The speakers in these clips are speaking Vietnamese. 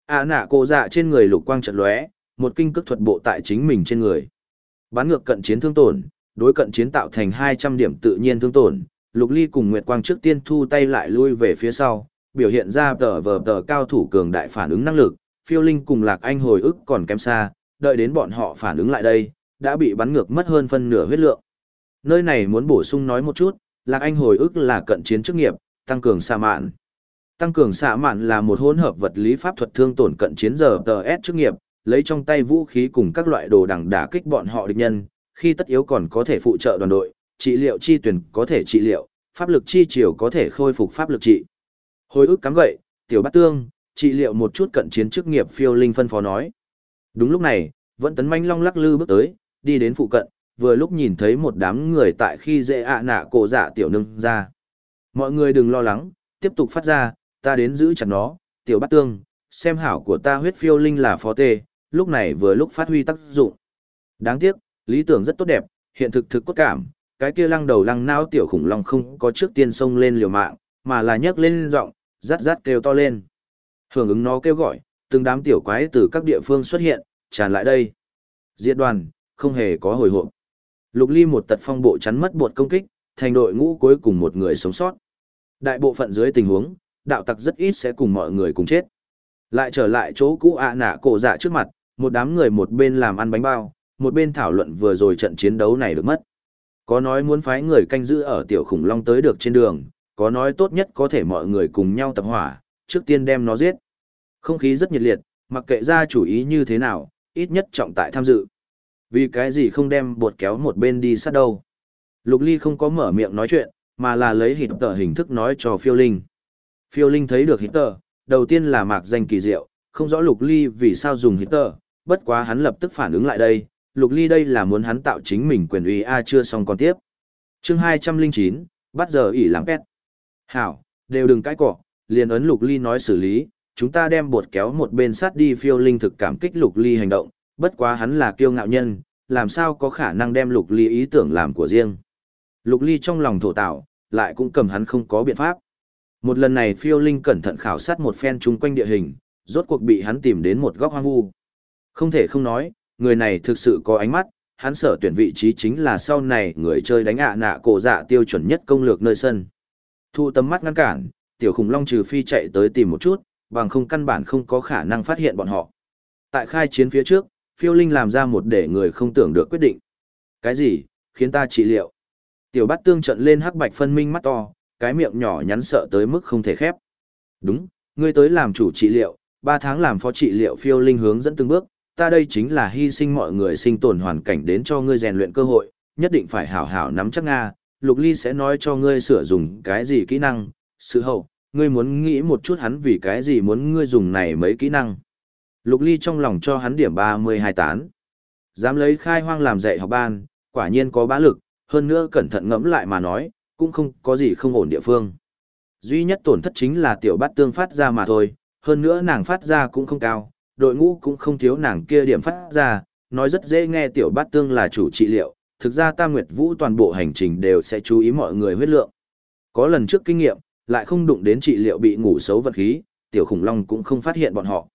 Nạ cổ dạ trên người lục quang trận lóe, một kinh cước thuật bộ tại chính mình trên người. Bắn ngược cận chiến thương tổn, đối cận chiến tạo thành 200 điểm tự nhiên thương tổn. Lục Ly cùng Nguyệt Quang trước tiên thu tay lại lui về phía sau, biểu hiện ra tờ cao thủ cường đại phản ứng năng lực. Phiêu Linh cùng Lạc Anh hồi ức còn kém xa, đợi đến bọn họ phản ứng lại đây, đã bị bắn ngược mất hơn phân nửa huyết lượng. Nơi này muốn bổ sung nói một chút, Lạc Anh hồi ức là cận chiến chức nghiệp, tăng cường xạ mạn. Tăng cường xạ mạn là một hỗn hợp vật lý pháp thuật thương tổn cận chiến giờ TS chức nghiệp, lấy trong tay vũ khí cùng các loại đồ đằng đả kích bọn họ địch nhân, khi tất yếu còn có thể phụ trợ đoàn đội, trị liệu chi tuyển có thể trị liệu, pháp lực chi chiều có thể khôi phục pháp lực trị. Hồi ức cắm gậy, tiểu bát tương, trị liệu một chút cận chiến chức nghiệp. Phiêu Linh phân phó nói. Đúng lúc này, Vẫn Tấn Manh Long lắc lư bước tới, đi đến phụ cận, vừa lúc nhìn thấy một đám người tại khi dễ nạ cổ dạ tiểu nương ra. Mọi người đừng lo lắng, tiếp tục phát ra, ta đến giữ chặt nó, tiểu bát tương, xem hảo của ta huyết phiêu linh là phó tê, lúc này vừa lúc phát huy tác dụng. Đáng tiếc, lý tưởng rất tốt đẹp, hiện thực thực cốt cảm, cái kia lăng đầu lăng não tiểu khủng long không có trước tiên xông lên liều mạng, mà là nhấc lên giọng, rát rát kêu to lên. Hưởng ứng nó kêu gọi, từng đám tiểu quái từ các địa phương xuất hiện, tràn lại đây. Diệt đoàn, không hề có hồi hộp. Lục Ly một tật phong bộ chắn mất bột công kích, thành đội ngũ cuối cùng một người sống sót. Đại bộ phận dưới tình huống, đạo tặc rất ít sẽ cùng mọi người cùng chết. Lại trở lại chỗ cũ nạ cổ dạ trước mặt, một đám người một bên làm ăn bánh bao, một bên thảo luận vừa rồi trận chiến đấu này được mất. Có nói muốn phái người canh giữ ở tiểu khủng long tới được trên đường, có nói tốt nhất có thể mọi người cùng nhau tập hỏa, trước tiên đem nó giết. Không khí rất nhiệt liệt, mặc kệ ra chủ ý như thế nào, ít nhất trọng tại tham dự. Vì cái gì không đem bột kéo một bên đi sát đâu. Lục Ly không có mở miệng nói chuyện, mà là lấy hít tờ hình thức nói cho Phiêu Linh. Phiêu Linh thấy được hít tờ, đầu tiên là mạc danh kỳ diệu, không rõ Lục Ly vì sao dùng hít tờ, bất quá hắn lập tức phản ứng lại đây, Lục Ly đây là muốn hắn tạo chính mình quyền uy chưa xong còn tiếp. Chương 209, bắt giờ ỉ làm pet. Hảo, đều đừng cãi cọ, liền ấn Lục Ly nói xử lý, chúng ta đem bột kéo một bên sát đi. Phiêu Linh thực cảm kích Lục Ly hành động, bất quá hắn là kiêu ngạo nhân, làm sao có khả năng đem Lục Ly ý tưởng làm của riêng. Lục Ly trong lòng thổ tạo, lại cũng cầm hắn không có biện pháp. Một lần này Phiêu Linh cẩn thận khảo sát một phen chung quanh địa hình, rốt cuộc bị hắn tìm đến một góc hoang vu. Không thể không nói, người này thực sự có ánh mắt, hắn sở tuyển vị trí chính là sau này người chơi đánh nạ cổ dạ tiêu chuẩn nhất công lược nơi sân. Thu tầm mắt ngăn cản, tiểu khủng long trừ phi chạy tới tìm một chút, bằng không căn bản không có khả năng phát hiện bọn họ. Tại khai chiến phía trước, Phiêu Linh làm ra một để người không tưởng được quyết định. Cái gì, khiến ta trị liệu? Tiểu bát tương trận lên hắc bạch phân minh mắt to, cái miệng nhỏ nhắn sợ tới mức không thể khép. Đúng, ngươi tới làm chủ trị liệu, 3 tháng làm phó trị liệu. Phiêu Linh hướng dẫn từng bước, ta đây chính là hy sinh mọi người sinh tồn hoàn cảnh đến cho ngươi rèn luyện cơ hội, nhất định phải hảo hảo nắm chắc Nga. Lục Ly sẽ nói cho ngươi sửa dùng cái gì kỹ năng, sự hậu, ngươi muốn nghĩ một chút hắn vì cái gì muốn ngươi dùng này mấy kỹ năng. Lục Ly trong lòng cho hắn điểm 32 tán. Dám lấy khai hoang làm dạy học ban, quả nhiên có bá lực, hơn nữa cẩn thận ngẫm lại mà nói, cũng không có gì không ổn địa phương. Duy nhất tổn thất chính là tiểu bát tương phát ra mà thôi, hơn nữa nàng phát ra cũng không cao, đội ngũ cũng không thiếu nàng kia điểm phát ra, nói rất dễ nghe tiểu bát tương là chủ trị liệu, thực ra Tam Nguyệt Vũ toàn bộ hành trình đều sẽ chú ý mọi người huyết lượng. Có lần trước kinh nghiệm, lại không đụng đến trị liệu bị ngủ xấu vật khí, tiểu khủng long cũng không phát hiện bọn họ.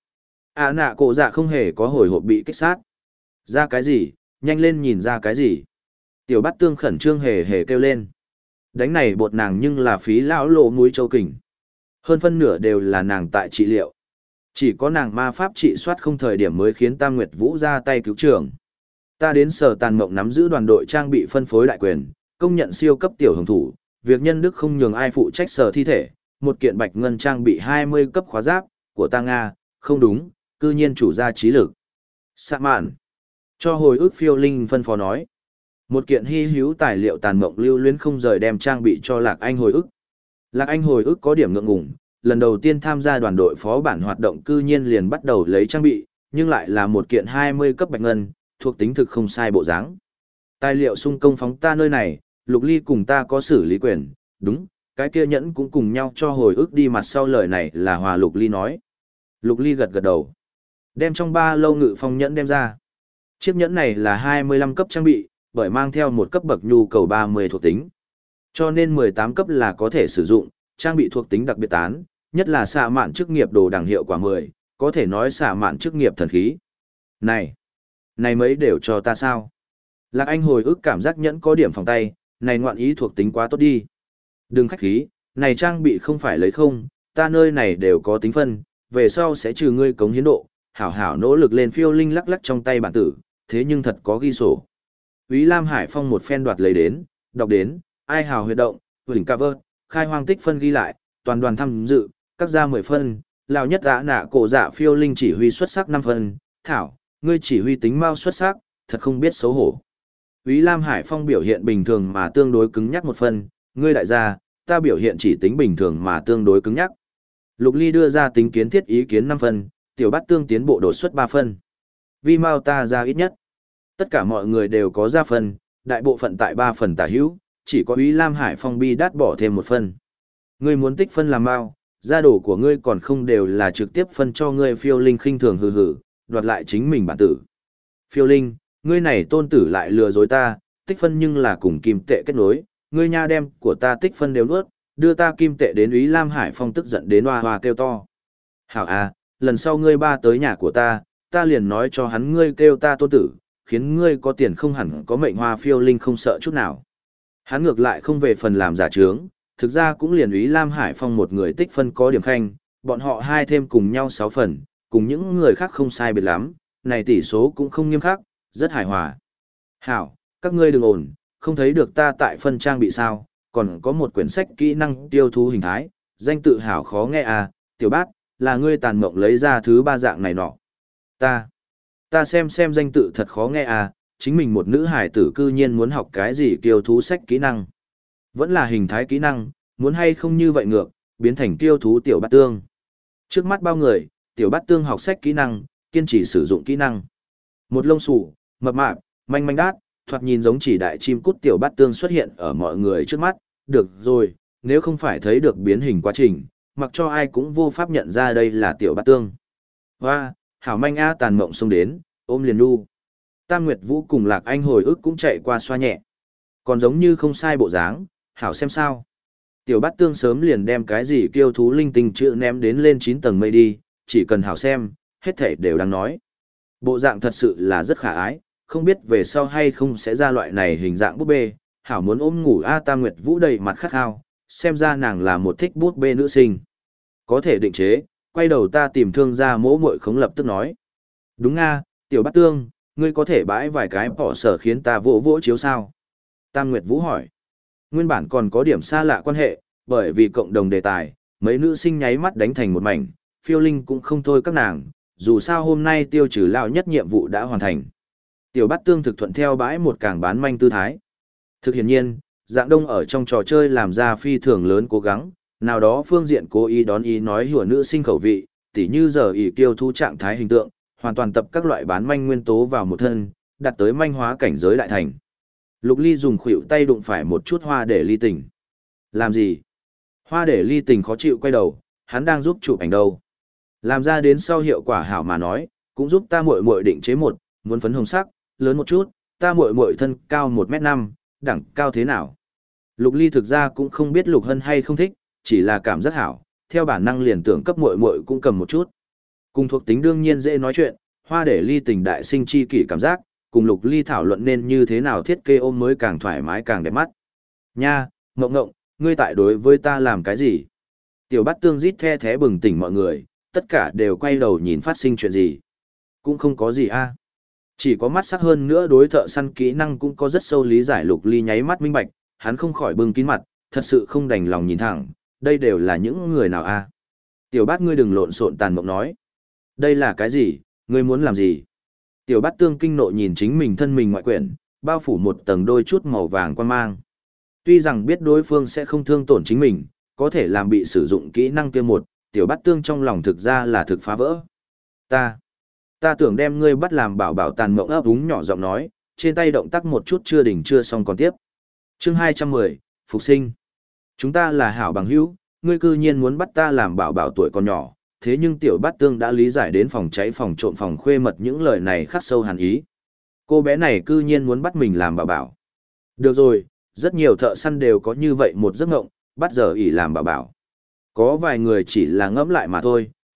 Nạ cổ dạ không hề có hồi hộp bị kích sát. Ra cái gì, nhanh lên nhìn ra cái gì. Tiểu bát tương khẩn trương hề hề kêu lên. Đánh này bột nàng nhưng là phí lão lộ mũi châu kình. Hơn phân nửa đều là nàng tại trị liệu. Chỉ có nàng ma pháp trị soát không thời điểm mới khiến Tam Nguyệt Vũ ra tay cứu trưởng. Ta đến Sở Tàn Mộng nắm giữ đoàn đội trang bị phân phối đại quyền, công nhận siêu cấp tiểu hồng thủ, việc nhân đức không nhường ai phụ trách sở thi thể, một kiện bạch ngân trang bị 20 cấp khóa giáp, của ta Nga, không đúng, cư nhiên chủ gia trí lực. Sạ mạn. Cho hồi ức. Phiêu Linh phân phó nói. Một kiện hy hữu tài liệu tàn mộng lưu luyến không rời đem trang bị cho Lạc Anh hồi ức. Lạc Anh hồi ức có điểm ngượng ngùng, lần đầu tiên tham gia đoàn đội phó bản hoạt động cư nhiên liền bắt đầu lấy trang bị, nhưng lại là một kiện 20 cấp bạch ngân, thuộc tính thực không sai bộ dáng. Tài liệu xung công phóng ta nơi này, Lục Ly cùng ta có xử lý quyền, đúng, cái kia nhẫn cũng cùng nhau cho hồi ức đi. Mặt sau lời này là hòa Lục Ly nói. Lục Ly gật gật đầu. Đem trong ba lâu ngự phong nhẫn đem ra. Chiếc nhẫn này là 25 cấp trang bị, bởi mang theo một cấp bậc nhu cầu 30 thuộc tính. Cho nên 18 cấp là có thể sử dụng, trang bị thuộc tính đặc biệt tán, nhất là xạ mạn chức nghiệp đồ đẳng hiệu quả 10, có thể nói xả mạn chức nghiệp thần khí. Này, này mấy đều cho ta sao? Lạc Anh hồi ức cảm giác nhẫn có điểm phòng tay, này ngoạn ý thuộc tính quá tốt đi. Đừng khách khí, này trang bị không phải lấy không, ta nơi này đều có tính phân, về sau sẽ trừ ngươi cống hiến độ, hảo hảo nỗ lực lên. Phiêu Linh lắc lắc trong tay bản tử, thế nhưng thật có ghi sổ. Úy Lam Hải Phong một phen đoạt lấy đến, đọc đến, ai hào huyệt động, huỳnh cover, khai hoang tích phân ghi lại, toàn đoàn tham dự, các ra 10 phân, lão nhất đã nạ cổ dạ. Phiêu Linh chỉ huy xuất sắc 5 phân, thảo, ngươi chỉ huy tính mau xuất sắc, thật không biết xấu hổ. Úy Lam Hải Phong biểu hiện bình thường mà tương đối cứng nhắc 1 phân, ngươi đại gia, ta biểu hiện chỉ tính bình thường mà tương đối cứng nhắc. Lục Ly đưa ra tính kiến thiết ý kiến 5 phân, Tiểu Bát Tương tiến bộ đột xuất 3 phân. Vi Mao ta ra ít nhất. Tất cả mọi người đều có ra phân, đại bộ phận tại 3 phần tả hữu, chỉ có Úy Lam Hải Phong bi đát bỏ thêm 1 phân. Ngươi muốn tích phân làm Mao, gia đồ của ngươi còn không đều là trực tiếp phân cho ngươi. Phiêu Linh khinh thường hừ hừ, đoạt lại chính mình bản tử. Phiêu Linh, ngươi này tôn tử lại lừa dối ta, tích phân nhưng là cùng kim tệ kết nối, ngươi nha đem của ta tích phân đều nuốt, đưa ta kim tệ đến. Úy Lam Hải Phong tức giận đến hoa hoa kêu to. Hảo à, lần sau ngươi ba tới nhà của ta liền nói cho hắn ngươi kêu ta tôn tử, khiến ngươi có tiền không hẳn có mệnh. Hoa Phiêu Linh không sợ chút nào. Hắn ngược lại không về phần làm giả trướng, thực ra cũng liền Úy Lam Hải Phong một người tích phân có điểm khanh, bọn họ hai thêm cùng nhau 6 phần, cùng những người khác không sai biệt lắm, này tỷ số cũng không nghiêm khắc, rất hài hòa. Hảo, các ngươi đừng ổn, không thấy được ta tại phân trang bị sao, còn có một quyển sách kỹ năng tiêu thú hình thái, danh tự hảo khó nghe à, Tiểu Bát, là ngươi tàn mộng lấy ra thứ 3 dạng này nọ. Ta xem danh tự thật khó nghe à, chính mình một nữ hải tử cư nhiên muốn học cái gì tiêu thú sách kỹ năng. Vẫn là hình thái kỹ năng, muốn hay không như vậy ngược, biến thành tiêu thú Tiểu Bát Tương. Trước mắt bao người, Tiểu Bát Tương học sách kỹ năng, kiên trì sử dụng kỹ năng. Một lông xù, mập mạp, manh manh đát, thoạt nhìn giống chỉ đại chim cút Tiểu Bát Tương xuất hiện ở mọi người trước mắt. Được rồi, nếu không phải thấy được biến hình quá trình, mặc cho ai cũng vô pháp nhận ra đây là Tiểu Bát Tương. Hoa, hảo manh a. Tàn mộng xông đến, ôm liền đu. Tam Nguyệt Vũ cùng Lạc Anh hồi ức cũng chạy qua xoa nhẹ. Còn giống như không sai bộ dáng, hảo xem sao. Tiểu Bát Tương sớm liền đem cái gì kiêu thú linh tinh chữ ném đến lên 9 tầng mây đi, chỉ cần hảo xem, hết thảy đều đang nói. Bộ dạng thật sự là rất khả ái, không biết về sau hay không sẽ ra loại này hình dạng búp bê, hảo muốn ôm ngủ a. Tam Nguyệt Vũ đầy mặt khát khao, xem ra nàng là một thích búp bê nữ sinh. Có thể định chế, quay đầu ta tìm thương gia mỗ muội không lập tức nói. Đúng a, Tiểu Bát Tương, ngươi có thể bãi vài cái bỏ sở khiến ta vỗ vỗ chiếu sao? Tam Nguyệt Vũ hỏi. Nguyên bản còn có điểm xa lạ quan hệ, bởi vì cộng đồng đề tài, mấy nữ sinh nháy mắt đánh thành một mảnh, Phiêu Linh cũng không thôi các nàng, dù sao hôm nay tiêu trừ lão nhất nhiệm vụ đã hoàn thành. Tiểu Bát Tương thực thuận theo bãi một càng bán manh tư thái. Thực hiển nhiên, Dạng Đông ở trong trò chơi làm ra phi thường lớn cố gắng, nào đó phương diện cố ý đón ý nói hùa nữ sinh khẩu vị, tỉ như giờ ỷ kiêu thu trạng thái hình tượng, hoàn toàn tập các loại bán manh nguyên tố vào một thân, đặt tới manh hóa cảnh giới đại thành. Lục Ly dùng khuỷu tay đụng phải một chút Hoa Để Ly Tình. Làm gì? Hoa Để Ly Tình khó chịu quay đầu, hắn đang giúp chụp ảnh đâu. Làm ra đến sau hiệu quả hảo mà nói, cũng giúp ta muội muội định chế một, muốn phấn hồng sắc, lớn một chút, ta muội muội thân cao 1m5, đẳng cao thế nào. Lục Ly thực ra cũng không biết Lục Hân hay không thích, chỉ là cảm giác hảo, theo bản năng liền tưởng cấp muội muội cũng cầm một chút. Cùng thuộc tính đương nhiên dễ nói chuyện, Hoa Để Ly Tình đại sinh chi kỷ cảm giác, cùng Lục Ly thảo luận nên như thế nào thiết kế ôm mới càng thoải mái càng đẹp mắt. Nha, Ngộng Ngộng, ngươi tại đối với ta làm cái gì? Tiểu Bát Tương rít the thé bừng tỉnh mọi người, tất cả đều quay đầu nhìn phát sinh chuyện gì. Cũng không có gì a. Chỉ có mắt sắc hơn nữa đối thợ săn kỹ năng cũng có rất sâu lý giải. Lục Ly nháy mắt minh bạch, hắn không khỏi bưng kín mặt, thật sự không đành lòng nhìn thẳng, đây đều là những người nào a? Tiểu Bát ngươi đừng lộn xộn. Tàn Mộng nói. Đây là cái gì, ngươi muốn làm gì? Tiểu Bát Tương kinh nộ nhìn chính mình thân mình ngoại quyển, bao phủ một tầng đôi chút màu vàng quan mang. Tuy rằng biết đối phương sẽ không thương tổn chính mình, có thể làm bị sử dụng kỹ năng kia một, Tiểu Bát Tương trong lòng thực ra là thực phá vỡ. Ta tưởng đem ngươi bắt làm bảo bảo. Tàn Mộng ấp úng nhỏ giọng nói, trên tay động tác một chút chưa đỉnh chưa xong còn tiếp. Chương 210, Phục sinh. Chúng ta là hảo bằng hữu, ngươi cư nhiên muốn bắt ta làm bảo bảo tuổi còn nhỏ, thế nhưng Tiểu Bát Tương đã lý giải đến phòng cháy phòng trộm phòng khuê mật những lời này khắc sâu hàn ý. Cô bé này cư nhiên muốn bắt mình làm bảo bảo. Được rồi, rất nhiều thợ săn đều có như vậy một giấc ngộng, bắt giờ ỉ làm bảo bảo. Có vài người chỉ là ngẫm lại mà thôi,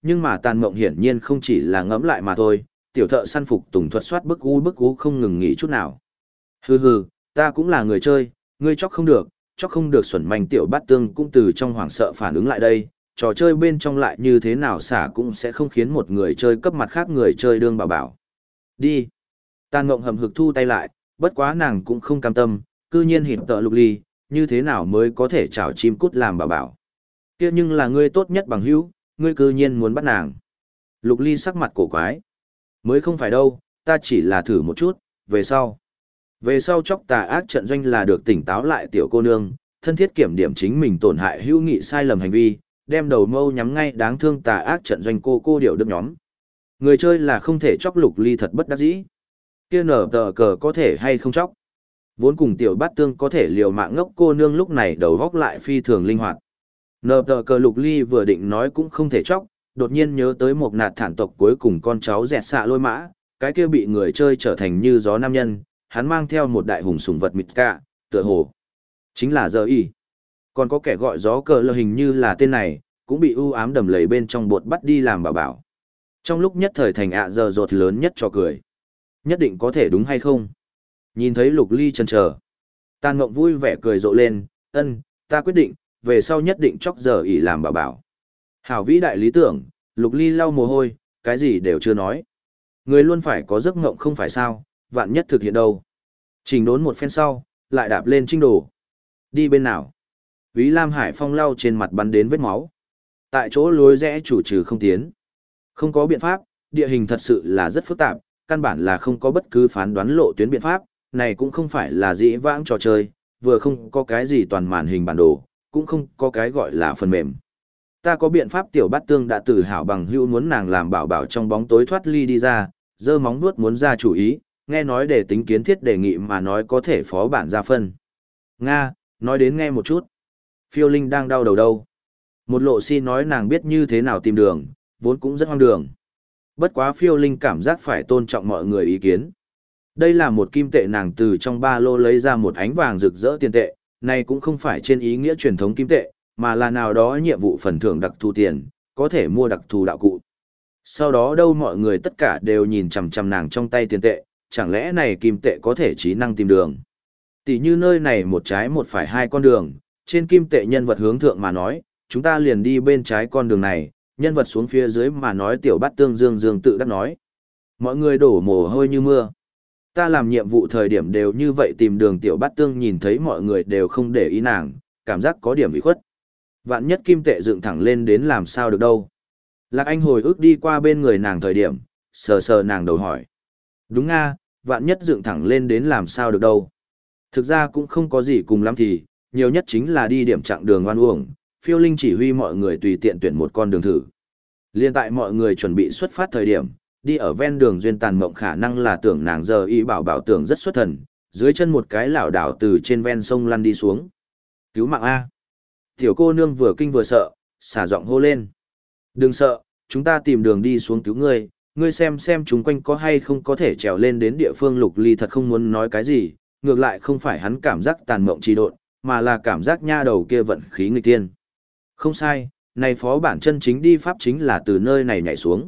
nhưng mà Tàn Mộng hiển nhiên không chỉ là ngẫm lại mà thôi, tiểu thợ săn phục tùng thuật soát bức ú không ngừng nghỉ chút nào. Hừ hừ, ta cũng là người chơi, ngươi chóc không được xuẩn manh tiểu bát tương cũng từ trong hoảng sợ phản ứng lại đây, trò chơi bên trong lại như thế nào xả cũng sẽ không khiến một người chơi cấp mặt khác người chơi đương bảo bảo. Đi. Tàn Mộng hầm hực thu tay lại, bất quá nàng cũng không cam tâm, cư nhiên hịt tợ Lục Ly, như thế nào mới có thể chảo chim cút làm bảo bảo. Kia nhưng là ngươi tốt nhất bằng hữu, ngươi cư nhiên muốn bắt nàng. Lục Ly sắc mặt cổ quái. Mới không phải đâu, ta chỉ là thử một chút, về sau. Về sau chóc tà ác trận doanh là được tỉnh táo lại tiểu cô nương, thân thiết kiểm điểm chính mình tổn hại hữu nghị sai lầm hành vi, đem đầu mâu nhắm ngay đáng thương tà ác trận doanh cô điệu đức nhóm. Người chơi là không thể chóc Lục Ly thật bất đắc dĩ. Kia nở tờ cờ có thể hay không chóc. Vốn cùng tiểu bát tương có thể liều mạng ngốc cô nương lúc này đầu góc lại phi thường linh hoạt. Nở tờ cờ Lục Ly vừa định nói cũng không thể chóc, đột nhiên nhớ tới một nạt thản tộc cuối cùng con cháu dẹt xạ lôi mã, cái kia bị người chơi trở thành như gió nam nhân, hắn mang theo một đại hùng sùng vật mịt cả, tựa hồ. Chính là giờ y. Còn có kẻ gọi gió cờ lơ hình như là tên này, cũng bị u ám đầm lầy bên trong bột bắt đi làm bảo bảo. Trong lúc nhất thời thành giờ rột lớn nhất cho cười. Nhất định có thể đúng hay không? Nhìn thấy Lục Ly chần chờ, Tàn Mộng vui vẻ cười rộ lên, ta quyết định, về sau nhất định chóc giờ ỉ làm bảo bảo. Hảo vĩ đại lý tưởng, Lục Ly lau mồ hôi, cái gì đều chưa nói. Người luôn phải có giấc ngộng không phải sao, vạn nhất thực hiện đâu. Chỉnh đốn một phen sau, lại đạp lên trinh đồ. Đi bên nào? Úy Lam Hải Phong lau trên mặt bắn đến vết máu. Tại chỗ lối rẽ chủ trừ không tiến. Không có biện pháp, địa hình thật sự là rất phức tạp, căn bản là không có bất cứ phán đoán lộ tuyến biện pháp, này cũng không phải là dĩ vãng trò chơi, vừa không có cái gì toàn màn hình bản đồ, cũng không có cái gọi là phần mềm. Ta có biện pháp tiểu bát tương đã từ hảo bằng hữu muốn nàng làm bảo bảo trong bóng tối thoát ly đi ra, giơ móng vuốt muốn ra chủ ý, nghe nói để tính kiến thiết đề nghị mà nói có thể phó bản ra phân. Nga, nói đến nghe một chút. Phiêu Linh đang đau đầu đâu. Một lộ xin nói nàng biết như thế nào tìm đường, vốn cũng rất hoang đường. Bất quá Phiêu Linh cảm giác phải tôn trọng mọi người ý kiến. Đây là một kim tệ nàng từ trong ba lô lấy ra một ánh vàng rực rỡ tiền tệ, này cũng không phải trên ý nghĩa truyền thống kim tệ, mà là nào đó nhiệm vụ phần thưởng đặc thù tiền, có thể mua đặc thù đạo cụ. Sau đó đâu mọi người tất cả đều nhìn chằm chằm nàng trong tay tiền tệ, chẳng lẽ này kim tệ có thể trí năng tìm đường. Tỷ như nơi này một trái một phải hai con đường, trên kim tệ nhân vật hướng thượng mà nói, chúng ta liền đi bên trái con đường này, nhân vật xuống phía dưới mà nói tiểu bát tương dương tự đắc nói. Mọi người đổ mồ hôi như mưa. Ta làm nhiệm vụ thời điểm đều như vậy tìm đường tiểu bát tương nhìn thấy mọi người đều không để ý nàng, cảm giác có điểm bị khuất. Vạn nhất kim tệ dựng thẳng lên đến làm sao được đâu. Lạc Anh hồi ức đi qua bên người nàng thời điểm, sờ sờ nàng đầu hỏi. Đúng nga, vạn nhất dựng thẳng lên đến làm sao được đâu. Thực ra cũng không có gì cùng lắm thì, nhiều nhất chính là đi điểm chặng đường oan uổng, Phiêu Linh chỉ huy mọi người tùy tiện tuyển một con đường thử. Liên tại mọi người chuẩn bị xuất phát thời điểm, đi ở ven đường duyên Tàn Mộng khả năng là tưởng nàng giờ y bảo tưởng rất xuất thần, dưới chân một cái lảo đảo từ trên ven sông lăn đi xuống. Cứu mạng A. Tiểu cô nương vừa kinh vừa sợ, xả giọng hô lên. Đừng sợ, chúng ta tìm đường đi xuống cứu ngươi, ngươi xem chúng quanh có hay không có thể trèo lên đến địa phương. Lục Ly thật không muốn nói cái gì, ngược lại không phải hắn cảm giác Tàn Mộng trì độn, mà là cảm giác nha đầu kia vận khí nghịch tiên. Không sai, này phó bản chân chính đi pháp chính là từ nơi này nhảy xuống.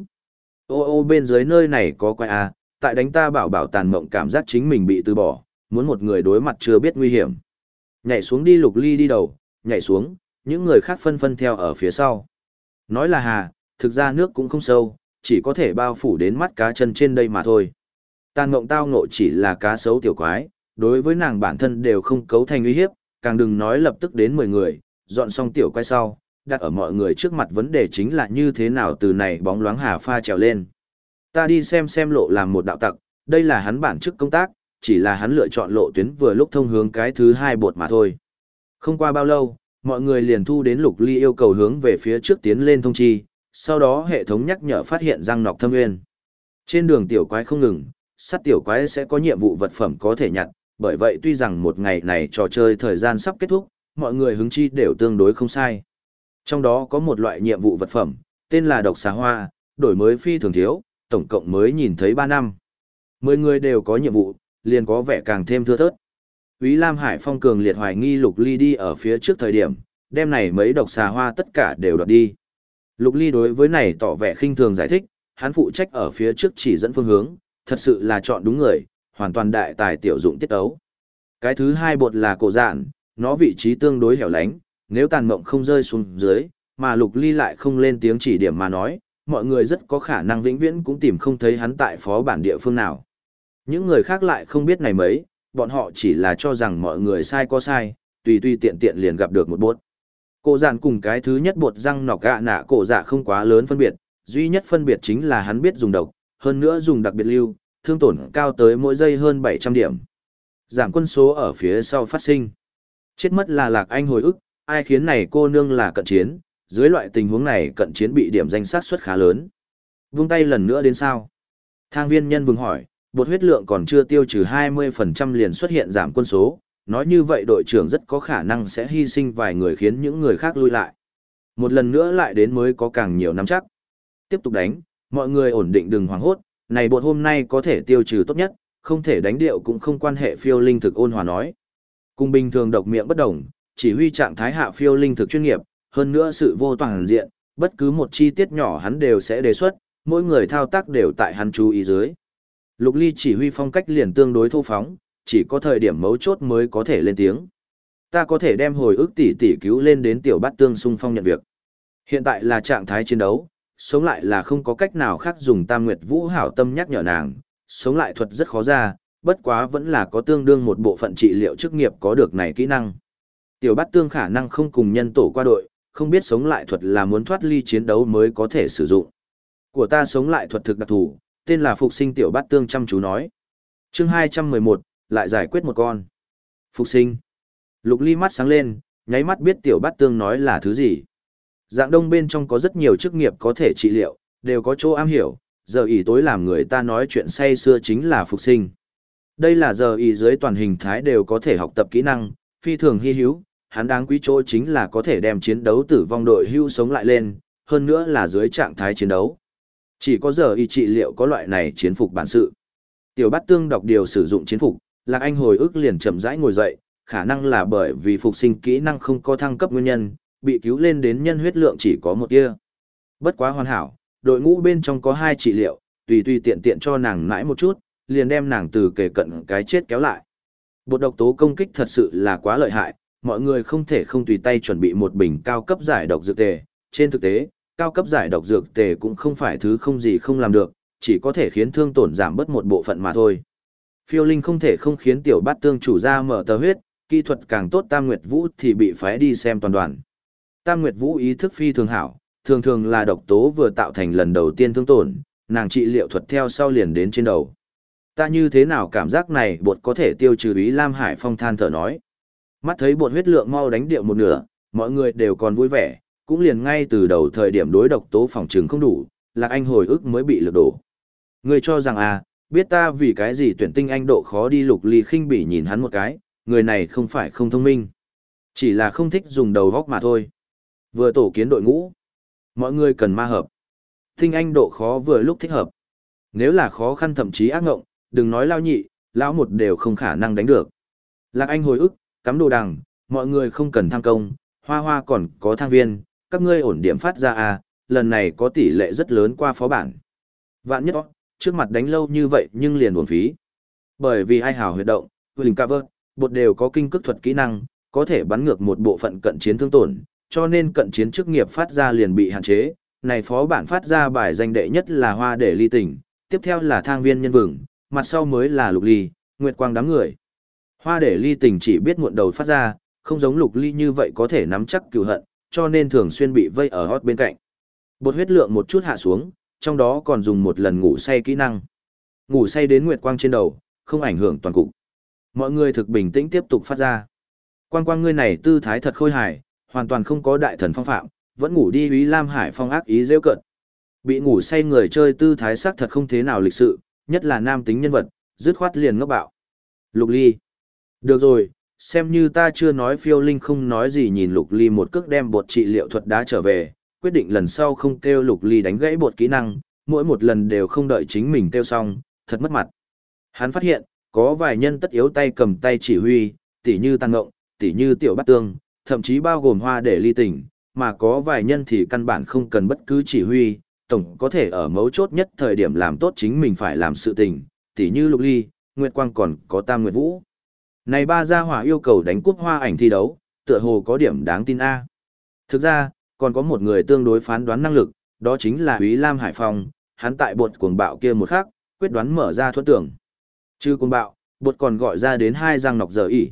Ô bên dưới nơi này có quái A, tại đánh ta bảo Tàn Mộng cảm giác chính mình bị từ bỏ, muốn một người đối mặt chưa biết nguy hiểm. Nhảy xuống đi. Lục Ly đi đầu, nhảy xuống, những người khác phân theo ở phía sau. Nói là hà, thực ra nước cũng không sâu, chỉ có thể bao phủ đến mắt cá chân trên đây mà thôi. Tàn Mộng tao ngộ chỉ là cá sấu tiểu quái, đối với nàng bản thân đều không cấu thành uy hiếp, càng đừng nói lập tức đến 10 người, dọn xong tiểu quái sau, đặt ở mọi người trước mặt vấn đề chính là như thế nào từ này bóng loáng hà pha trèo lên. Ta đi xem lộ làm một đạo tặc, đây là hắn bản chức công tác, chỉ là hắn lựa chọn lộ tuyến vừa lúc thông hướng cái thứ hai bột mà thôi. Không qua bao lâu, mọi người liền thu đến Lục Ly yêu cầu hướng về phía trước tiến lên thông chi, sau đó hệ thống nhắc nhở phát hiện răng nọc thâm nguyên. Trên đường tiểu quái không ngừng, sát tiểu quái sẽ có nhiệm vụ vật phẩm có thể nhặt, bởi vậy tuy rằng một ngày này trò chơi thời gian sắp kết thúc, mọi người hứng chi đều tương đối không sai. Trong đó có một loại nhiệm vụ vật phẩm, tên là độc xà hoa, đổi mới phi thường thiếu, tổng cộng mới nhìn thấy 3 năm. 10 người đều có nhiệm vụ, liền có vẻ càng thêm thưa thớt. Úy Lam Hải Phong cường liệt hoài nghi Lục Ly đi ở phía trước thời điểm, đem này mấy độc xà hoa tất cả đều đoạt đi. Lục Ly đối với này tỏ vẻ khinh thường giải thích, hắn phụ trách ở phía trước chỉ dẫn phương hướng, thật sự là chọn đúng người, hoàn toàn đại tài tiểu dụng tiết ấu. Cái thứ hai bột là cổ dạn, nó vị trí tương đối hẻo lánh, nếu tàn mộng không rơi xuống dưới, mà Lục Ly lại không lên tiếng chỉ điểm mà nói, mọi người rất có khả năng vĩnh viễn cũng tìm không thấy hắn tại phó bản địa phương nào. Những người khác lại không biết này mấy, bọn họ chỉ là cho rằng mọi người sai có sai, tùy tùy tiện tiện liền gặp được một bột. Cổ dạn cùng cái thứ nhất bột răng nọc gạ nạ cổ dạ không quá lớn phân biệt, duy nhất phân biệt chính là hắn biết dùng độc, hơn nữa dùng đặc biệt lưu, thương tổn cao tới mỗi giây hơn 700 điểm. Giảm quân số ở phía sau phát sinh. Chết mất là Lạc Anh hồi ức, ai khiến này cô nương là cận chiến, dưới loại tình huống này cận chiến bị điểm danh sát suất khá lớn. Vung tay lần nữa đến sao? Thang viên nhân vương hỏi, bột huyết lượng còn chưa tiêu trừ 20% liền xuất hiện giảm quân số, nói như vậy đội trưởng rất có khả năng sẽ hy sinh vài người khiến những người khác lui lại. Một lần nữa lại đến mới có càng nhiều nắm chắc. Tiếp tục đánh, mọi người ổn định đừng hoảng hốt, này bột hôm nay có thể tiêu trừ tốt nhất, không thể đánh điệu cũng không quan hệ phiêu linh thực ôn hòa nói. Cùng bình thường độc miệng bất đồng, chỉ huy trạng thái hạ phiêu linh thực chuyên nghiệp, hơn nữa sự vô toàn diện, bất cứ một chi tiết nhỏ hắn đều sẽ đề xuất, mỗi người thao tác đều tại hắn chú ý dưới. Lục Ly chỉ huy phong cách liền tương đối thô phóng, chỉ có thời điểm mấu chốt mới có thể lên tiếng. Ta có thể đem hồi ức tỷ cứu lên đến tiểu bát tương xung phong nhận việc. Hiện tại là trạng thái chiến đấu, sống lại là không có cách nào khác dùng Tam Nguyệt Vũ hảo tâm nhắc nhở nàng, sống lại thuật rất khó ra, bất quá vẫn là có tương đương một bộ phận trị liệu chức nghiệp có được này kỹ năng. Tiểu bát tương khả năng không cùng nhân tổ qua đội, không biết sống lại thuật là muốn thoát ly chiến đấu mới có thể sử dụng. Của ta sống lại thuật thực đặc thù, tên là phục sinh tiểu bát tương chăm chú nói. Chương 211, lại giải quyết một con. Phục sinh. Lục Ly mắt sáng lên, nháy mắt biết tiểu bát tương nói là thứ gì. Dạng đông bên trong có rất nhiều chức nghiệp có thể trị liệu, đều có chỗ am hiểu, giờ ý tối làm người ta nói chuyện say xưa chính là phục sinh. Đây là giờ ý dưới toàn hình thái đều có thể học tập kỹ năng, phi thường hy hữu, hắn đáng quý chỗ chính là có thể đem chiến đấu tử vong đội hưu sống lại lên, hơn nữa là dưới trạng thái chiến đấu. Chỉ có giờ ý trị liệu có loại này chiến phục bản sự. Tiểu Bát Tương đọc điều sử dụng chiến phục, Lạc Anh hồi ức liền chậm rãi ngồi dậy, khả năng là bởi vì phục sinh kỹ năng không có thăng cấp nguyên nhân, bị cứu lên đến nhân huyết lượng chỉ có một tia. Bất quá hoàn hảo, đội ngũ bên trong có 2 trị liệu, tùy tùy tiện tiện cho nàng mãi một chút, liền đem nàng từ kề cận cái chết kéo lại. Bột độc tố công kích thật sự là quá lợi hại, mọi người không thể không tùy tay chuẩn bị một bình cao cấp giải độc dược tề. Trên thực tế, cao cấp giải độc dược tề cũng không phải thứ không gì không làm được, chỉ có thể khiến thương tổn giảm bớt một bộ phận mà thôi. Phiêu Linh không thể không khiến tiểu Bát Tương chủ ra mở tờ huyết, kỹ thuật càng tốt Tam Nguyệt Vũ thì bị phái đi xem toàn đoàn. Tam Nguyệt Vũ ý thức phi thường hảo, thường thường là độc tố vừa tạo thành lần đầu tiên thương tổn, nàng trị liệu thuật theo sau liền đến trên đầu. Ta như thế nào cảm giác này bột có thể tiêu trừ Ý Lam Hải Phong than thở nói. Mắt thấy bột huyết lượng mau đánh điệu một nửa, mọi người đều còn vui vẻ, cũng liền ngay từ đầu thời điểm đối độc tố phòng trừng không đủ, Lạc Anh hồi ức mới bị lược đổ. Người cho rằng biết ta vì cái gì tuyển tinh anh độ khó đi. Lục Ly khinh bỉ nhìn hắn một cái, người này không phải không thông minh, chỉ là không thích dùng đầu góc mà thôi. Vừa tổ kiến đội ngũ, mọi người cần ma hợp. Tinh anh độ khó vừa lúc thích hợp. Nếu là khó khăn thậm chí ác ngộng, đừng nói lao nhị, lão một đều không khả năng đánh được. Lạc Anh hồi ức, cắm đồ đằng, mọi người không cần tham công, hoa hoa còn có thang viên, các ngươi ổn điểm phát ra lần này có tỷ lệ rất lớn qua phó bản. Vạn nhất trước mặt đánh lâu như vậy nhưng liền uổng phí. Bởi vì ai hào huyệt động, Willing Cover, bột đều có kinh cước thuật kỹ năng, có thể bắn ngược một bộ phận cận chiến thương tổn, cho nên cận chiến chức nghiệp phát ra liền bị hạn chế. Này phó bản phát ra bài danh đệ nhất là Hoa Để Ly Tình, tiếp theo là Thang Viên Nhân Vừng, mặt sau mới là Lục Ly, Nguyệt Quang đám người. Hoa Để Ly Tình chỉ biết muộn đầu phát ra, không giống Lục Ly như vậy có thể nắm chắc cừu hận, cho nên thường xuyên bị vây ở hot bên cạnh. Bột huyết lượng một chút hạ xuống, trong đó còn dùng một lần ngủ say kỹ năng. Ngủ say đến Nguyệt Quang trên đầu, không ảnh hưởng toàn cục. Mọi người thực bình tĩnh tiếp tục phát ra. Quang Quang ngươi này tư thái thật khôi hài, hoàn toàn không có đại thần phong phạm, vẫn ngủ đi. Úy Lam Hải Phong ác ý rêu cợt. Bị ngủ say người chơi tư thái sắc thật không thế nào lịch sự, nhất là nam tính nhân vật, dứt khoát liền ngốc bạo. Lục Ly. Được rồi, xem như ta chưa nói. Phiêu Linh không nói gì nhìn Lục Ly một cước đem bột trị liệu thuật đá trở về, quyết định lần sau không kêu Lục Ly đánh gãy bột kỹ năng, mỗi một lần đều không đợi chính mình kêu xong, thật mất mặt. Hắn phát hiện, có vài nhân tất yếu tay cầm tay chỉ huy, tỉ như Tăng Ngộng, tỉ như Tiểu Bát Tương, thậm chí bao gồm Hoa Để Ly Tình, mà có vài nhân thì căn bản không cần bất cứ chỉ huy, tổng có thể ở mấu chốt nhất thời điểm làm tốt chính mình phải làm sự tình, tỉ như Lục Ly, Nguyệt Quang còn có Tam Nguyệt Vũ. Này ba gia hỏa yêu cầu đánh cúp hoa ảnh thi đấu, tựa hồ có điểm đáng tin A. Thực ra, còn có một người tương đối phán đoán năng lực, đó chính là Úy Lam Hải Phong, hắn tại bột cuồng bạo kia một khắc, quyết đoán mở ra thuẫn tưởng. Chứ cuồng bạo, bột còn gọi ra đến 2 răng nọc giờ ỉ.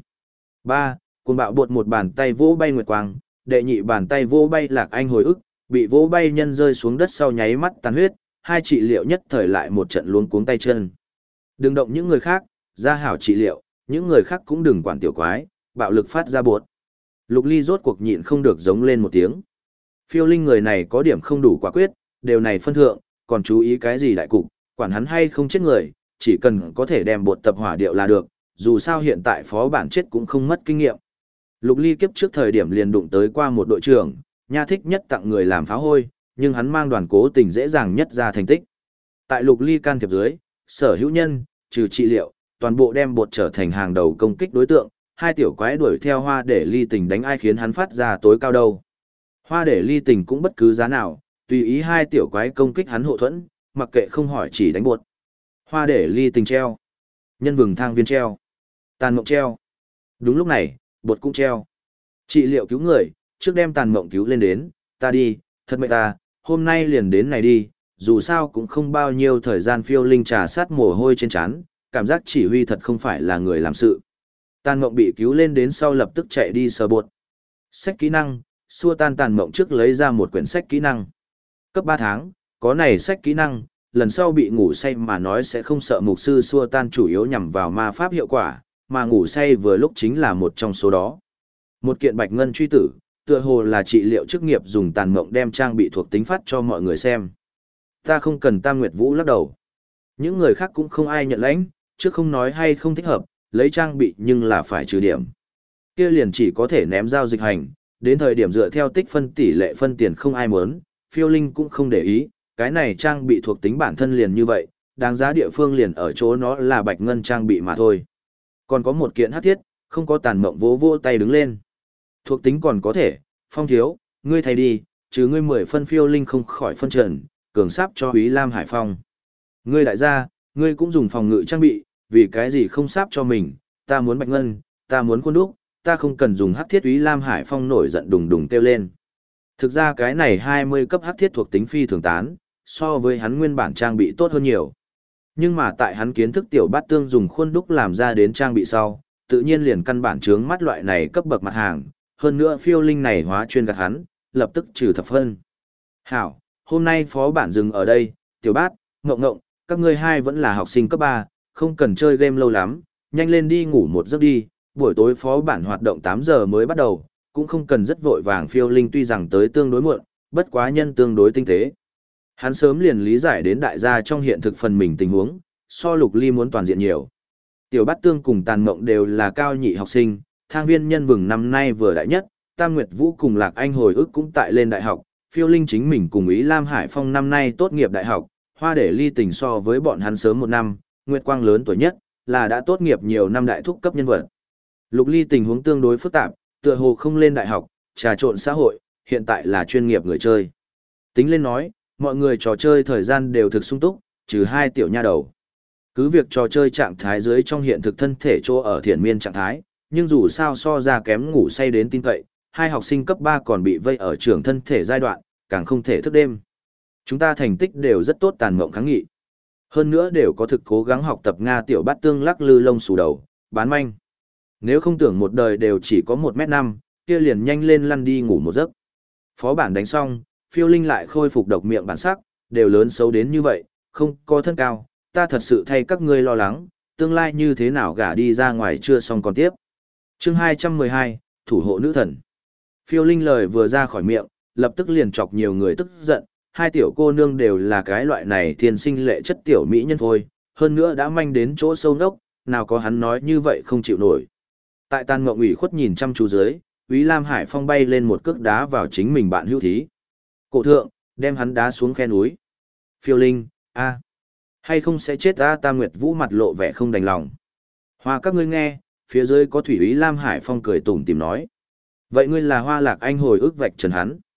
3. Cuồng bạo bột một bàn tay vỗ bay Nguyệt Quang, đệ nhị bàn tay vỗ bay Lạc Anh hồi ức, bị vỗ bay nhân rơi xuống đất sau nháy mắt tàn huyết, hai trị liệu nhất thời lại một trận luống cuống tay chân. Đừng động những người khác, ra hảo trị liệu, những người khác cũng đừng quản tiểu quái, bạo lực phát ra bột. Lục Ly rốt cuộc nhịn không được giống lên một tiếng. Phiêu Linh người này có điểm không đủ quả quyết, điều này phân thượng, còn chú ý cái gì đại cục, quản hắn hay không chết người, chỉ cần có thể đem bột tập hỏa điệu là được, dù sao hiện tại phó bản chết cũng không mất kinh nghiệm. Lục Ly kiếp trước thời điểm liền đụng tới qua một đội trưởng, nha thích nhất tặng người làm phá hôi, nhưng hắn mang đoàn cố tình dễ dàng nhất ra thành tích. Tại Lục Ly can thiệp dưới, sở hữu nhân, trừ trị liệu, toàn bộ đem bột trở thành hàng đầu công kích đối tượng, hai tiểu quái đuổi theo Hoa Để Ly Tình đánh ai khiến hắn phát ra tối cao đâu. Hoa Để Ly Tình cũng bất cứ giá nào, tùy ý hai tiểu quái công kích hắn hộ thuẫn, mặc kệ không hỏi chỉ đánh bột. Hoa Để Ly Tình treo, nhân vừng thang viên treo, tàn mộng treo. Đúng lúc này, bột cũng treo. Trị liệu cứu người, trước đem tàn mộng cứu lên đến, ta đi, thật mệt ta, hôm nay liền đến này đi, dù sao cũng không bao nhiêu thời gian Phiêu Linh trà sát mồ hôi trên trán, cảm giác chỉ huy thật không phải là người làm sự. Tàn mộng bị cứu lên đến sau lập tức chạy đi sờ bột. Sách kỹ năng, xua tan tàn mộng trước lấy ra một quyển sách kỹ năng. Cấp 3 tháng, có này sách kỹ năng, lần sau bị ngủ say mà nói sẽ không sợ mục sư xua tan chủ yếu nhằm vào ma pháp hiệu quả, mà ngủ say vừa lúc chính là một trong số đó. Một kiện bạch ngân truy tử, tựa hồ là trị liệu chức nghiệp dùng tàn mộng đem trang bị thuộc tính phát cho mọi người xem. Ta không cần Tam Nguyệt Vũ lắc đầu. Những người khác cũng không ai nhận lãnh, chứ không nói hay không thích hợp, lấy trang bị nhưng là phải trừ điểm. Kia liền chỉ có thể ném giao dịch hành, đến thời điểm dựa theo tích phân tỷ lệ phân tiền không ai muốn, Phiêu Linh cũng không để ý, cái này trang bị thuộc tính bản thân liền như vậy, đáng giá địa phương liền ở chỗ nó là bạch ngân trang bị mà thôi. Còn có một kiện hắc thiết, không có tàn mộng vỗ vỗ tay đứng lên. Thuộc tính còn có thể, Phong thiếu, ngươi thay đi, chứ ngươi 10 phân Phiêu Linh không khỏi phân trần, cường sáp cho Úy Lam Hải Phong. Ngươi đại gia, ngươi cũng dùng phòng ngự trang bị, vì cái gì không sáp cho mình, ta muốn bạch ngân, ta muốn khuôn đúc, ta không cần dùng hắc thiết. Úy Lam Hải Phong nổi giận đùng đùng kêu lên. Thực ra cái này 20 cấp hắc thiết thuộc tính phi thường tán, so với hắn nguyên bản trang bị tốt hơn nhiều. Nhưng mà tại hắn kiến thức tiểu bát tương dùng khuôn đúc làm ra đến trang bị sau, tự nhiên liền căn bản chướng mắt loại này cấp bậc mặt hàng, hơn nữa Phiêu Linh này hóa chuyên gạt hắn, lập tức trừ thập phân. Hảo, hôm nay phó bản dừng ở đây, tiểu bát, ngộng ngộng, các ngươi hai vẫn là học sinh cấp 3, không cần chơi game lâu lắm, nhanh lên đi ngủ một giấc đi, buổi tối phó bản hoạt động 8 giờ mới bắt đầu, cũng không cần rất vội vàng. Phiêu Linh tuy rằng tới tương đối muộn, bất quá nhân tương đối tinh tế. Hắn sớm liền lý giải đến đại gia trong hiện thực phần mình tình huống, so Lục Ly muốn toàn diện nhiều. Tiểu Bát Tương cùng Tàn Mộng đều là cao nhị học sinh, Thang Viên Nhân Vừng năm nay vừa đại nhất, Tam Nguyệt Vũ cùng Lạc Anh hồi ức cũng tại lên đại học, Phiêu Linh chính mình cùng Ý Lam Hải Phong năm nay tốt nghiệp đại học, Hoa Để Ly Tình so với bọn hắn sớm một năm, Nguyệt Quang lớn tuổi nhất, là đã tốt nghiệp nhiều năm đại thúc cấp nhân vật. Lục Ly tình huống tương đối phức tạp, tựa hồ không lên đại học, trà trộn xã hội, hiện tại là chuyên nghiệp người chơi. Tính lên nói, mọi người trò chơi thời gian đều thực sung túc, trừ hai tiểu nha đầu. Cứ việc trò chơi trạng thái dưới trong hiện thực thân thể chỗ ở thiền miên trạng thái, nhưng dù sao so ra kém ngủ say đến tin cậy, hai học sinh cấp 3 còn bị vây ở trường thân thể giai đoạn, càng không thể thức đêm. Chúng ta thành tích đều rất tốt, Tàn Mộng kháng nghị. Hơn nữa đều có thực cố gắng học tập Nga. Tiểu Bát Tương lắc lư lông xù đầu, bán manh. Nếu không tưởng một đời đều chỉ có 1m5, kia liền nhanh lên lăn đi ngủ một giấc. Phó bản đánh xong, Phiêu Linh lại khôi phục độc miệng bản sắc, đều lớn xấu đến như vậy, không có thân cao, ta thật sự thay các ngươi lo lắng, tương lai như thế nào gả đi ra ngoài chưa xong còn tiếp. Chương 212, Thủ hộ nữ thần. Phiêu Linh lời vừa ra khỏi miệng, lập tức liền chọc nhiều người tức giận, hai tiểu cô nương đều là cái loại này thiên sinh lệ chất tiểu mỹ nhân thôi, hơn nữa đã manh đến chỗ sâu nốc, nào có hắn nói như vậy không chịu nổi. Tại Tàn Mộng ủy khuất nhìn chăm chú dưới, Úy Lam Hải Phong bay lên một cước đá vào chính mình bạn hữu thí. Cổ thượng, đem hắn đá xuống khe núi. Phiêu Linh, a, hay không sẽ chết ta. Tam Nguyệt Vũ mặt lộ vẻ không đành lòng. Hoa các ngươi nghe, phía dưới có thủy. Úy Lam Hải Phong cười tủm tìm nói. Vậy ngươi là Hoa Lạc Anh hồi ức vạch trần hắn.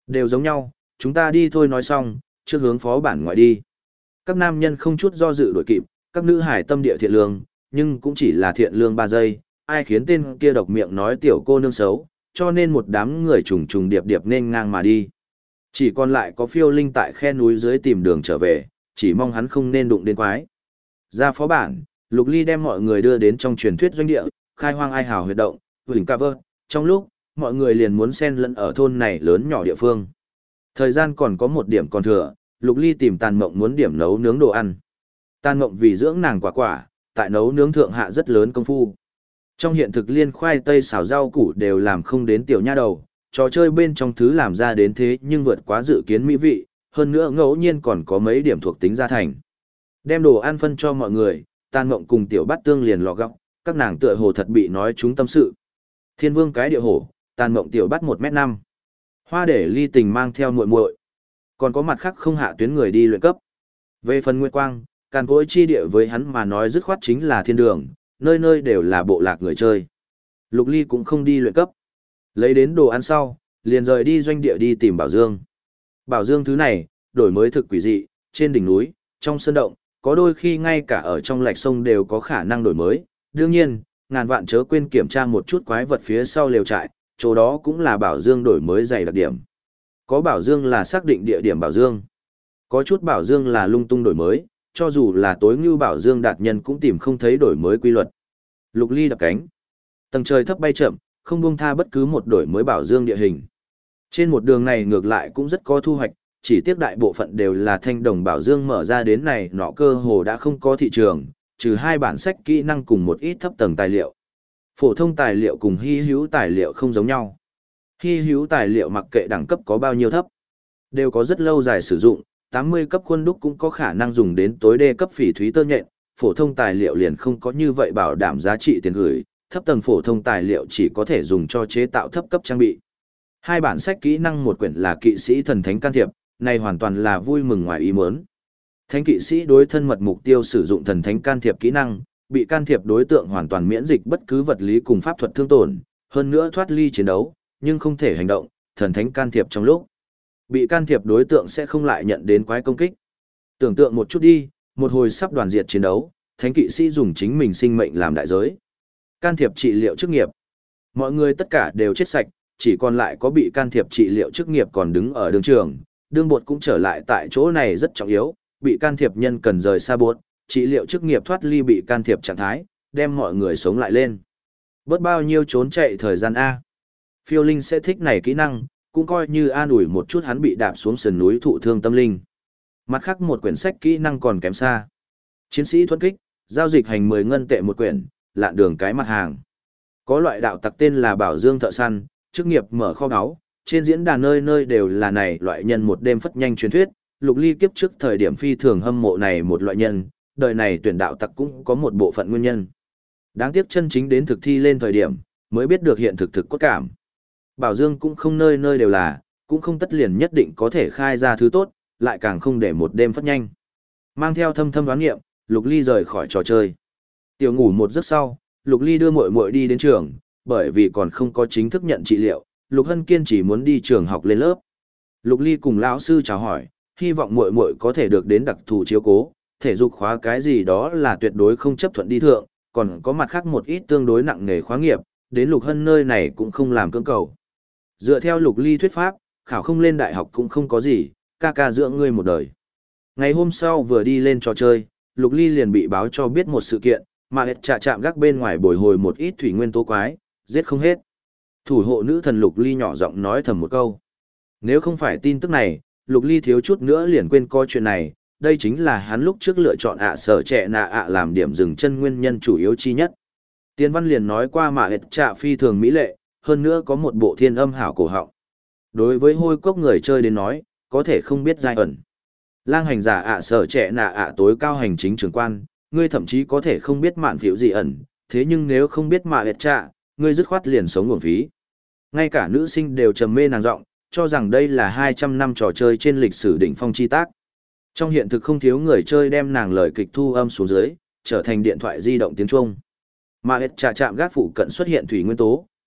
Đều giống nhau, chúng ta đi thôi nói xong, trước hướng phó bản ngoại đi. Các nam nhân không chút do dự đuổi kịp, các nữ hải tâm địa thiện lương, nhưng cũng chỉ là thiện lương 3 giây, ai khiến tên kia độc miệng nói tiểu cô nương xấu, cho nên một đám người trùng trùng điệp điệp nên ngang mà đi. Chỉ còn lại có Phiêu Linh tại khe núi dưới tìm đường trở về, chỉ mong hắn không nên đụng đến quái. Ra phó bản, Lục Ly đem mọi người đưa đến trong truyền thuyết doanh địa, khai hoang ai hào huyệt động, huỳnh cover, trong lúc, mọi người liền muốn xen lẫn ở thôn này lớn nhỏ địa phương. Thời gian còn có một điểm còn thừa, Lục Ly tìm Tàn Mộng muốn điểm nấu nướng đồ ăn. Tàn Mộng vì dưỡng nàng quả, tại nấu nướng thượng hạ rất lớn công phu. Trong hiện thực liên khoai tây xào rau củ đều làm không đến tiểu nha đầu, trò chơi bên trong thứ làm ra đến thế nhưng vượt quá dự kiến mỹ vị, hơn nữa ngẫu nhiên còn có mấy điểm thuộc tính gia thành. Đem đồ ăn phân cho mọi người, Tàn Mộng cùng tiểu bát tương liền lọ gọng, các nàng tựa hồ thật bị nói chúng tâm sự. Thiên vương cái địa hổ, Tàn Mộng tiểu bắt 1m5. Hoa để ly tình mang theo muội muội. Còn có mặt khác không hạ tuyến người đi luyện cấp. Về phần Nguyệt Quang, càn cối chi địa với hắn mà nói dứt khoát chính là thiên đường, nơi nơi đều là bộ lạc người chơi. Lục Ly cũng không đi luyện cấp. Lấy đến đồ ăn sau, liền rời đi doanh địa đi tìm Bảo Dương. Bảo Dương thứ này, đổi mới thực quỷ dị, trên đỉnh núi, trong sơn động, có đôi khi ngay cả ở trong lạch sông đều có khả năng đổi mới. Đương nhiên, ngàn vạn chớ quên kiểm tra một chút quái vật phía sau lều trại, chỗ đó cũng là Bảo Dương đổi mới dày đặc điểm. Có Bảo Dương là xác định địa điểm Bảo Dương. Có chút Bảo Dương là lung tung đổi mới, cho dù là tối ngưu Bảo Dương đạt nhân cũng tìm không thấy đổi mới quy luật. Lục Ly đập cánh. Tầng trời thấp bay chậm, không buông tha bất cứ một đổi mới Bảo Dương địa hình. Trên một đường này ngược lại cũng rất có thu hoạch, chỉ tiếc đại bộ phận đều là thanh đồng Bảo Dương mở ra đến này nọ cơ hồ đã không có thị trường, trừ 2 bản sách kỹ năng cùng một ít thấp tầng tài liệu. Phổ thông tài liệu cùng hy hữu tài liệu không giống nhau. Hy hữu tài liệu mặc kệ đẳng cấp có bao nhiêu thấp, đều có rất lâu dài sử dụng, 80 cấp khuôn đúc cũng có khả năng dùng đến tối đê cấp phỉ thúy tơ nhện, phổ thông tài liệu liền không có như vậy bảo đảm giá trị tiền gửi, thấp tầng phổ thông tài liệu chỉ có thể dùng cho chế tạo thấp cấp trang bị. 2 bản sách kỹ năng một quyển là kỵ sĩ thần thánh can thiệp, này hoàn toàn là vui mừng ngoài ý muốn. Thánh kỵ sĩ đối thân mật mục tiêu sử dụng thần thánh can thiệp kỹ năng, bị can thiệp đối tượng hoàn toàn miễn dịch bất cứ vật lý cùng pháp thuật thương tổn, hơn nữa thoát ly chiến đấu, nhưng không thể hành động, thần thánh can thiệp trong lúc bị can thiệp đối tượng sẽ không lại nhận đến quái công kích. Tưởng tượng một chút đi, một hồi sắp đoàn diệt chiến đấu, thánh kỵ sĩ dùng chính mình sinh mệnh làm đại giới. Can thiệp trị liệu chức nghiệp. Mọi người tất cả đều chết sạch, chỉ còn lại có bị can thiệp trị liệu chức nghiệp còn đứng ở đường trường, đương bột cũng trở lại tại chỗ này rất trọng yếu, bị can thiệp nhân cần rời xa bột, trị liệu chức nghiệp thoát ly bị can thiệp trạng thái, đem mọi người sống lại lên. Bớt bao nhiêu trốn chạy thời gian A. Phiêu Linh sẽ thích này kỹ năng, cũng coi như an ủi một chút hắn bị đạp xuống sườn núi thụ thương tâm linh. Mặt khác một quyển sách kỹ năng còn kém xa. Chiến sĩ thuẫn kích, giao dịch hành 10 ngân tệ một quyển, lạn đường cái mặt hàng. Có loại đạo tặc tên là Bảo Dương thợ săn, chức nghiệp mở kho báu, trên diễn đàn nơi nơi đều là này loại nhân một đêm phất nhanh truyền thuyết, Lục Ly kiếp trước thời điểm phi thường hâm mộ này một loại nhân, đời này tuyển đạo tặc cũng có một bộ phận nguyên nhân. Đáng tiếc chân chính đến thực thi lên thời điểm, mới biết được hiện thực cốt cảm. Bảo Dương cũng không nơi nơi đều là, cũng không tất liền nhất định có thể khai ra thứ tốt, lại càng không để một đêm phất nhanh. Mang theo thâm thâm đoán nghiệm, Lục Ly rời khỏi trò chơi. Tiểu ngủ một giấc sau, Lục Ly đưa muội muội đi đến trường, bởi vì còn không có chính thức nhận trị liệu, Lục Hân kiên chỉ muốn đi trường học lên lớp. Lục Ly cùng lão sư chào hỏi, hy vọng muội muội có thể được đến đặc thù chiếu cố, thể dục khóa cái gì đó là tuyệt đối không chấp thuận đi thượng, còn có mặt khác một ít tương đối nặng nề khóa nghiệp, đến Lục Hân nơi này cũng không làm cưỡng cầu. Dựa theo Lục Ly thuyết pháp, khảo không lên đại học cũng không có gì, ca ca dưỡng ngươi một đời. Ngày hôm sau vừa đi lên trò chơi, Lục Ly liền bị báo cho biết một sự kiện, mà hệt trà chạm gác bên ngoài bồi hồi một ít thủy nguyên tố quái, giết không hết. Thủ hộ nữ thần Lục Ly nhỏ giọng nói thầm một câu. Nếu không phải tin tức này, Lục Ly thiếu chút nữa liền quên coi chuyện này, đây chính là hắn lúc trước lựa chọn sở trẻ nạ làm điểm dừng chân nguyên nhân chủ yếu chi nhất. Tiên văn liền nói qua mà hệt trà phi thường mỹ lệ, hơn nữa có một bộ thiên âm hảo cổ họng. Đối với hôi cốc người chơi đến nói, có thể không biết giai ẩn. Lang hành giả sở trẻ nạ tối cao hành chính trưởng quan, ngươi thậm chí có thể không biết mạn phiểu gì ẩn, thế nhưng nếu không biết mà hệt trà, ngươi dứt khoát liền sống nguồn phí. Ngay cả nữ sinh đều trầm mê nàng giọng, cho rằng đây là 200 năm trò chơi trên lịch sử đỉnh phong chi tác. Trong hiện thực không thiếu người chơi đem nàng lời kịch thu âm xuống dưới, trở thành điện thoại di động tiếng Trung. Mà hết trà chạm gác phụ cận xuất hiện thủy nguyên tố,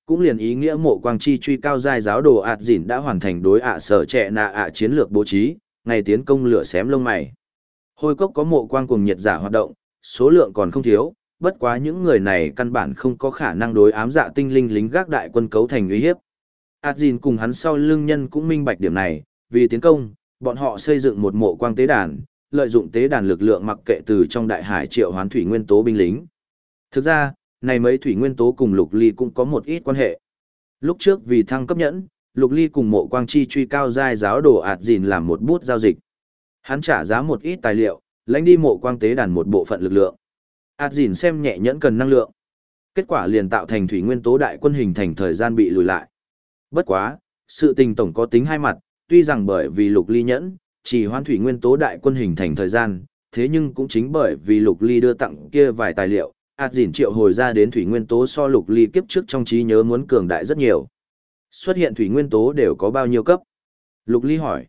Cũng liền ý nghĩa mộ quang chi truy cao giai giáo đồ ạt dỉn đã hoàn thành đối ạ sở trẻ nạ ạ chiến lược bố trí, ngày tiến công lửa xém lông mày. Hôi cốc có mộ quang cùng nhiệt giả hoạt động, số lượng còn không thiếu, bất quá những người này căn bản không có khả năng đối ám dạ tinh linh lính gác đại quân cấu thành uy hiếp. ạt dỉn cùng hắn sau lưng nhân cũng minh bạch điểm này, vì tiến công, bọn họ xây dựng một mộ quang tế đàn, lợi dụng tế đàn lực lượng mặc kệ từ trong đại hải triệu hoán thủy nguyên tố binh lính. Thực ra, này mấy thủy nguyên tố cùng Lục Ly cũng có một ít quan hệ. Lúc trước vì thăng cấp nhẫn, Lục Ly cùng mộ quang chi truy cao giai giáo đồ ạt dìn làm một bút giao dịch. Hắn trả giá một ít tài liệu, lãnh đi mộ quang tế đàn một bộ phận lực lượng. ạt dìn xem nhẹ nhẫn cần năng lượng. Kết quả liền tạo thành thủy nguyên tố đại quân hình thành thời gian bị lùi lại. Bất quá, sự tình tổng có tính hai mặt, tuy rằng bởi vì Lục Ly nhẫn, chỉ hoãn thủy nguyên tố đại quân hình thành thời gian, thế nhưng cũng chính bởi vì Lục Ly đưa tặng kia vài tài liệu, ạt dỉn triệu hồi ra đến thủy nguyên tố so Lục Ly kiếp trước trong trí nhớ muốn cường đại rất nhiều. Xuất hiện thủy nguyên tố đều có bao nhiêu cấp? Lục Ly hỏi.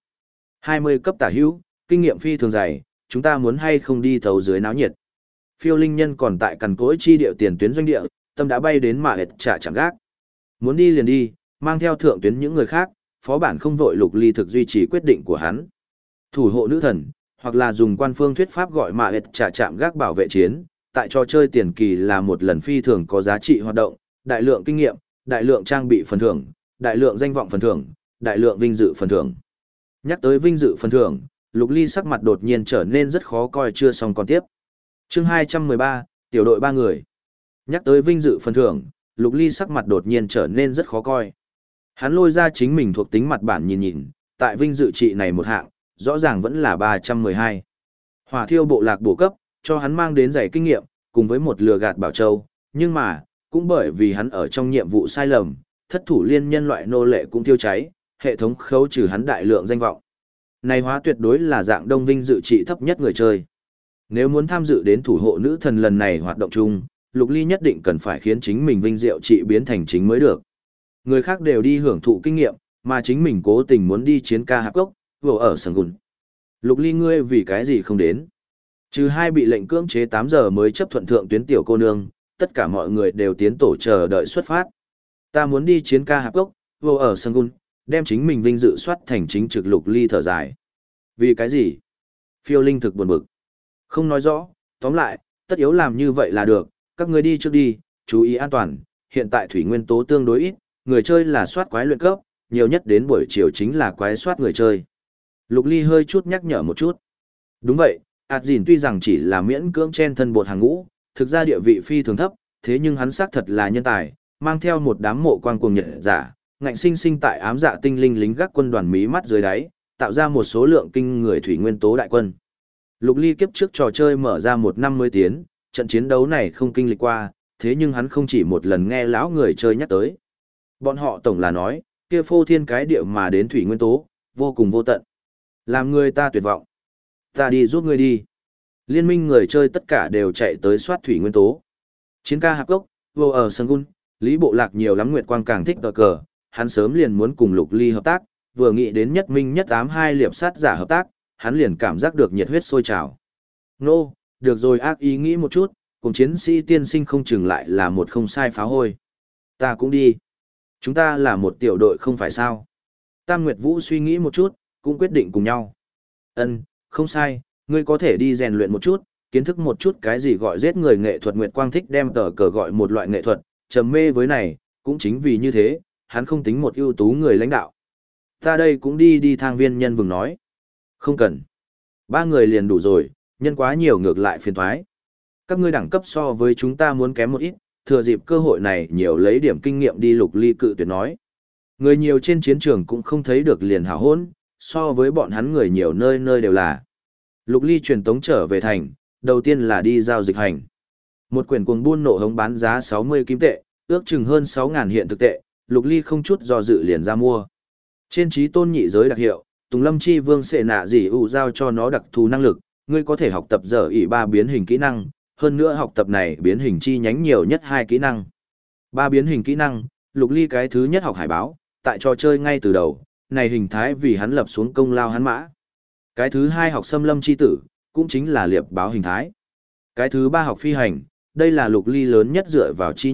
20 cấp tả hữu, kinh nghiệm phi thường dày, chúng ta muốn hay không đi thấu dưới náo nhiệt. Phiêu linh nhân còn tại cằn cỗi chi địa tiền tuyến doanh địa, tâm đã bay đến mà hệt trả chẳng gác. Muốn đi liền đi, mang theo thượng tuyến những người khác, phó bản không vội. Lục Ly thực duy trì quyết định của hắn. Thủ hộ nữ thần, hoặc là dùng quan phương thuyết pháp gọi mà hệt trả chạm gác bảo vệ chiến, tại trò chơi tiền kỳ là một lần phi thường có giá trị hoạt động, đại lượng kinh nghiệm, đại lượng trang bị phần thưởng, đại lượng danh vọng phần thưởng, đại lượng vinh dự phần thưởng. Nhắc tới vinh dự phần thưởng, Lục Ly sắc mặt đột nhiên trở nên rất khó coi, chưa xong còn tiếp. Chương 213, tiểu đội 3 người. Nhắc tới vinh dự phần thưởng, Lục Ly sắc mặt đột nhiên trở nên rất khó coi. Hắn lôi ra chính mình thuộc tính mặt bản nhìn nhìn, tại vinh dự trị này một hạng, rõ ràng vẫn là 312. Hỏa thiêu bộ lạc bổ cấp, cho hắn mang đến dày kinh nghiệm, cùng với một lừa gạt bảo châu, nhưng mà, cũng bởi vì hắn ở trong nhiệm vụ sai lầm, thất thủ liên nhân loại nô lệ cũng thiêu cháy, hệ thống khấu trừ hắn đại lượng danh vọng. Này hóa tuyệt đối là dạng đông vinh dự trị thấp nhất người chơi. Nếu muốn tham dự đến thủ hộ nữ thần lần này hoạt động chung, Lục Ly nhất định cần phải khiến chính mình vinh diệu trị biến thành chính mới được. Người khác đều đi hưởng thụ kinh nghiệm, mà chính mình cố tình muốn đi chiến ca hạp gốc, vô ở sân gùn. Lục Ly ngươi vì cái gì không đến? Trừ hai bị lệnh cưỡng chế 8 giờ mới chấp thuận thượng tuyến tiểu cô nương, tất cả mọi người đều tiến tổ chờ đợi xuất phát. Ta muốn đi chiến ca hạp gốc, vô ở sân gùn, đem chính mình vinh dự soát thành chính trực. Lục Ly thở dài. Vì cái gì? Phiêu Linh thực buồn bực. Không nói rõ, tóm lại, tất yếu làm như vậy là được, các ngươi đi trước đi, chú ý an toàn, hiện tại thủy nguyên tố tương đối ít, người chơi là soát quái luyện cấp, nhiều nhất đến buổi chiều chính là quái soát người chơi. Lục Ly hơi chút nhắc nhở một chút. Đúng vậy, ạt dìn tuy rằng chỉ là miễn cưỡng chen thân bột hàng ngũ, thực ra địa vị phi thường thấp, thế nhưng hắn xác thật là nhân tài, mang theo một đám mộ quang cuồng nhật giả, ngạnh sinh sinh tại ám dạ tinh linh lính gác quân đoàn mí mắt dưới đáy, tạo ra một số lượng kinh người thủy nguyên tố đại quân. Lục Ly kiếp trước trò chơi mở ra 1 năm mới tiến, trận chiến đấu này không kinh lịch qua, thế nhưng hắn không chỉ một lần nghe lão người chơi nhắc tới. Bọn họ tổng là nói, kia phô thiên cái địa mà đến thủy nguyên tố, vô cùng vô tận. Làm người ta tuyệt vọng. Ta đi giúp ngươi đi. Liên minh người chơi tất cả đều chạy tới soát thủy nguyên tố. Chiến ca hạp gốc, vô ở sân gun, Lý Bộ Lạc nhiều lắm Nguyệt Quang càng thích cờ, hắn sớm liền muốn cùng Lục Ly hợp tác, vừa nghĩ đến nhất minh nhất ám hai liệp sát giả hợp tác, hắn liền cảm giác được nhiệt huyết sôi trào. Nô, được rồi, ác ý nghĩ một chút, cùng chiến sĩ tiên sinh không chừng lại là một không sai phá hôi. Ta cũng đi. Chúng ta là một tiểu đội không phải sao. Tam Nguyệt Vũ suy nghĩ một chút, cũng quyết định cùng nhau. Không sai, ngươi có thể đi rèn luyện một chút, kiến thức một chút cái gì gọi giết người nghệ thuật. Nguyệt Quang thích đem tờ cờ gọi một loại nghệ thuật, trầm mê với này, cũng chính vì như thế, hắn không tính một ưu tú người lãnh đạo. Ta đây cũng đi Thang Viên Nhân Vừng nói. Không cần. 3 người liền đủ rồi, nhân quá nhiều ngược lại phiền thoái. Các ngươi đẳng cấp so với chúng ta muốn kém một ít, thừa dịp cơ hội này nhiều lấy điểm kinh nghiệm đi. Lục Ly cự tuyệt nói. Người nhiều trên chiến trường cũng không thấy được liền hảo hôn, so với bọn hắn người nhiều nơi nơi đều là. Lục Ly truyền tống trở về thành, đầu tiên là đi giao dịch hành. Một quyển cuồng buôn nộ hống bán giá 60 kim tệ, ước chừng hơn 6.000 hiện thực tệ, Lục Ly không chút do dự liền ra mua. Trên trí tôn nhị giới đặc hiệu, Tùng Lâm Chi Vương sẽ nạ gì ủ giao cho nó đặc thù năng lực, ngươi có thể học tập giờ ỷ 3 biến hình kỹ năng, hơn nữa học tập này biến hình chi nhánh nhiều nhất 2 kỹ năng. 3 biến hình kỹ năng, Lục Ly cái thứ nhất học hải báo, tại trò chơi ngay từ đầu, này hình thái vì hắn lập xuống công lao hắn mã. Cái thứ hai học xâm lâm chi tử, cũng chính là liệp báo hình thái. Cái thứ ba học phi hành, đây là Lục Ly lớn nhất dựa vào chi nhất,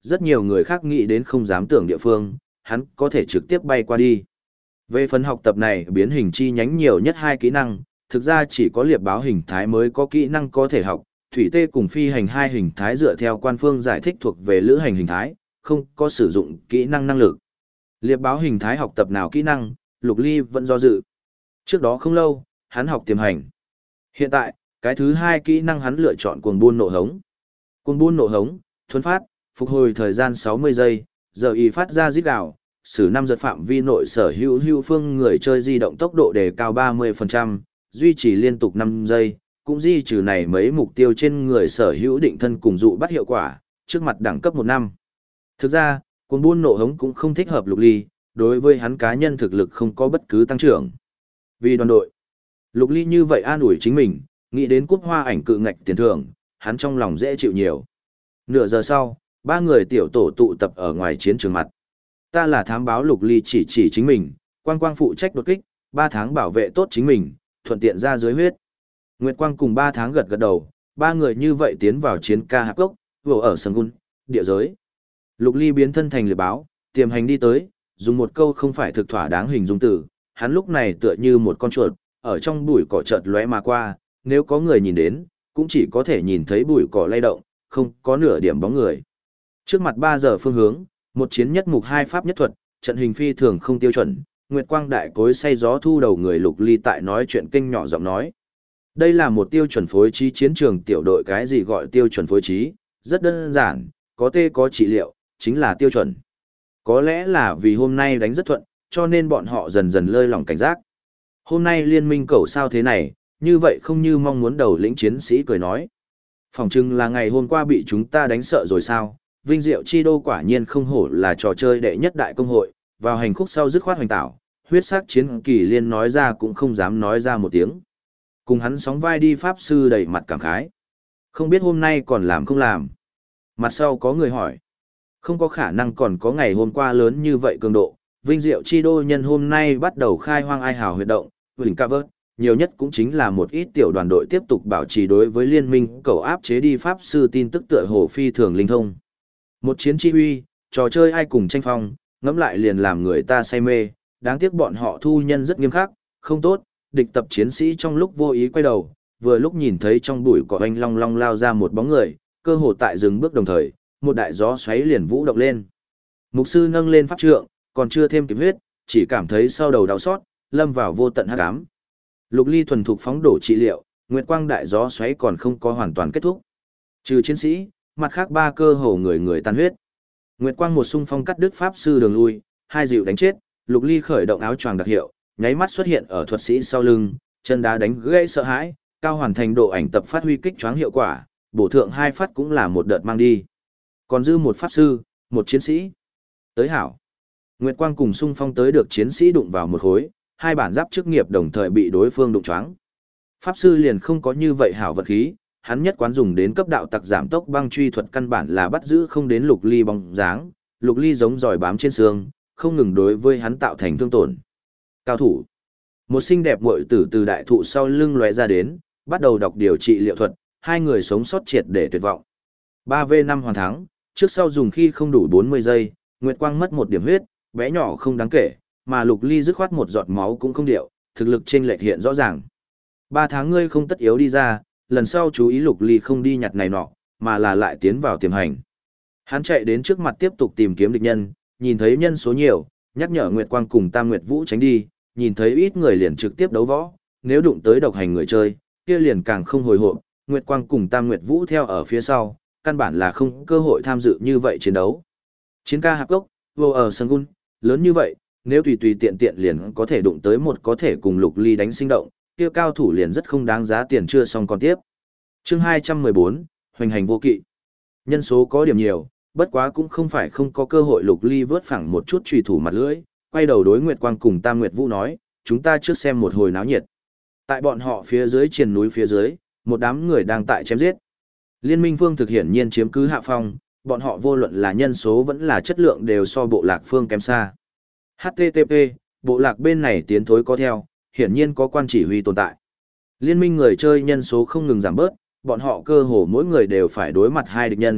rất nhiều người khác nghĩ đến không dám tưởng địa phương, hắn có thể trực tiếp bay qua đi. Về phần học tập này biến hình chi nhánh nhiều nhất 2 kỹ năng, thực ra chỉ có liệp báo hình thái mới có kỹ năng có thể học, thủy tê cùng phi hành 2 hình thái dựa theo quan phương giải thích thuộc về lữ hành hình thái, không có sử dụng kỹ năng năng lực. Liệp báo hình thái học tập nào kỹ năng, Lục Ly vẫn do dự. Trước đó không lâu, hắn học tiềm hành. Hiện tại, cái thứ 2 kỹ năng hắn lựa chọn cuồng buôn nộ hống. Cuồng buôn nộ hống, thuần phát, phục hồi thời gian 60 giây, giờ y phát ra rít gào, sử 5 giật phạm vi nội sở hữu phương người chơi di động tốc độ đề cao 30%, duy trì liên tục 5 giây, cũng di trừ này mấy mục tiêu trên người sở hữu định thân cùng dụ bắt hiệu quả, trước mặt đẳng cấp 1 năm. Thực ra, cuồng buôn nộ hống cũng không thích hợp Lục Ly, đối với hắn cá nhân thực lực không có bất cứ tăng trưởng. Vì đoàn đội, Lục Ly như vậy an ủi chính mình, nghĩ đến cúp hoa ảnh cự ngạch tiền thưởng, hắn trong lòng dễ chịu nhiều. Nửa giờ sau, 3 người tiểu tổ tụ tập ở ngoài chiến trường mặt. Ta là thám báo. Lục Ly chỉ chính mình, Quang Quang phụ trách đột kích, 3 tháng bảo vệ tốt chính mình, thuận tiện ra dưới huyết. Nguyệt Quang cùng 3 tháng gật đầu, 3 người như vậy tiến vào chiến ca hạp gốc, vừa ở sân gun, địa giới. Lục Ly biến thân thành liệp báo, tiềm hành đi tới, dùng một câu không phải thực thỏa đáng hình dung từ, hắn lúc này tựa như một con chuột, ở trong bụi cỏ chợt lóe mà qua, nếu có người nhìn đến, cũng chỉ có thể nhìn thấy bụi cỏ lay động, không có nửa điểm bóng người. Trước mặt 3 giờ phương hướng, một chiến nhất mục 2 pháp nhất thuật, trận hình phi thường không tiêu chuẩn, Nguyệt Quang đại cối say gió thu đầu người Lục Ly tại nói chuyện kinh nhỏ giọng nói. Đây là một tiêu chuẩn phối trí chiến trường tiểu đội. Cái gì gọi tiêu chuẩn phối trí? Rất đơn giản, có tê có trị liệu, chính là tiêu chuẩn. Có lẽ là vì hôm nay đánh rất thuận, cho nên bọn họ dần dần lơi lỏng cảnh giác. Hôm nay liên minh cầu sao thế này, như vậy không như mong muốn. Đầu lĩnh chiến sĩ cười nói. Phỏng chừng là ngày hôm qua bị chúng ta đánh sợ rồi sao? Vinh Diệu Chi Đô quả nhiên không hổ là trò chơi đệ nhất đại công hội, vào hành khúc sau dứt khoát hoành tạo, huyết sắc chiến kỳ liên nói ra cũng không dám nói ra một tiếng. Cùng hắn sóng vai đi pháp sư đầy mặt cảm khái. Không biết hôm nay còn làm không làm. Mặt sau có người hỏi. Không có khả năng còn có ngày hôm qua lớn như vậy cường độ. Vinh Diệu Chi Đô nhân hôm nay bắt đầu khai hoang ai hào huyệt động, Vinh Cover, nhiều nhất cũng chính là một ít tiểu đoàn đội tiếp tục bảo trì đối với liên minh cầu áp chế đi pháp sư tin tức tựa hồ phi thường linh thông. Một chiến chi huy, trò chơi ai cùng tranh phong, ngẫm lại liền làm người ta say mê, đáng tiếc bọn họ thu nhân rất nghiêm khắc, không tốt, địch tập chiến sĩ trong lúc vô ý quay đầu, vừa lúc nhìn thấy trong bụi cỏ anh long long lao ra một bóng người, cơ hồ tại dừng bước đồng thời, một đại gió xoáy liền vũ động lên. Mục sư nâng lên pháp trượng, còn chưa thêm kịp huyết, chỉ cảm thấy sau đầu đau xót, lâm vào vô tận hắc ám. Lục Ly thuần thục phóng đổ trị liệu, Nguyệt Quang đại gió xoáy còn không có hoàn toàn kết thúc. Trừ chiến sĩ, mặt khác 3 cơ hồ người tan huyết. Nguyệt Quang một xung phong cắt đứt pháp sư đường lui, 2 dịu đánh chết, Lục Ly khởi động áo choàng đặc hiệu, nháy mắt xuất hiện ở thuật sĩ sau lưng, chân đá đánh gãy sợ hãi, cao hoàn thành độ ảnh tập phát huy kích choáng hiệu quả, bổ thượng 2 phát cũng là một đợt mang đi. Còn dư một pháp sư, một chiến sĩ. Tới hảo. Nguyệt Quang cùng xung phong tới được chiến sĩ đụng vào một khối, 2 bản giáp chức nghiệp đồng thời bị đối phương đụng choáng. Pháp sư liền không có như vậy hảo vật khí, hắn nhất quán dùng đến cấp đạo tặc giảm tốc băng truy thuật căn bản là bắt giữ không đến Lục Ly bóng dáng, Lục Ly giống giỏi bám trên xương, không ngừng đối với hắn tạo thành thương tổn. Cao thủ. Một xinh đẹp muội tử từ đại thụ sau lưng lóe ra đến, bắt đầu đọc điều trị liệu thuật, 2 người sống sót triệt để tuyệt vọng. 3v5 hoàn thắng, trước sau dùng khi không đủ 40 giây, Nguyệt Quang mất 1 điểm huyết, bé nhỏ không đáng kể, mà Lục Ly dứt khoát một giọt máu cũng không điệu, thực lực chênh lệch hiện rõ ràng. 3 tháng ngươi không tất yếu đi ra, lần sau chú ý Lục Ly không đi nhặt này nọ, mà là lại tiến vào tiềm hành. Hắn chạy đến trước mặt tiếp tục tìm kiếm địch nhân, nhìn thấy nhân số nhiều, nhắc nhở Nguyệt Quang cùng Tam Nguyệt Vũ tránh đi, nhìn thấy ít người liền trực tiếp đấu võ, nếu đụng tới độc hành người chơi, kia liền càng không hồi hộp, Nguyệt Quang cùng Tam Nguyệt Vũ theo ở phía sau, căn bản là không cơ hội tham dự như vậy chiến đấu. Chiến ca hạp gốc, vô ở Sangun, lớn như vậy, nếu tùy tùy tiện tiện liền có thể đụng tới một có thể cùng Lục Ly đánh sinh động, kia cao thủ liền rất không đáng giá tiền chưa xong còn tiếp. Chương 214, hoành hành vô kỵ. Nhân số có điểm nhiều, bất quá cũng không phải không có cơ hội Lục Ly vớt phẳng một chút chùy thủ mặt lưỡi, quay đầu đối Nguyệt Quang cùng Tam Nguyệt Vũ nói, chúng ta trước xem một hồi náo nhiệt. Tại bọn họ phía dưới triền núi phía dưới, một đám người đang tại chém giết. Liên minh phương thực hiển nhiên chiếm cứ hạ phong, bọn họ vô luận là nhân số vẫn là chất lượng đều so bộ lạc phương kém xa. HTTP, bộ lạc bên này tiến thối có theo, hiển nhiên có quan chỉ huy tồn tại. Liên minh người chơi nhân số không ngừng giảm bớt, bọn họ cơ hồ mỗi người đều phải đối mặt 2 địch nhân,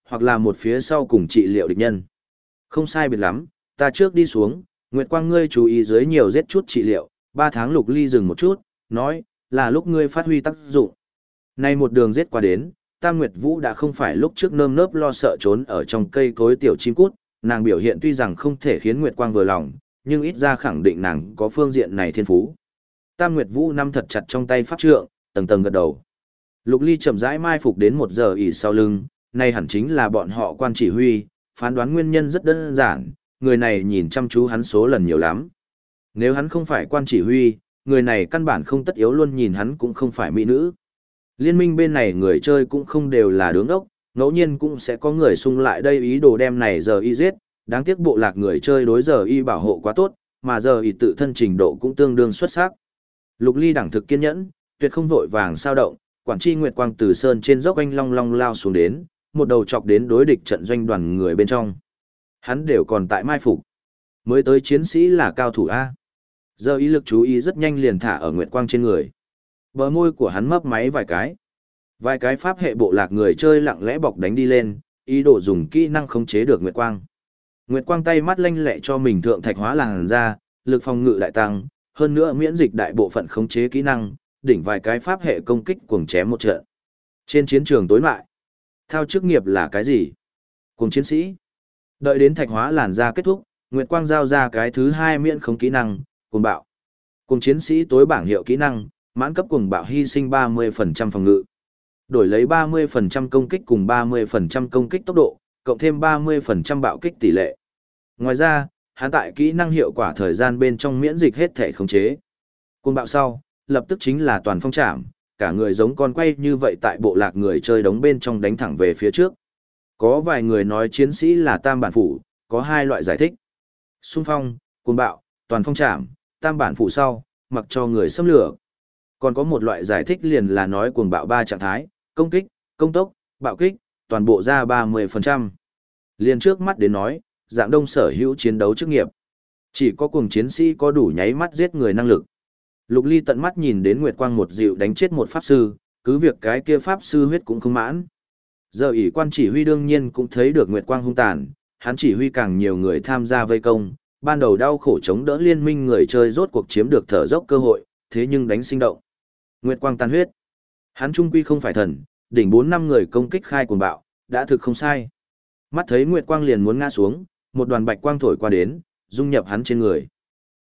hoặc là một phía sau cùng trị liệu địch nhân. Không sai biệt lắm, ta trước đi xuống, Nguyệt Quang ngươi chú ý dưới nhiều giết chút trị liệu, 3 tháng Lục Ly dừng một chút, nói, là lúc ngươi phát huy tác dụng. Nay một đường giết qua đến, Tam Nguyệt Vũ đã không phải lúc trước nơm nớp lo sợ trốn ở trong cây cối tiểu chim cút, nàng biểu hiện tuy rằng không thể khiến Nguyệt Quang vừa lòng, nhưng ít ra khẳng định nàng có phương diện này thiên phú. Tam Nguyệt Vũ nắm thật chặt trong tay pháp trượng, tầng tầng gật đầu. Lục Ly chậm rãi mai phục đến 1 giờ ỉ sau lưng, nay hẳn chính là bọn họ quan chỉ huy, phán đoán nguyên nhân rất đơn giản, người này nhìn chăm chú hắn số lần nhiều lắm. Nếu hắn không phải quan chỉ huy, người này căn bản không tất yếu luôn nhìn hắn cũng không phải mỹ nữ. Liên minh bên này người chơi cũng không đều là đứng ốc, ngẫu nhiên cũng sẽ có người xung lại đây ý đồ đem này giờ y giết, đáng tiếc bộ lạc người chơi đối giờ y bảo hộ quá tốt, mà giờ y tự thân trình độ cũng tương đương xuất sắc. Lục Ly đẳng thực kiên nhẫn, tuyệt không vội vàng sao động, quản chi Nguyệt Quang từ sơn trên dốc anh long long lao xuống đến, một đầu chọc đến đối địch trận doanh đoàn người bên trong. Hắn đều còn tại mai phục. Mới tới chiến sĩ là cao thủ A. Giờ ý lực chú ý rất nhanh liền thả ở Nguyệt Quang trên người. Bờ môi của hắn mấp máy vài cái. Vài cái pháp hệ bộ lạc người chơi lặng lẽ bọc đánh đi lên, ý đồ dùng kỹ năng khống chế được Nguyệt Quang. Nguyệt Quang tay mắt lanh lẹ cho mình thượng thạch hóa làn ra, lực phòng ngự đại tăng, hơn nữa miễn dịch đại bộ phận khống chế kỹ năng, đỉnh vài cái pháp hệ công kích cuồng chém một trận. Trên chiến trường tối mại, thao chức nghiệp là cái gì? Cuồng chiến sĩ. Đợi đến thạch hóa làn ra kết thúc, Nguyệt Quang giao ra cái thứ 2 miễn khống kỹ năng, cuồng bạo. Cuồng chiến sĩ tối bảng hiệu kỹ năng, mãn cấp cuồng bạo hy sinh 30% phòng ngự. Đổi lấy 30% công kích cùng 30% công kích tốc độ, cộng thêm 30% bạo kích tỷ lệ. Ngoài ra, hắn tại kỹ năng hiệu quả thời gian bên trong miễn dịch hết thể khống chế. Cuồng bạo sau, lập tức chính là toàn phong trảm, cả người giống con quay như vậy tại bộ lạc người chơi đóng bên trong đánh thẳng về phía trước. Có vài người nói chiến sĩ là tam bản phủ, có 2 loại giải thích. Xung phong, cuồng bạo, toàn phong trảm, tam bản phủ sau, mặc cho người xâm lược. Còn có một loại giải thích liền là nói cuồng bạo 3 trạng thái, công kích, công tốc, bạo kích, toàn bộ ra 30%. Liền trước mắt đến nói, dạng đông sở hữu chiến đấu chức nghiệp. Chỉ có cuồng chiến sĩ có đủ nháy mắt giết người năng lực. Lục Ly tận mắt nhìn đến Nguyệt Quang một dịu đánh chết một pháp sư, cứ việc cái kia pháp sư huyết cũng không mãn. Giờ ỷ quan chỉ huy đương nhiên cũng thấy được Nguyệt Quang hung tàn, hắn chỉ huy càng nhiều người tham gia vây công, ban đầu đau khổ chống đỡ liên minh người chơi rốt cuộc chiếm được thở dốc cơ hội, thế nhưng đánh sinh động. Nguyệt Quang tan huyết. Hắn trung quy không phải thần, đỉnh 4-5 người công kích khai cuồng bạo, đã thực không sai. Mắt thấy Nguyệt Quang liền muốn ngã xuống, một đoàn bạch quang thổi qua đến, dung nhập hắn trên người.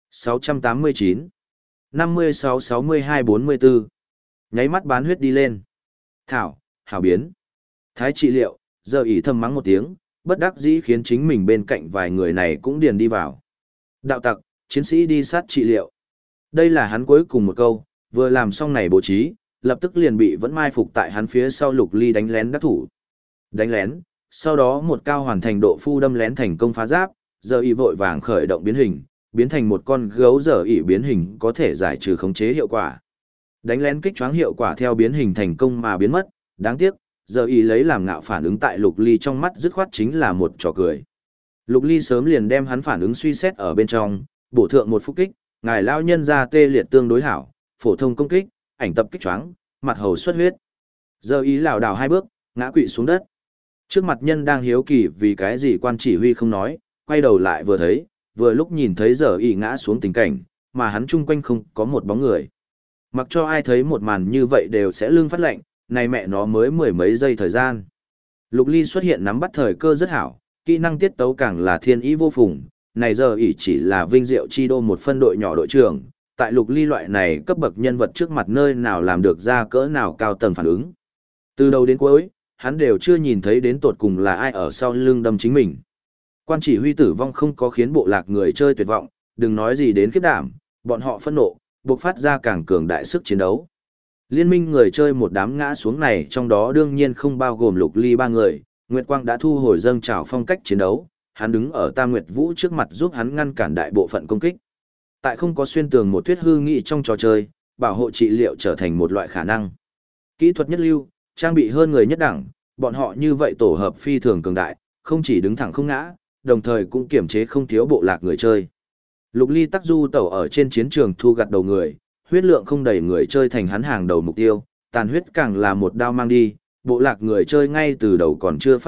689, 56, 62, 44. Nháy mắt bán huyết đi lên. Thảo, hảo biến. Thái trị liệu, giờ ỷ thầm mắng một tiếng, bất đắc dĩ khiến chính mình bên cạnh vài người này cũng điền đi vào. Đạo tặc, chiến sĩ đi sát trị liệu. Đây là hắn cuối cùng một câu, vừa làm xong này bố trí, lập tức liền bị vẫn mai phục tại hắn phía sau Lục Ly đánh lén đắc thủ. Đánh lén, sau đó một cao hoàn thành độ phu đâm lén thành công phá giáp, giờ ỷ vội vàng khởi động biến hình, biến thành một con gấu giờ ỷ biến hình có thể giải trừ khống chế hiệu quả. Đánh lén kích choáng hiệu quả theo biến hình thành công mà biến mất, đáng tiếc, giờ ỷ lấy làm ngạo phản ứng tại Lục Ly trong mắt dứt khoát chính là một trò cười. Lục Ly sớm liền đem hắn phản ứng suy xét ở bên trong, bổ thượng một phúc kích, ngài lao nhân ra tê liệt tương đối hảo, phổ thông công kích, ảnh tập kích choáng, mặt hầu xuất huyết. Giờ ỷ lảo đảo 2 bước, ngã quỵ xuống đất. Trước mặt nhân đang hiếu kỳ vì cái gì quan chỉ huy không nói, quay đầu lại vừa thấy, vừa lúc nhìn thấy giờ ỷ ngã xuống tình cảnh, mà hắn chung quanh không có một bóng người. Mặc cho ai thấy một màn như vậy đều sẽ lưng phát lạnh, này mẹ nó mới 10 mấy giây thời gian. Lục Ly xuất hiện nắm bắt thời cơ rất hảo, kỹ năng tiết tấu càng là thiên ý vô phùng, này giờ ỷ chỉ là vinh diệu chi đô một phân đội nhỏ đội trưởng, tại Lục Ly loại này cấp bậc nhân vật trước mặt nơi nào làm được ra cỡ nào cao tầng phản ứng. Từ đầu đến cuối, hắn đều chưa nhìn thấy đến tột cùng là ai ở sau lưng đâm chính mình. Quan chỉ huy tử vong không có khiến bộ lạc người chơi tuyệt vọng, đừng nói gì đến khiếp đảm, bọn họ phẫn nộ, buộc phát ra càng cường đại sức chiến đấu. Liên minh người chơi một đám ngã xuống này trong đó đương nhiên không bao gồm Lục Ly 3 người, Nguyệt Quang đã thu hồi dâng trào phong cách chiến đấu, hắn đứng ở Tam Nguyệt Vũ trước mặt giúp hắn ngăn cản đại bộ phận công kích. Tại không có xuyên tường một thuyết hư nghị trong trò chơi, bảo hộ trị liệu trở thành một loại khả năng. Kỹ thuật nhất lưu, trang bị hơn người nhất đẳng, bọn họ như vậy tổ hợp phi thường cường đại, không chỉ đứng thẳng không ngã, đồng thời cũng kiểm chế không thiếu bộ lạc người chơi. Lục Ly tắc du tẩu ở trên chiến trường thu gặt đầu người, huyết lượng không đầy người chơi thành hắn hàng đầu mục tiêu, tàn huyết càng là một đao mang đi, bộ lạc người chơi ngay từ đầu còn chưa phát hiện,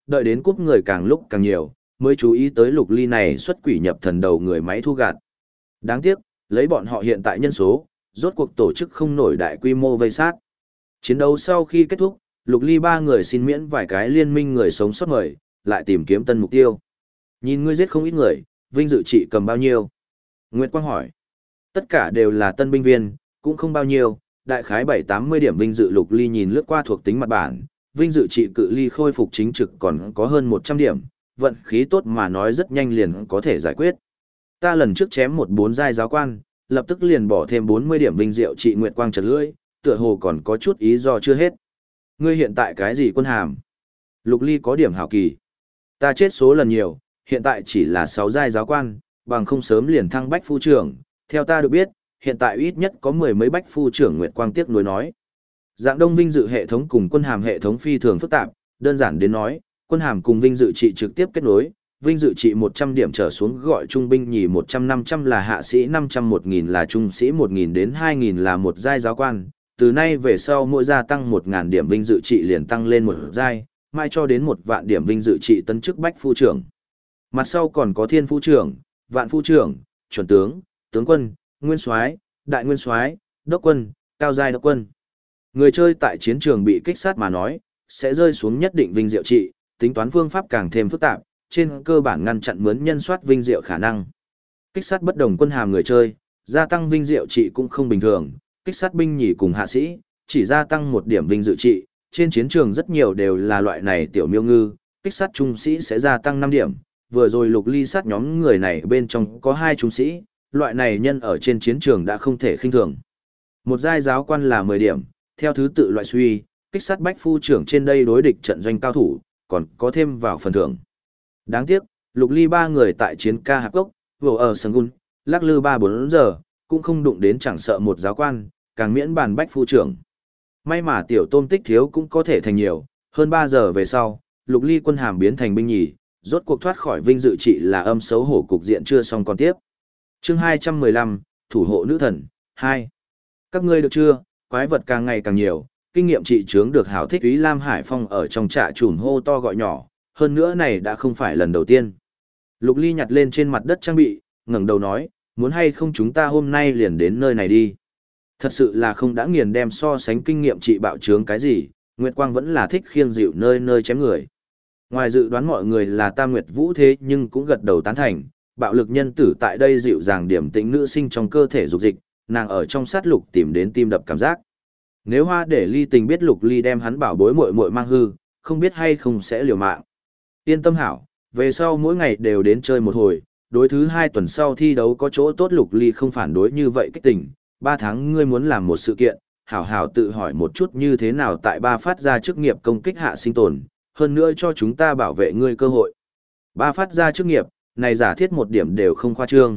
đợi đến cúp người càng lúc càng nhiều, mới chú ý tới Lục Ly này xuất quỷ nhập thần đầu người máy thu gạt. Đáng tiếc, lấy bọn họ hiện tại nhân số, rốt cuộc tổ chức không nổi đại quy mô vây sát. Chiến đấu sau khi kết thúc, Lục Ly ba người xin miễn vài cái liên minh người sống sót mời, lại tìm kiếm tân mục tiêu. Nhìn ngươi giết không ít người, vinh dự trị cầm bao nhiêu? Nguyệt Quang hỏi. Tất cả đều là tân binh viên, cũng không bao nhiêu, đại khái 7-80 điểm vinh dự. Lục Ly nhìn lướt qua thuộc tính mặt bản, vinh dự trị cự ly khôi phục chính trực còn có hơn 100 điểm, vận khí tốt mà nói rất nhanh liền có thể giải quyết. Ta lần trước chém một 4 giai giáo quan, lập tức liền bỏ thêm 40 điểm vinh diệu trị. Nguyệt Quang chật lưỡi, tựa hồ còn có chút ý do chưa hết. Ngươi hiện tại cái gì quân hàm? Lục Ly có điểm hảo kỳ. Ta chết số lần nhiều, hiện tại chỉ là 6 giai giáo quan, bằng không sớm liền thăng bách phu trưởng. Theo ta được biết, hiện tại ít nhất có 10 mấy bách phu trưởng. Nguyệt Quang tiếc nuối nói. Dạng đông vinh dự hệ thống cùng quân hàm hệ thống phi thường phức tạp, đơn giản đến nói, quân hàm cùng vinh dự trị trực tiếp kết nối, vinh dự trị 100 điểm trở xuống gọi trung binh nhì 100-500 là hạ sĩ 500-1000 là trung sĩ 1000 đến 2000 là một giai giáo quan, từ nay về sau mỗi gia tăng 1000 điểm vinh dự trị liền tăng lên một giai, mai cho đến 1 vạn điểm vinh dự trị tấn chức bách phu trưởng. Mặt sau còn có thiên phu trưởng, vạn phu trưởng, chuẩn tướng, tướng quân, nguyên soái, đại nguyên soái, đốc quân, cao giai đốc quân. Người chơi tại chiến trường bị kích sát mà nói, sẽ rơi xuống nhất định vinh diệu trị, tính toán phương pháp càng thêm phức tạp, trên cơ bản ngăn chặn mướn nhân soát vinh diệu khả năng. Kích sát bất đồng quân hàm người chơi, gia tăng vinh diệu trị cũng không bình thường, kích sát binh nhì cùng hạ sĩ, chỉ gia tăng 1 điểm vinh dự trị, trên chiến trường rất nhiều đều là loại này tiểu miêu ngư, kích sát trung sĩ sẽ gia tăng 5 điểm, vừa rồi Lục Ly sát nhóm người này bên trong có 2 trung sĩ, loại này nhân ở trên chiến trường đã không thể khinh thường. Một giai giáo quan là 10 điểm, theo thứ tự loại suy, kích sát bách phu trưởng trên đây đối địch trận doanh cao thủ, còn có thêm vào phần thưởng. Đáng tiếc, Lục Ly ba người tại chiến ca hạp gốc, vừa ở Sân lắc lư 3-4 giờ, cũng không đụng đến chẳng sợ một giáo quan, càng miễn bàn bách phu trưởng. May mà tiểu tôm tích thiếu cũng có thể thành nhiều, hơn 3 giờ về sau, Lục Ly quân hàm biến thành binh nhì, rốt cuộc thoát khỏi vinh dự trị là âm xấu hổ cục diện chưa xong còn tiếp. Chương 215, Thủ hộ nữ thần, 2. Các ngươi được chưa, quái vật càng ngày càng nhiều, kinh nghiệm trị trướng được hảo thích Úy Lam Hải Phong ở trong trạ trùm hô to gọi nhỏ, hơn nữa này đã không phải lần đầu tiên. Lục Ly nhặt lên trên mặt đất trang bị, ngẩng đầu nói, muốn hay không chúng ta hôm nay liền đến nơi này đi. Thật sự là không đã nghiền đem so sánh kinh nghiệm trị bạo trướng cái gì, Nguyệt Quang vẫn là thích khiêng dịu nơi nơi chém người. Ngoài dự đoán mọi người là Tam Nguyệt Vũ thế nhưng cũng gật đầu tán thành, bạo lực nhân tử tại đây dịu dàng điểm tĩnh nữ sinh trong cơ thể dục dịch, nàng ở trong sát lục tìm đến tim đập cảm giác. Nếu Hoa để Ly Tình biết Lục Ly đem hắn bảo bối muội muội mang hư, không biết hay không sẽ liều mạng. Yên tâm hảo, về sau mỗi ngày đều đến chơi một hồi, đối thứ 2 tuần sau thi đấu có chỗ tốt. Lục Ly không phản đối như vậy kích tình, 3 tháng ngươi muốn làm một sự kiện, hảo hảo tự hỏi một chút như thế nào tại 3 phát ra chức nghiệp công kích hạ sinh tồn, hơn nữa cho chúng ta bảo vệ ngươi cơ hội. 3 phát ra chức nghiệp, này giả thiết một điểm đều không khoa trương.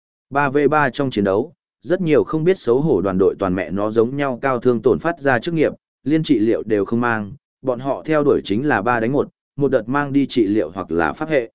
3v3 trong chiến đấu, rất nhiều không biết xấu hổ đoàn đội toàn mẹ nó giống nhau cao thương tổn phát ra chức nghiệp, liên trị liệu đều không mang, bọn họ theo đuổi chính là 3 đánh 1, một đợt mang đi trị liệu hoặc là pháp hệ.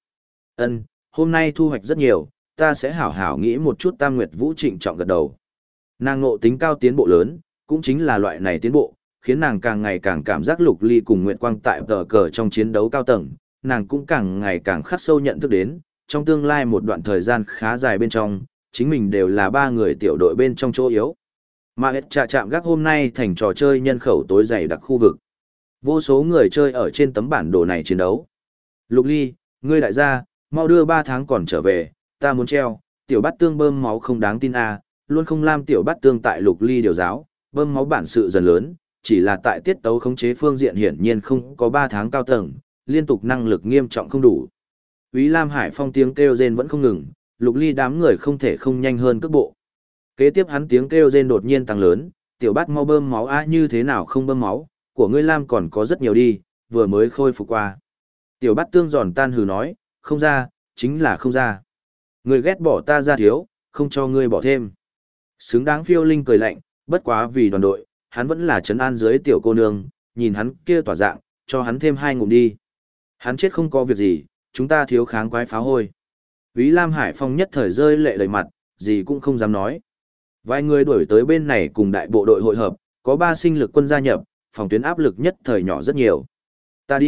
Hôm nay thu hoạch rất nhiều, ta sẽ hảo hảo nghĩ một chút. Tam Nguyệt Vũ trịnh trọng gật đầu. Nàng ngộ tính cao tiến bộ lớn, cũng chính là loại này tiến bộ, khiến nàng càng ngày càng cảm giác Lục Ly cùng Nguyệt Quang tại tờ cờ trong chiến đấu cao tầng, nàng cũng càng ngày càng khắc sâu nhận thức đến, trong tương lai một đoạn thời gian khá dài bên trong, chính mình đều là 3 người tiểu đội bên trong chỗ yếu. Mà hết trà chạm gác hôm nay thành trò chơi nhân khẩu tối dày đặc khu vực. Vô số người chơi ở trên tấm bản đồ này chiến đấu. Lục Ly, ngươi đại gia, mau đưa 3 tháng còn trở về, ta muốn treo, tiểu bát tương bơm máu không đáng tin à, luôn không lam tiểu bát tương tại Lục Ly điều giáo, bơm máu bản sự dần lớn, chỉ là tại tiết tấu khống chế phương diện hiển nhiên không có 3 tháng cao tầng, liên tục năng lực nghiêm trọng không đủ. Úy Lam Hải Phong tiếng kêu rên vẫn không ngừng, Lục Ly đám người không thể không nhanh hơn cước bộ. Kế tiếp hắn tiếng kêu rên đột nhiên tăng lớn, tiểu bát mau bơm máu a, như thế nào không bơm máu, của ngươi Lam còn có rất nhiều đi, vừa mới khôi phục qua. Tiểu bát tương giòn tan hừ nói, không ra, chính là không ra. Ngươi ghét bỏ ta ra thiếu, không cho ngươi bỏ thêm. Xứng đáng Phiêu Linh cười lạnh, bất quá vì đoàn đội, hắn vẫn là trấn an dưới tiểu cô nương, nhìn hắn kia tỏa dạng, cho hắn thêm 2 ngụm đi. Hắn chết không có việc gì, chúng ta thiếu kháng quái phá hôi. Úy Lam Hải Phong nhất thời rơi lệ đầy mặt, gì cũng không dám nói. Vài người đuổi tới bên này cùng đại bộ đội hội hợp, có 3 sinh lực quân gia nhập, phòng tuyến áp lực nhất thời nhỏ rất nhiều. Ta đi,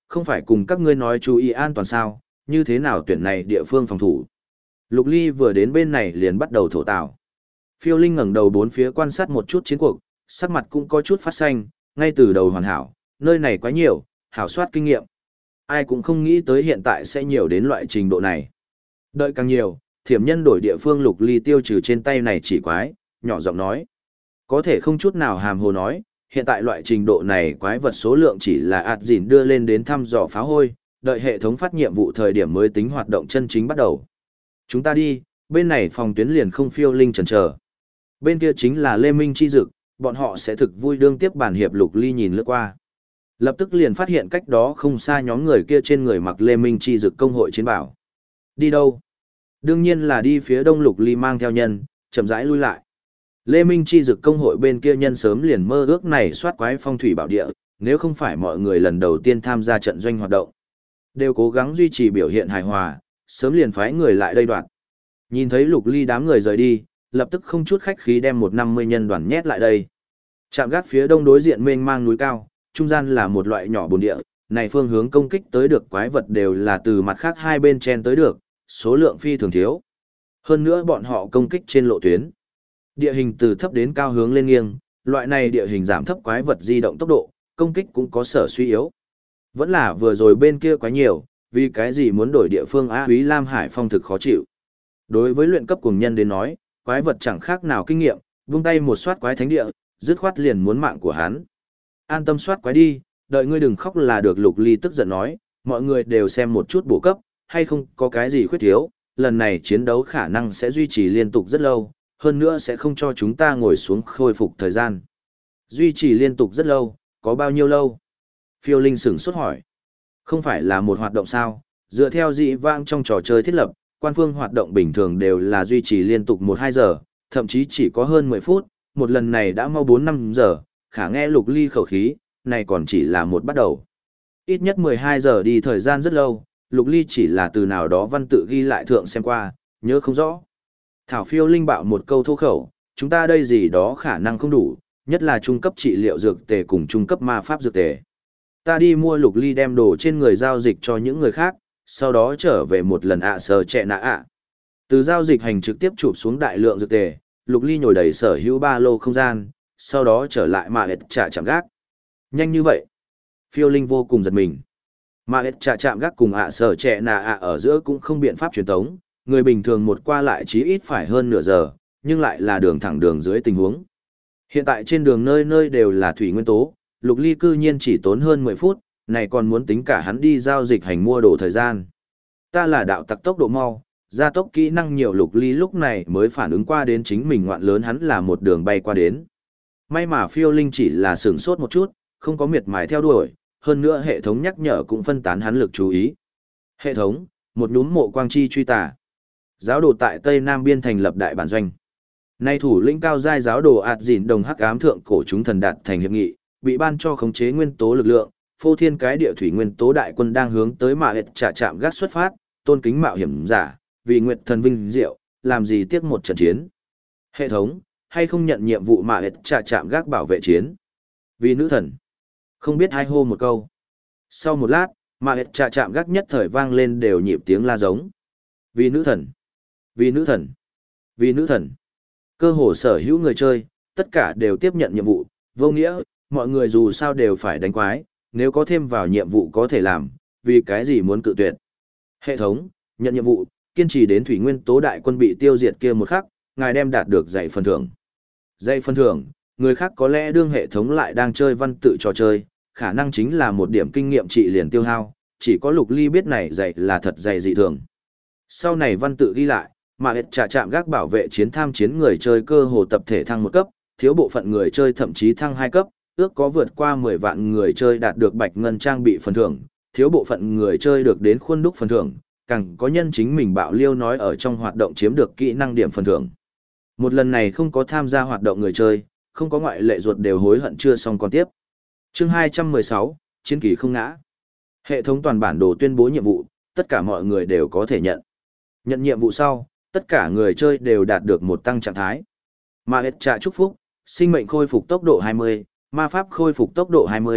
không phải cùng các ngươi nói chú ý an toàn sao, như thế nào tuyển này địa phương phòng thủ. Lục Ly vừa đến bên này liền bắt đầu thổ tào. Phiêu Linh ngẩng đầu bốn phía quan sát một chút chiến cuộc, sắc mặt cũng có chút phát xanh, ngay từ đầu hoàn hảo, nơi này quá nhiều, hảo soát kinh nghiệm. Ai cũng không nghĩ tới hiện tại sẽ nhiều đến loại trình độ này. Đợi càng nhiều, thiểm nhân đổi địa phương Lục Ly tiêu trừ trên tay này chỉ quái, nhỏ giọng nói. Có thể không chút nào hàm hồ nói, hiện tại loại trình độ này quái vật số lượng chỉ là ạt dỉn đưa lên đến thăm dò phá hôi, đợi hệ thống phát nhiệm vụ thời điểm mới tính hoạt động chân chính bắt đầu. Chúng ta đi, bên này phòng tuyến liền không Phiêu Linh chần chờ. Bên kia chính là Lê Minh Chi Dực, bọn họ sẽ thực vui đương tiếp bản hiệp. Lục Ly nhìn lướt qua. Lập tức liền phát hiện cách đó không xa nhóm người kia trên người mặc Lê Minh Chi Dực công hội chiến bảo. Đi đâu? Đương nhiên là đi phía đông. Lục Ly mang theo nhân, chậm rãi lui lại. Lê Minh Chi Dực công hội bên kia nhân sớm liền mơ ước này soát quái phong thủy bảo địa, nếu không phải mọi người lần đầu tiên tham gia trận doanh hoạt động, đều cố gắng duy trì biểu hiện hài hòa, sớm liền phái người lại đây đoạn. Nhìn thấy Lục Ly đám người rời đi, lập tức không chút khách khí đem 150 nhân đoàn nhét lại đây. Trạm gác phía đông đối diện mênh mang núi cao, trung gian là một loại nhỏ bồn địa, này phương hướng công kích tới được quái vật đều là từ mặt khác hai bên chen tới được, số lượng phi thường thiếu. Hơn nữa bọn họ công kích trên lộ tuyến. Địa hình từ thấp đến cao hướng lên nghiêng, loại này địa hình giảm thấp quái vật di động tốc độ, công kích cũng có sở suy yếu. Vẫn là vừa rồi bên kia quá nhiều, vì cái gì muốn đổi địa phương Á Úy Lam Hải Phong thực khó chịu. Đối với luyện cấp cuồng nhân đến nói, quái vật chẳng khác nào kinh nghiệm, vung tay một soát quái thánh địa, dứt khoát liền muốn mạng của hắn. An tâm soát quái đi, đợi ngươi đừng khóc là được. Lục Ly tức giận nói, mọi người đều xem một chút bổ cấp, hay không có cái gì khuyết thiếu, lần này chiến đấu khả năng sẽ duy trì liên tục rất lâu, hơn nữa sẽ không cho chúng ta ngồi xuống khôi phục thời gian. Duy trì liên tục rất lâu, có bao nhiêu lâu? Phiêu Linh sửng sốt hỏi. Không phải là một hoạt động sao, dựa theo dị vãng trong trò chơi thiết lập, quan phương hoạt động bình thường đều là duy trì liên tục 1-2 giờ, thậm chí chỉ có hơn 10 phút, một lần này đã mau 4-5 giờ, khả nghe Lục Ly khẩu khí, này còn chỉ là một bắt đầu. Ít nhất 12 giờ đi thời gian rất lâu, Lục Ly chỉ là từ nào đó văn tự ghi lại thượng xem qua, nhớ không rõ. Thảo Phiêu Linh bạo một câu thô khẩu, chúng ta đây gì đó khả năng không đủ, nhất là trung cấp trị liệu dược tề cùng trung cấp ma pháp dược tề. Ta đi mua. Lục Ly đem đồ trên người giao dịch cho những người khác, sau đó trở về một lần sờ trẻ nạ ạ. Từ giao dịch hành trực tiếp chụp xuống đại lượng dược tề, Lục Ly nhồi đầy sở hữu ba lô không gian, sau đó trở lại mà hết trả chạm gác. Nhanh như vậy. Phiêu Linh vô cùng giật mình. Mà hết trả chạm gác cùng sờ trẻ nạ ạ ở giữa cũng không biện pháp truyền tống, người bình thường một qua lại chí ít phải hơn nửa giờ, nhưng lại là đường thẳng đường dưới tình huống. Hiện tại trên đường nơi nơi đều là thủy nguyên tố, Lục Ly cư nhiên chỉ tốn hơn 10 phút, này còn muốn tính cả hắn đi giao dịch hành mua đồ thời gian. Ta là đạo tặc tốc độ mau, gia tốc kỹ năng nhiều. Lục Ly lúc này mới phản ứng qua đến chính mình ngoạn lớn hắn là một đường bay qua đến. May mà Phiêu Linh chỉ là sửng sốt một chút, không có miệt mài theo đuổi, hơn nữa hệ thống nhắc nhở cũng phân tán hắn lực chú ý. Hệ thống, một nhúm mộ quang chi truy tà. Giáo đồ tại Tây Nam Biên thành lập đại bản doanh. Nay thủ lĩnh cao giai giáo đồ ạt dỉn đồng hắc ám thượng cổ chúng thần đạt thành hiệp nghị, bị ban cho khống chế nguyên tố lực lượng, phô thiên cái địa thủy nguyên tố đại quân đang hướng tới mạ hệt trả trạm gác xuất phát, tôn kính mạo hiểm giả, vì nguyệt thần vinh diệu, làm gì tiếc một trận chiến. Hệ thống, hay không nhận nhiệm vụ mạ hệt trả trạm gác bảo vệ chiến. Vì nữ thần. Không biết ai hô một câu. Sau một lát, mạ hệt trả trạm gác nhất thời vang lên đều nhịp tiếng la giống. Vì nữ thần. Vì nữ thần. Vì nữ thần. Cơ hồ sở hữu người chơi, tất cả đều tiếp nhận nhiệm vụ, vô nghĩa, mọi người dù sao đều phải đánh quái, nếu có thêm vào nhiệm vụ có thể làm, vì cái gì muốn cự tuyệt. Hệ thống, nhận nhiệm vụ, kiên trì đến thủy nguyên tố đại quân bị tiêu diệt kia một khắc, ngài đem đạt được dạy phần thưởng. Dạy phần thưởng, người khác có lẽ đương hệ thống lại đang chơi văn tự trò chơi, khả năng chính là một điểm kinh nghiệm trị liền tiêu hao, chỉ có Lục Ly biết này dạy là thật dạy dị thường. Sau này văn tự ghi lại, mà hết trả trạm gác bảo vệ chiến tham chiến người chơi cơ hồ tập thể thăng 1 cấp, thiếu bộ phận người chơi thậm chí thăng 2 cấp, ước có vượt qua 10 vạn người chơi đạt được bạch ngân trang bị phần thưởng, thiếu bộ phận người chơi được đến khuôn đúc phần thưởng, càng có nhân chính mình bạo liêu nói ở trong hoạt động chiếm được kỹ năng điểm phần thưởng. Một lần này không có tham gia hoạt động người chơi, không có ngoại lệ ruột đều hối hận chưa xong còn tiếp. Chương 216, chiến kỳ không ngã. Hệ thống toàn bản đồ tuyên bố nhiệm vụ, tất cả mọi người đều có thể nhận. Nhận nhiệm vụ sau, tất cả người chơi đều đạt được một tăng trạng thái. Ma hết trả chúc phúc, sinh mệnh khôi phục tốc độ 20, ma pháp khôi phục tốc độ 20,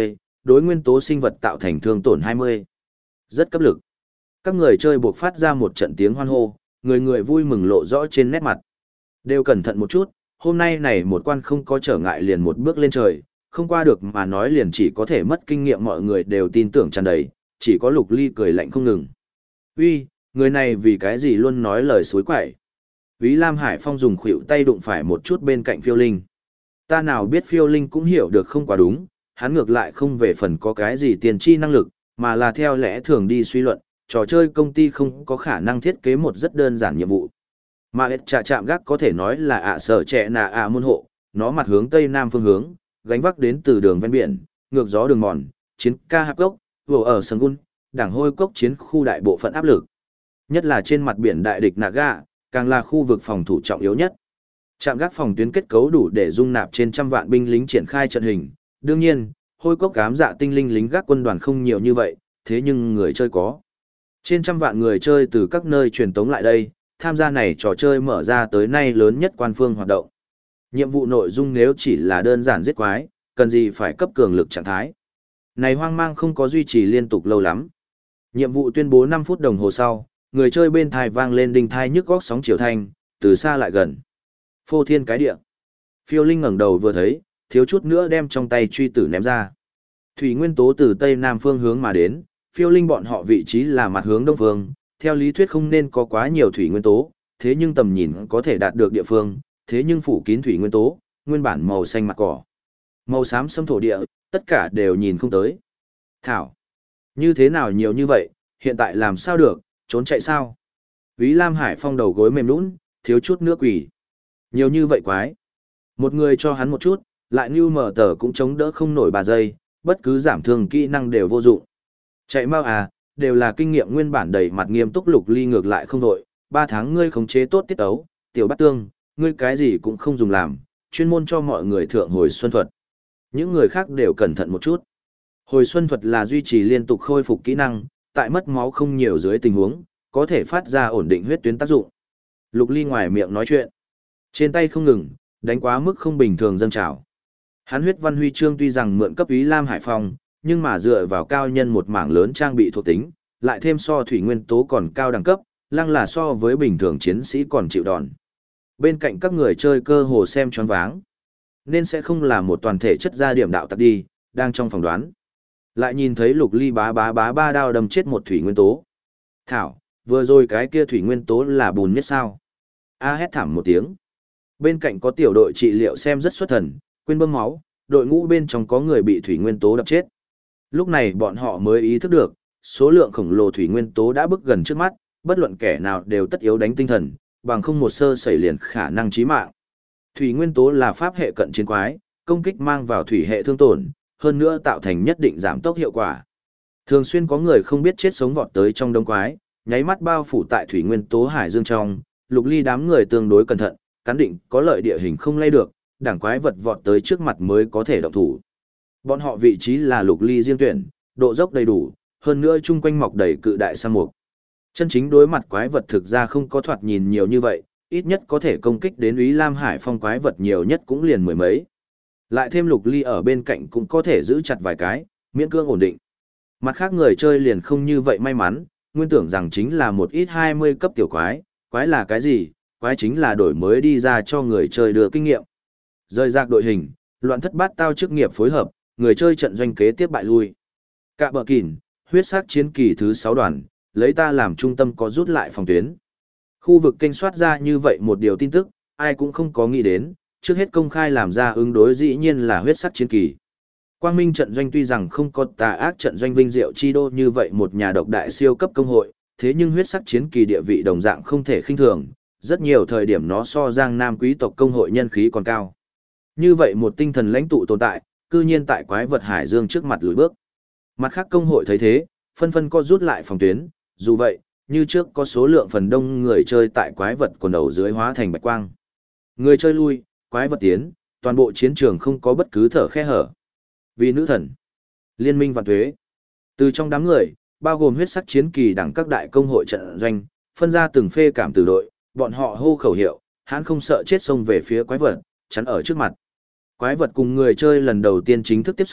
đối nguyên tố sinh vật tạo thành thương tổn 20. Rất cấp lực. Các người chơi buộc phát ra một trận tiếng hoan hô, người người vui mừng lộ rõ trên nét mặt. Đều cẩn thận một chút, hôm nay này một quan không có trở ngại liền một bước lên trời, không qua được mà nói liền chỉ có thể mất kinh nghiệm, mọi người đều tin tưởng tràn đầy, chỉ có Lục Ly cười lạnh không ngừng. Uy, người này vì cái gì luôn nói lời suối quậy. Úy Lam Hải Phong dùng khuỷu tay đụng phải một chút bên cạnh Phiêu Linh. Ta nào biết Phiêu Linh cũng hiểu được không quá đúng, hắn ngược lại không về phần có cái gì tiền tri năng lực, mà là theo lẽ thường đi suy luận, trò chơi công ty không có khả năng thiết kế một rất đơn giản nhiệm vụ. Mà ít trà chạm gác có thể nói là sở trẻ nà môn hộ, nó mặt hướng tây nam phương hướng, gánh vác đến từ đường ven biển, ngược gió đường mòn, chiến ca hạp gốc, vừa ở sân gun, đảng hôi cốc chiến khu đại bộ phận áp lực. Nhất là trên mặt biển đại địch Naga, càng là khu vực phòng thủ trọng yếu nhất. Trạm gác phòng tuyến kết cấu đủ để dung nạp trên trăm vạn binh lính triển khai trận hình. Đương nhiên, hôi cốc cám dạ tinh linh lính gác quân đoàn không nhiều như vậy, thế nhưng người chơi có. Trên trăm vạn người chơi từ các nơi truyền tống lại đây, tham gia này trò chơi mở ra tới nay lớn nhất quan phương hoạt động. Nhiệm vụ nội dung nếu chỉ là đơn giản giết quái, cần gì phải cấp cường lực trạng thái. Này hoang mang không có duy trì liên tục lâu lắm. Nhiệm vụ tuyên bố 5 phút đồng hồ sau, người chơi bên thai vang lên đinh thai nhức góc sóng chiều thanh, từ xa lại gần. Phô thiên cái địa. Phiêu Linh ngẩng đầu vừa thấy, thiếu chút nữa đem trong tay truy tử ném ra. Thủy nguyên tố từ tây nam phương hướng mà đến, Phiêu Linh bọn họ vị trí là mặt hướng đông phương, theo lý thuyết không nên có quá nhiều thủy nguyên tố, thế nhưng tầm nhìn có thể đạt được địa phương, thế nhưng phủ kín thủy nguyên tố, nguyên bản màu xanh mặt cỏ, màu xám xâm thổ địa, tất cả đều nhìn không tới. Thảo, như thế nào nhiều như vậy, hiện tại làm sao được, trốn chạy sao? Úy Lam Hải Phong đầu gối mềm nhũn, thiếu chút nữa quỷ. Nhiều như vậy quái. Một người cho hắn một chút, lại như mở tờ cũng chống đỡ không nổi 3 giây, bất cứ giảm thương kỹ năng đều vô dụng. Chạy mau à, đều là kinh nghiệm nguyên bản đầy mặt nghiêm túc. Lục Ly ngược lại không đội, 3 tháng ngươi khống chế tốt tiết ấu, tiểu bát tương, ngươi cái gì cũng không dùng làm, chuyên môn cho mọi người thượng hồi xuân thuật. Những người khác đều cẩn thận một chút. Hồi xuân thuật là duy trì liên tục khôi phục kỹ năng, tại mất máu không nhiều dưới tình huống, có thể phát ra ổn định huyết tuyến tác dụng. Lục Ly ngoài miệng nói chuyện, trên tay không ngừng, đánh quá mức không bình thường dâng trào. Hắn huyết văn huy chương tuy rằng mượn cấp Úy Lam Hải Phong, nhưng mà dựa vào cao nhân một mảng lớn trang bị thuộc tính, lại thêm so thủy nguyên tố còn cao đẳng cấp, lăng là so với bình thường chiến sĩ còn chịu đòn. Bên cạnh các người chơi cơ hồ xem choáng váng, nên sẽ không là một toàn thể chất ra điểm đạo tặc đi, đang trong phòng đoán. Lại nhìn thấy Lục Ly bá ba đao đâm chết một thủy nguyên tố. Thảo, vừa rồi cái kia thủy nguyên tố là bùn nhất sao? A hét thảm một tiếng. Bên cạnh có tiểu đội trị liệu xem rất xuất thần, quên bơm máu, đội ngũ bên trong có người bị thủy nguyên tố đập chết. Lúc này bọn họ mới ý thức được, số lượng khổng lồ thủy nguyên tố đã bước gần trước mắt, bất luận kẻ nào đều tất yếu đánh tinh thần, bằng không một sơ sẩy liền khả năng chí mạng. Thủy nguyên tố là pháp hệ cận chiến quái, công kích mang vào thủy hệ thương tổn, hơn nữa tạo thành nhất định giảm tốc hiệu quả. Thường xuyên có người không biết chết sống vọt tới trong đống quái, nháy mắt bao phủ tại thủy nguyên tố hải dương trong. Lục Ly đám người tương đối cẩn thận, cắn định có lợi địa hình không lay được, đảng quái vật vọt tới trước mặt mới có thể động thủ. Bọn họ vị trí là Lục Ly riêng tuyển, độ dốc đầy đủ, hơn nữa chung quanh mọc đầy cự đại sa mục. Chân chính đối mặt quái vật thực ra không có thoạt nhìn nhiều như vậy, ít nhất có thể công kích đến Úy Lam Hải Phong quái vật nhiều nhất cũng liền mười mấy. Lại thêm Lục Ly ở bên cạnh cũng có thể giữ chặt vài cái, miễn cưỡng ổn định. Mặt khác người chơi liền không như vậy may mắn, nguyên tưởng rằng chính là một ít 20 cấp tiểu quái, quái là cái gì, quái chính là đổi mới đi ra cho người chơi đưa kinh nghiệm. Rời rạc đội hình, loạn thất bát tao chức nghiệp phối hợp, người chơi trận doanh kế tiếp bại lui. Cạ bờ kỉn, huyết sắc chiến kỳ thứ 6 đoàn, lấy ta làm trung tâm có rút lại phòng tuyến. Khu vực kênh soát ra như vậy một điều tin tức, ai cũng không có nghĩ đến, trước hết công khai làm ra ứng đối dĩ nhiên là huyết sắc chiến kỳ. Quang Minh trận doanh tuy rằng không có tà ác trận doanh vinh diệu chi đô như vậy một nhà độc đại siêu cấp công hội, thế nhưng huyết sắc chiến kỳ địa vị đồng dạng không thể khinh thường, rất nhiều thời điểm nó so Giang Nam quý tộc công hội nhân khí còn cao. Như vậy một tinh thần lãnh tụ tồn tại, cư nhiên tại quái vật hải dương trước mặt lùi bước. Mặt khác công hội thấy thế, phân phân co rút lại phòng tuyến, dù vậy, như trước có số lượng phần đông người chơi tại quái vật quần đầu dưới hóa thành bạch quang. Người chơi lui, quái vật tiến, toàn bộ chiến trường không có bất cứ thở khe hở. Vì nữ thần, liên minh vạn tuế. Từ trong đám người, bao gồm huyết sắc chiến kỳ đẳng các đại công hội trận doanh, phân ra từng phê cảm tử đội, bọn họ hô khẩu hiệu, hãn không sợ chết xông về phía quái vật, chắn ở trước mặt. Quái vật cùng người chơi lần đầu tiên chính thức tiếp xúc,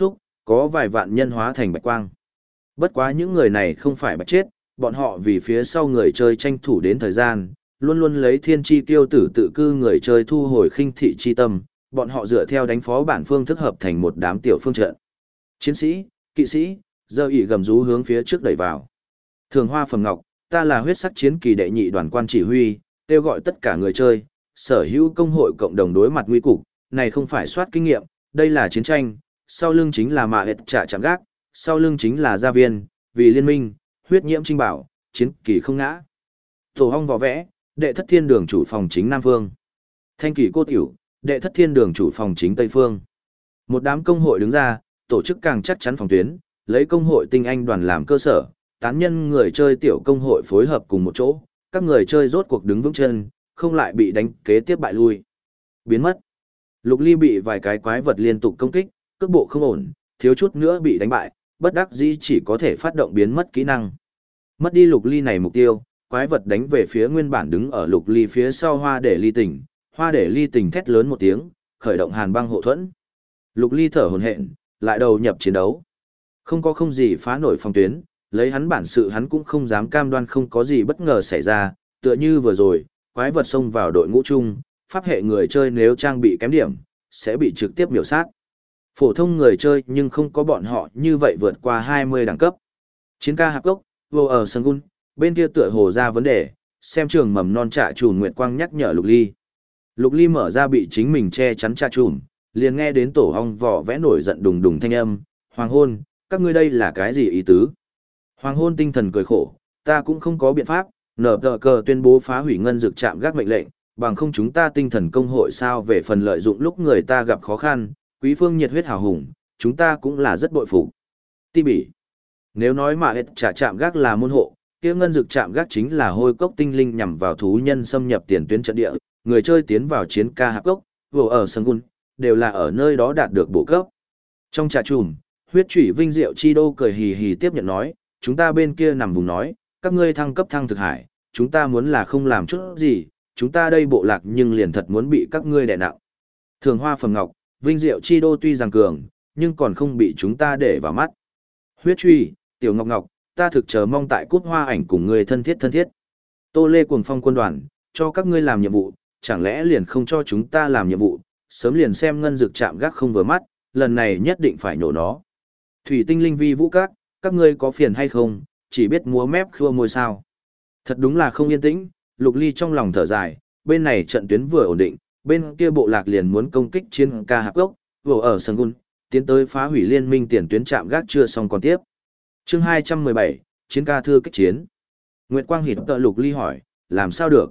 có vài vạn nhân hóa thành bạch quang. Bất quá những người này không phải bạch chết, bọn họ vì phía sau người chơi tranh thủ đến thời gian, luôn luôn lấy thiên chi tiêu tử tự cư người chơi thu hồi khinh thị chi tâm, bọn họ dựa theo đánh phó bản phương thức hợp thành một đám tiểu phương trận. Chiến sĩ, kỵ sĩ, giờ ỉ gầm rú hướng phía trước đẩy vào. Thường Hoa Phẩm Ngọc, ta là huyết sắc chiến kỳ đệ nhị đoàn quan chỉ huy, kêu gọi tất cả người chơi, sở hữu công hội cộng đồng đối mặt nguy cục, này không phải soát kinh nghiệm, đây là chiến tranh, sau lưng chính là mạ hệt trả chạm gác, sau lưng chính là gia viên, vì liên minh, huyết nhiễm trinh bảo, chiến kỳ không ngã. Tổ hong vò vẽ, đệ thất thiên đường chủ phòng chính Nam Phương. Thanh kỳ cô tiểu, đệ thất thiên đường chủ phòng chính Tây Phương. Một đám công hội đứng ra, tổ chức càng chắc chắn phòng tuyến, lấy công hội tinh anh đoàn làm cơ sở, tán nhân người chơi tiểu công hội phối hợp cùng một chỗ, các người chơi rốt cuộc đứng vững chân, không lại bị đánh kế tiếp bại lui. Biến mất. Lục Ly bị vài cái quái vật liên tục công kích, cước bộ không ổn, thiếu chút nữa bị đánh bại, bất đắc dĩ chỉ có thể phát động biến mất kỹ năng. Mất đi Lục Ly này mục tiêu, quái vật đánh về phía nguyên bản đứng ở Lục Ly phía sau Hoa Để Ly Tỉnh, Hoa Để Ly Tỉnh thét lớn một tiếng, khởi động hàn băng hộ thuẫn. Lục Ly thở hổn hển, lại đầu nhập chiến đấu. Không gì phá nổi phòng tuyến, lấy hắn bản sự hắn cũng không dám cam đoan không có gì bất ngờ xảy ra, tựa như vừa rồi, quái vật xông vào đội ngũ chung, pháp hệ người chơi nếu trang bị kém điểm, sẽ bị trực tiếp miểu sát. Phổ thông người chơi nhưng không có bọn họ như vậy vượt qua 20 đẳng cấp. Chiến ca hạp gốc, vô ở sân gun, bên kia tựa hồ ra vấn đề, xem trường mầm non trạ trùn Nguyệt Quang nhắc nhở Lục Ly. Lục Ly mở ra bị chính mình che chắn trạ trùn, liền nghe đến tổ hong vỏ vẽ nổi giận đùng đùng thanh âm, hoàng hôn, các ngươi đây là cái gì ý tứ? Hoàng hôn tinh thần cười khổ, ta cũng không có biện pháp, nở tờ cờ tuyên bố phá hủy ngân dược trạm gác mệnh lệnh, bằng không chúng ta tinh thần công hội sao về phần lợi dụng lúc người ta gặp khó khăn, quý phương nhiệt huyết hào hùng, chúng ta cũng là rất bội phục. Ti bỉ. Nếu nói mà hết trả trạm gác là môn hộ, kia ngân dược trạm gác chính là hôi cốc tinh linh nhằm vào thú nhân xâm nhập tiền tuyến trận địa, người chơi tiến vào chiến ca hạp cốc, vô ở sân gun, đều là ở nơi đó đạt được bổ cấp. Trong trà trùm, huyết chủy vinh diệu chi đô cười hì hì tiếp nhận nói, chúng ta bên kia nằm vùng nói, các ngươi thăng cấp thăng thực hải, chúng ta muốn là không làm chút gì, chúng ta đây bộ lạc nhưng liền thật muốn bị các ngươi đè nặng. Thường Hoa Phẩm Ngọc, vinh diệu chi đô tuy rằng cường, nhưng còn không bị chúng ta để vào mắt. Huyết truy, tiểu ngọc ngọc, ta thực chờ mong tại cút hoa ảnh cùng ngươi thân thiết thân thiết. Tô Lê Cuồng Phong quân đoàn, cho các ngươi làm nhiệm vụ, chẳng lẽ liền không cho chúng ta làm nhiệm vụ, sớm liền xem ngân dược chạm gác không vừa mắt, lần này nhất định phải nổ nó. Thủy tinh linh vi vũ các ngươi có phiền hay không, chỉ biết múa mép khua môi sao. Thật đúng là không yên tĩnh, Lục Ly trong lòng thở dài, bên này trận tuyến vừa ổn định, bên kia bộ lạc liền muốn công kích chiến ca hạp gốc, vừa ở sân gun, tiến tới phá hủy liên minh tiền tuyến chạm gác chưa xong còn tiếp. Chương 217, chiến ca thư kích chiến. Nguyệt Quang hít tợ Lục Ly hỏi, làm sao được?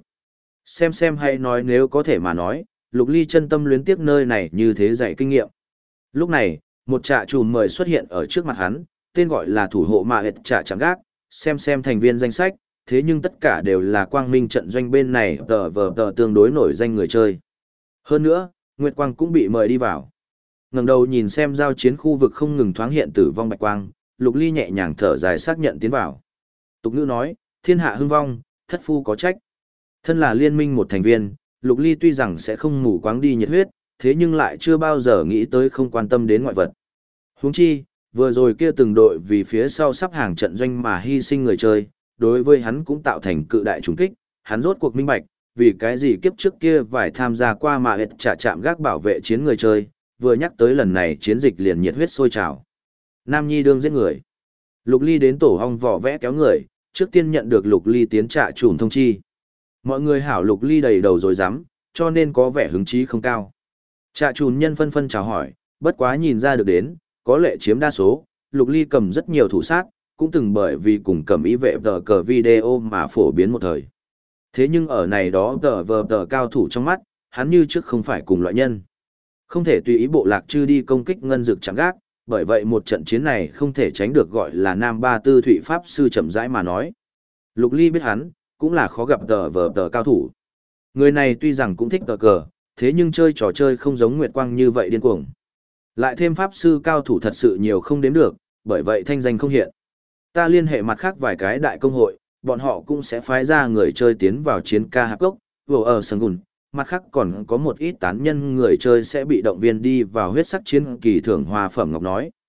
Xem hay nói nếu có thể mà nói, Lục Ly chân tâm luyến tiếc nơi này như thế dạy kinh nghiệm. Lúc này, một trạ trùm mời xuất hiện ở trước mặt hắn, tên gọi là thủ hộ mạ hệt trạ chạm gác, xem thành viên danh sách, thế nhưng tất cả đều là quang minh trận doanh bên này tờ tương đối nổi danh người chơi. Hơn nữa, Nguyệt Quang cũng bị mời đi vào. Ngẩng đầu nhìn xem giao chiến khu vực không ngừng thoáng hiện tử vong bạch quang, Lục Ly nhẹ nhàng thở dài xác nhận tiến vào. Tục ngữ nói, thiên hạ hưng vong, thất phu có trách. Thân là liên minh một thành viên, Lục Ly tuy rằng sẽ không mù quáng đi nhiệt huyết, thế nhưng lại chưa bao giờ nghĩ tới không quan tâm đến ngoại vật. Huống chi, vừa rồi kia từng đội vì phía sau sắp hàng trận doanh mà hy sinh người chơi, đối với hắn cũng tạo thành cự đại trùng kích, hắn rốt cuộc minh bạch, vì cái gì kiếp trước kia phải tham gia qua mà hết trả chạm gác bảo vệ chiến người chơi, vừa nhắc tới lần này chiến dịch liền nhiệt huyết sôi trào. Nam Nhi đương giết người. Lục Ly đến tổ hong vỏ vẽ kéo người, trước tiên nhận được Lục Ly tiến trạ trùm thông chi. Mọi người hảo Lục Ly đầy đầu rồi dám, cho nên có vẻ hứng chí không cao. Trạ trùm nhân phân chào hỏi, bất quá nhìn ra được đến, có lệ chiếm đa số, Lục Ly cầm rất nhiều thủ sát, cũng từng bởi vì cùng cầm ý vệ tờ cờ video mà phổ biến một thời. Thế nhưng ở này đó tờ cao thủ trong mắt, hắn như trước không phải cùng loại nhân. Không thể tùy ý bộ lạc chư đi công kích ngân dực chẳng gác, bởi vậy một trận chiến này không thể tránh được gọi là Nam Ba Tư Thụy Pháp Sư chậm rãi mà nói. Lục Ly biết hắn, cũng là khó gặp tờ cao thủ. Người này tuy rằng cũng thích tờ cờ, thế nhưng chơi trò chơi không giống Nguyệt Quang như vậy điên cuồng. Lại thêm Pháp Sư cao thủ thật sự nhiều không đếm được, bởi vậy thanh danh không hiện. Ta liên hệ mặt khác vài cái đại công hội, bọn họ cũng sẽ phái ra người chơi tiến vào chiến ca hạp gốc, vừa ở sân gùn. Mặt khác còn có một ít tán nhân người chơi sẽ bị động viên đi vào huyết sắc chiến kỳ thưởng Hoa Phẩm Ngọc nói.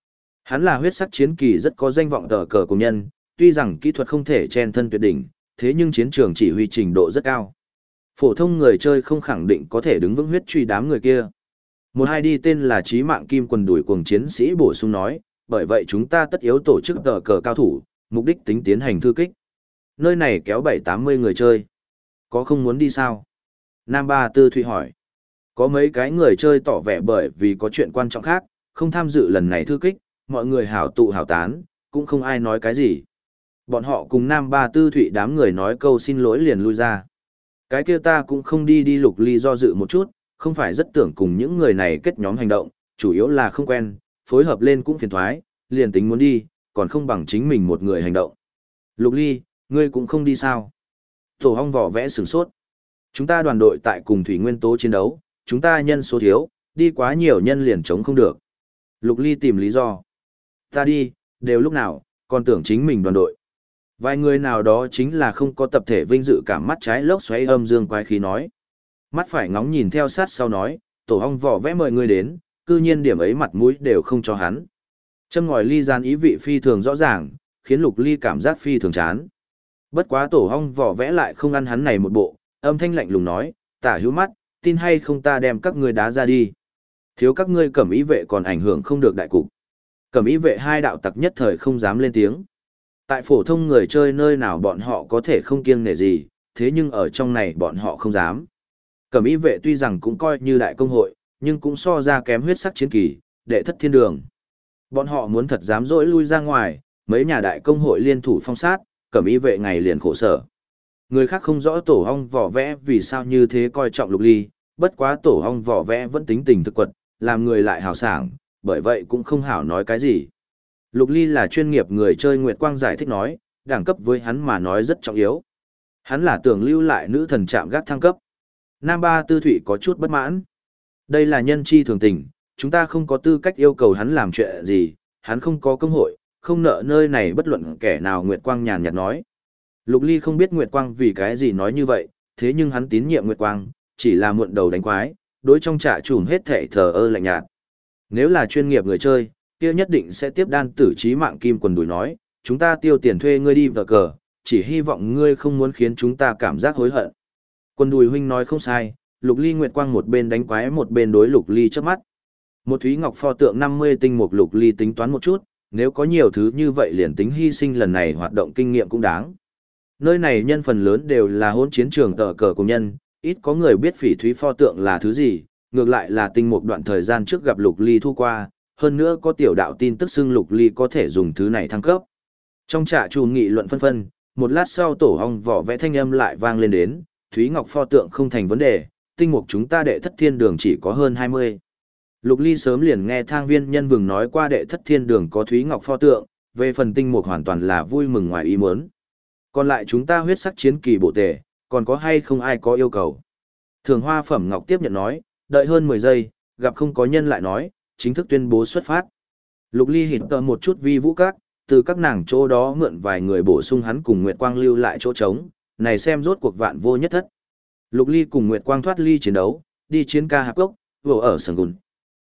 Hắn là huyết sắc chiến kỳ rất có danh vọng tờ cờ cùng nhân, tuy rằng kỹ thuật không thể chen thân tuyệt đỉnh, thế nhưng chiến trường chỉ huy trình độ rất cao. Phổ thông người chơi không khẳng định có thể đứng vững huyết truy đám người kia. Một hai đi tên là Chí Mạng Kim Quần đuổi cuồng chiến sĩ bổ sung nói, bởi vậy chúng ta tất yếu tổ chức tờ cờ cao thủ, mục đích tính tiến hành thư kích. Nơi này kéo 7-80 người chơi. Có không muốn đi sao? Nam Ba Tư Thụy hỏi. Có mấy cái người chơi tỏ vẻ bởi vì có chuyện quan trọng khác, không tham dự lần này thư kích, mọi người hảo tụ hảo tán, cũng không ai nói cái gì. Bọn họ cùng Nam Ba Tư Thụy đám người nói câu xin lỗi liền lui ra. Cái kia ta cũng không đi đi. Lục Ly do dự một chút, không phải rất tưởng cùng những người này kết nhóm hành động, chủ yếu là không quen, phối hợp lên cũng phiền thoái, liền tính muốn đi, còn không bằng chính mình một người hành động. Lục Ly, ngươi cũng không đi sao? Tổ Hong vỏ vẽ sửng sốt. Chúng ta đoàn đội tại cùng thủy nguyên tố chiến đấu, chúng ta nhân số thiếu, đi quá nhiều nhân liền chống không được. Lục Ly tìm lý do. Ta đi, đều lúc nào, còn tưởng chính mình đoàn đội. Vài người nào đó chính là không có tập thể vinh dự cảm, mắt trái lốc xoáy âm dương quái khí nói. Mắt phải ngóng nhìn theo sát sau nói, Tổ Hong vỏ vẽ mời ngươi đến, cư nhiên điểm ấy mặt mũi đều không cho hắn. Châm ngòi ly gian ý vị phi thường rõ ràng, khiến Lục Ly cảm giác phi thường chán. Bất quá Tổ Hong vỏ vẽ lại không ăn hắn này một bộ, âm thanh lạnh lùng nói, tả hữu mắt, tin hay không ta đem các ngươi đá ra đi. Thiếu các ngươi cẩm ý vệ còn ảnh hưởng không được đại cục. Cẩm ý vệ hai đạo tặc nhất thời không dám lên tiếng. Tại phổ thông người chơi nơi nào bọn họ có thể không kiêng nể gì, thế nhưng ở trong này bọn họ không dám. Cẩm ý vệ tuy rằng cũng coi như đại công hội, nhưng cũng so ra kém huyết sắc chiến kỳ, đệ thất thiên đường. Bọn họ muốn thật dám dỗi lui ra ngoài, mấy nhà đại công hội liên thủ phong sát, Cẩm ý vệ ngày liền khổ sở. Người khác không rõ Tổ Hong vỏ vẽ vì sao như thế coi trọng Lục Ly, bất quá Tổ Hong vỏ vẽ vẫn tính tình thực quật, làm người lại hào sảng, bởi vậy cũng không hảo nói cái gì. Lục Ly là chuyên nghiệp người chơi, Nguyệt Quang giải thích nói, đẳng cấp với hắn mà nói rất trọng yếu. Hắn là tưởng lưu lại nữ thần trạm gác thăng cấp. Nam Ba Tư Thụy có chút bất mãn. Đây là nhân chi thường tình, chúng ta không có tư cách yêu cầu hắn làm chuyện gì, hắn không có công hội, không nợ nơi này bất luận kẻ nào. Nguyệt Quang nhàn nhạt nói. Lục Ly không biết Nguyệt Quang vì cái gì nói như vậy, thế nhưng hắn tín nhiệm Nguyệt Quang, chỉ là muộn đầu đánh quái, đối trong trạ trùm hết thảy thờ ơ lạnh nhạt. Nếu là chuyên nghiệp người chơi, kia nhất định sẽ tiếp đan tử Chí Mạng Kim Quần đùi nói, chúng ta tiêu tiền thuê ngươi đi vờ cờ, chỉ hy vọng ngươi không muốn khiến chúng ta cảm giác hối hận. Quần đùi huynh nói không sai, Lục Ly Nguyệt Quang một bên đánh quái một bên đối Lục Ly chớp mắt. Một Thúy Ngọc pho tượng 50 tinh mục. Lục Ly tính toán một chút, nếu có nhiều thứ như vậy liền tính hy sinh lần này hoạt động kinh nghiệm cũng đáng. Nơi này nhân phần lớn đều là hôn chiến trường tờ cờ cùng nhân, ít có người biết phỉ thúy pho tượng là thứ gì, ngược lại là tinh mục đoạn thời gian trước gặp Lục Ly thu qua, hơn nữa có tiểu đạo tin tức xưng Lục Ly có thể dùng thứ này thăng cấp. Trong trạ trùm nghị luận phân phân, một lát sau Tổ Hong vỏ vẽ thanh âm lại vang lên đến, Thúy Ngọc pho tượng không thành vấn đề, tinh mục chúng ta đệ thất thiên đường chỉ có hơn 20. Lục Ly sớm liền nghe Thang Viên Nhân Vừng nói qua đệ thất thiên đường có Thúy Ngọc pho tượng, về phần tinh mục hoàn toàn là vui mừng ngoài ý muốn. Còn lại chúng ta huyết sắc chiến kỳ bộ tề, còn có hay không ai có yêu cầu? Thường Hoa Phẩm Ngọc tiếp nhận nói, đợi hơn 10 giây, gặp không có nhân lại nói, chính thức tuyên bố xuất phát. Lục Ly hít tờ một chút vi vũ các, từ các nàng chỗ đó mượn vài người bổ sung hắn cùng Nguyệt Quang lưu lại chỗ trống, này xem rốt cuộc vạn vô nhất thất. Lục Ly cùng Nguyệt Quang thoát ly chiến đấu, đi chiến ca hạp gốc, vừa ở Sừng Gùn.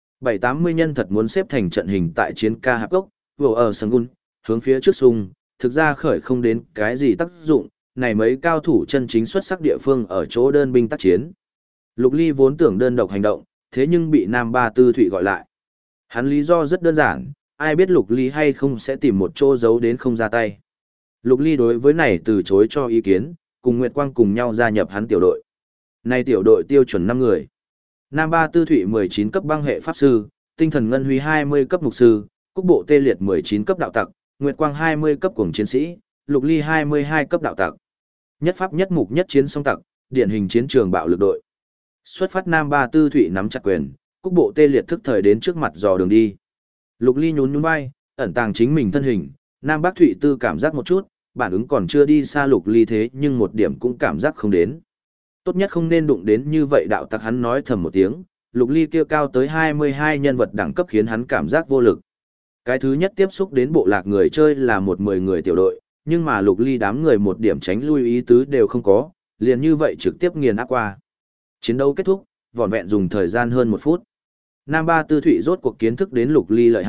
7-80 nhân thật muốn xếp thành trận hình tại chiến ca hạp gốc, vừa ở Sừng Gùn, hướng phía trước sung, thực ra khởi không đến cái gì tác dụng, này mấy cao thủ chân chính xuất sắc địa phương ở chỗ đơn binh tác chiến. Lục Ly vốn tưởng đơn độc hành động, thế nhưng bị Nam Ba Tư Thụy gọi lại. Hắn lý do rất đơn giản, ai biết Lục Ly hay không sẽ tìm một chỗ giấu đến không ra tay. Lục Ly đối với này từ chối cho ý kiến, cùng Nguyệt Quang cùng nhau gia nhập hắn tiểu đội. Này tiểu đội tiêu chuẩn 5 người. Nam Ba Tư Thụy 19 cấp băng hệ pháp sư, Tinh Thần Ngân Huy 20 cấp mục sư, Cúc Bộ Tê Liệt 19 cấp đạo tặc, Nguyệt Quang 20 cấp cuồng chiến sĩ, Lục Ly 22 cấp đạo tặc. Nhất pháp nhất mục nhất chiến song tặc, điển hình chiến trường bạo lực đội. Xuất phát Nam Ba Tư Thụy nắm chặt quyền, Cúc Bộ Tê Liệt thức thời đến trước mặt dò đường đi. Lục Ly nhún nhún vai, ẩn tàng chính mình thân hình, Nam Bắc Thụy Tư cảm giác một chút, bản ứng còn chưa đi xa Lục Ly thế nhưng một điểm cũng cảm giác không đến. Tốt nhất không nên đụng đến như vậy đạo tặc, hắn nói thầm một tiếng, Lục Ly kia cao tới 22 nhân vật đẳng cấp khiến hắn cảm giác vô lực. Cái thứ nhất tiếp xúc đến bộ lạc người chơi là 10 người tiểu đội, nhưng mà Lục Ly đám người một điểm tránh lui ý tứ đều không có, liền như vậy trực tiếp nghiền áp qua. Chiến đấu kết thúc, vỏn vẹn dùng thời gian hơn 1 phút. Nam Ba Tư Thụy rốt cuộc kiến thức đến Lục Ly lợi hại,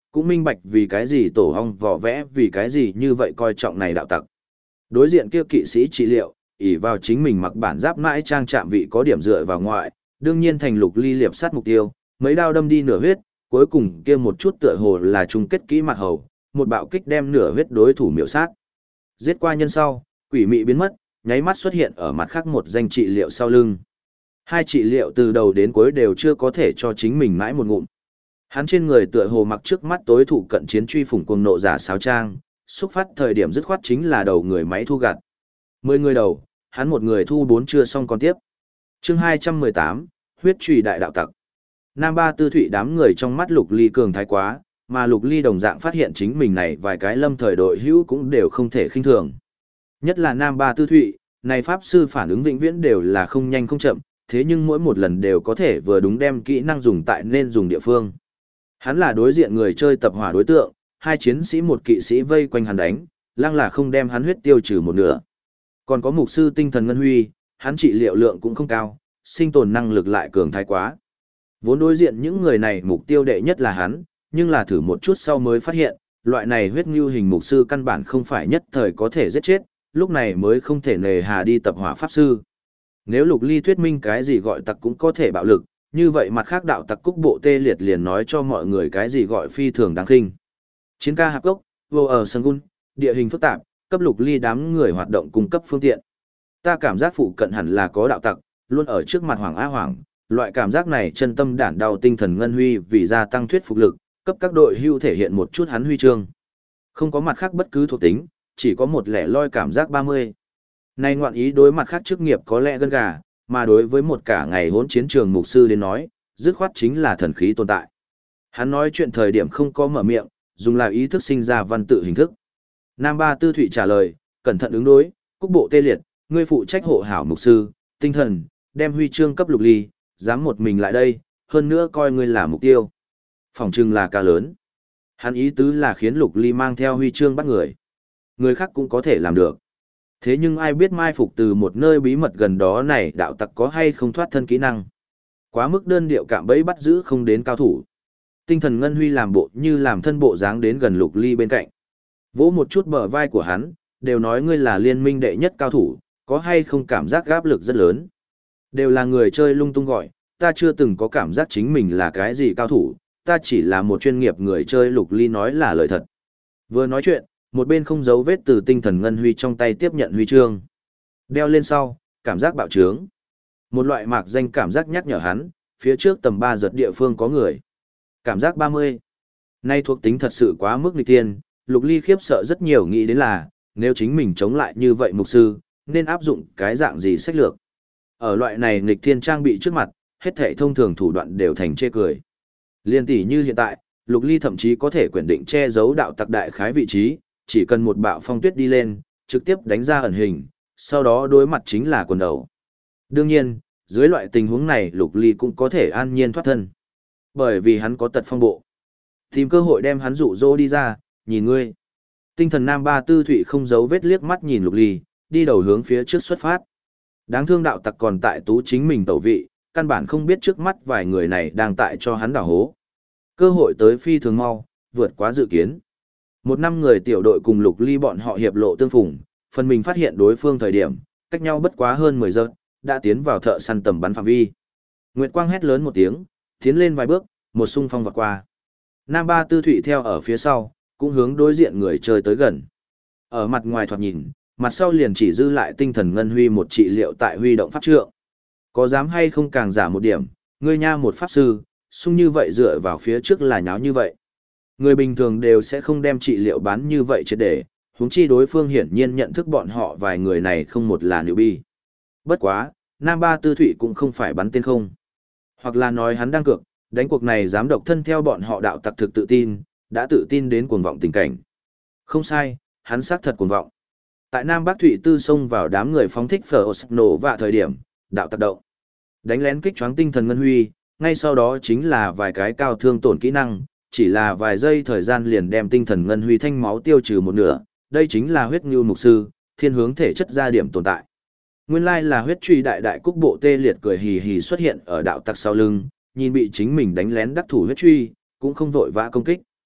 cũng minh bạch vì cái gì tổ hong vỏ vẽ vì cái gì như vậy coi trọng này đạo tặc. Đối diện kia kỵ sĩ trị liệu, ỷ vào chính mình mặc bản giáp mãi trang trạm vị có điểm dựa vào ngoại, đương nhiên thành Lục Ly liệp sát mục tiêu, mấy đao đâm đi nửa huyết, cuối cùng kia một chút tựa hồ là chung kết kỹ mặt hầu, một bạo kích đem nửa huyết đối thủ miểu sát. Giết qua nhân sau, quỷ mị biến mất, nháy mắt xuất hiện ở mặt khác một danh trị liệu sau lưng. Hai trị liệu từ đầu đến cuối đều chưa có thể cho chính mình mãi một ngụm. Hắn trên người tựa hồ mặc trước mắt tối thủ cận chiến truy phủng cuồng nộ giả sáo trang, xúc phát thời điểm dứt khoát chính là đầu người máy thu gặt. 10 người đầu, hắn một người thu 4 chưa xong còn tiếp. Chương 218, huyết truy đại đạo tặc. Nam Ba Tư Thụy đám người trong mắt Lục Ly cường thái quá, mà Lục Ly đồng dạng phát hiện chính mình này vài cái lâm thời đội hữu cũng đều không thể khinh thường. Nhất là Nam Ba Tư Thụy, này pháp sư phản ứng vĩnh viễn đều là không nhanh không chậm, thế nhưng mỗi một lần đều có thể vừa đúng đem kỹ năng dùng tại nên dùng địa phương. Hắn là đối diện người chơi tập hỏa đối tượng, hai chiến sĩ một kỵ sĩ vây quanh hắn đánh, lăng là không đem hắn huyết tiêu trừ một nửa. Còn có mục sư tinh thần ngân huy, hắn trị liệu lượng cũng không cao, sinh tồn năng lực lại cường thái quá. Vốn đối diện những người này mục tiêu đệ nhất là hắn, nhưng là thử một chút sau mới phát hiện, loại này huyết ngưu hình mục sư căn bản không phải nhất thời có thể giết chết, lúc này mới không thể nề hà đi tập hỏa pháp sư. Nếu Lục Ly thuyết minh cái gì gọi tặc cũng có thể bạo lực, như vậy mặt khác đạo tặc cúc bộ tê liệt liền nói cho mọi người cái gì gọi phi thường đáng khinh. Chiến ca hạp gốc, vô ở sân gun, địa hình phức tạp, cấp Lục Ly đám người hoạt động cung cấp phương tiện. Ta cảm giác phụ cận hẳn là có đạo tặc, luôn ở trước mặt Hoàng Á Hoàng, loại cảm giác này chân tâm đản đau tinh thần ngân huy vì gia tăng thuyết phục lực, cấp các đội hưu thể hiện một chút hắn huy chương. Không có mặt khác bất cứ thuộc tính, chỉ có một lẻ loi cảm giác 30. Này ngoạn ý đối mặt khác chức nghiệp có lẽ gân gà, mà đối với một cả ngày hỗn chiến trường mục sư đến nói, dứt khoát chính là thần khí tồn tại. Hắn nói chuyện thời điểm không có mở miệng, dùng là ý thức sinh ra văn tự hình thức. Nam Ba Tư Thụy trả lời, cẩn thận ứng đối, cúc bộ tê liệt, ngươi phụ trách hộ hảo mục sư, tinh thần, đem huy chương cấp Lục Ly, dám một mình lại đây, hơn nữa coi ngươi là mục tiêu. Phòng trưng là ca lớn. Hắn ý tứ là khiến Lục Ly mang theo huy chương bắt người. Người khác cũng có thể làm được. Thế nhưng ai biết mai phục từ một nơi bí mật gần đó này đạo tặc có hay không thoát thân kỹ năng. Quá mức đơn điệu cạm bẫy bắt giữ không đến cao thủ. Tinh thần ngân huy làm bộ như làm thân bộ dáng đến gần Lục Ly bên cạnh. Vỗ một chút bờ vai của hắn, đều nói ngươi là liên minh đệ nhất cao thủ, có hay không cảm giác áp lực rất lớn. Đều là người chơi lung tung gọi, ta chưa từng có cảm giác chính mình là cái gì cao thủ, ta chỉ là một chuyên nghiệp người chơi. Lục Ly nói là lời thật. Vừa nói chuyện, một bên không giấu vết từ tinh thần ngân huy trong tay tiếp nhận huy chương. Đeo lên sau, cảm giác bạo trướng. Một loại mạc danh cảm giác nhắc nhở hắn, phía trước tầm 3 giật địa phương có người. Cảm giác 30. Nay thuộc tính thật sự quá mức nghịch tiên, Lục Ly khiếp sợ rất nhiều nghĩ đến là, nếu chính mình chống lại như vậy mục sư, nên áp dụng cái dạng gì sách lược. Ở loại này nghịch thiên trang bị trước mặt, hết thảy thông thường thủ đoạn đều thành chê cười. Liên tỷ như hiện tại, Lục Ly thậm chí có thể quyền định che giấu đạo tặc đại khái vị trí, chỉ cần một bạo phong tuyết đi lên, trực tiếp đánh ra ẩn hình, sau đó đối mặt chính là quần đầu. Đương nhiên, dưới loại tình huống này Lục Ly cũng có thể an nhiên thoát thân. Bởi vì hắn có tật phong bộ. Tìm cơ hội đem hắn dụ dỗ đi ra, nhìn ngươi. Tinh thần Nam Ba Tư Thụy không giấu vết liếc mắt nhìn Lục Ly, đi đầu hướng phía trước xuất phát. Đáng thương đạo tặc còn tại tú chính mình tẩu vị, căn bản không biết trước mắt vài người này đang tại cho hắn đảo hố. Cơ hội tới phi thường mau, vượt quá dự kiến. Một năm người tiểu đội cùng Lục Ly bọn họ hiệp lộ tương phùng, phần mình phát hiện đối phương thời điểm, cách nhau bất quá hơn 10 giây, đã tiến vào thợ săn tầm bắn phạm vi. Nguyệt Quang hét lớn một tiếng, tiến lên vài bước, một xung phong vọt qua. Nam Ba Tư Thụy theo ở phía sau, cũng hướng đối diện người chơi tới gần. Ở mặt ngoài thoạt nhìn, mặt sau liền chỉ dư lại tinh thần ngân huy một trị liệu tại huy động pháp trượng. Có dám hay không càng giả một điểm, ngươi nha một pháp sư, xung như vậy dựa vào phía trước là nháo như vậy. Người bình thường đều sẽ không đem trị liệu bán như vậy triệt để, huống chi đối phương hiển nhiên nhận thức bọn họ vài người này không một là newbie. Bất quá, Nam Ba Tư Thụy cũng không phải bắn tên không. Hoặc là nói hắn đang cược, đánh cuộc này dám độc thân theo bọn họ đạo tặc thực tự tin, đã tự tin đến cuồng vọng tình cảnh. Không sai, hắn xác thật cuồng vọng. Tại Nam Bắc Thụy Tư xông vào đám người phóng thích phở nổ vạ thời điểm, đạo tặc động. Đánh lén kích choáng tinh thần ngân huy, ngay sau đó chính là vài cái cao thương tổn kỹ năng, chỉ là vài giây thời gian liền đem tinh thần ngân huy thanh máu tiêu trừ một nửa, đây chính là huyết ngưu mục sư, thiên hướng thể chất gia điểm tồn tại. Nguyên lai là huyết truy đại đại cúc bộ tê liệt cười hì hì xuất hiện ở đạo tặc sau lưng, nhìn bị chính mình đánh lén đắc thủ huyết truy, cũng không vội vã công kích.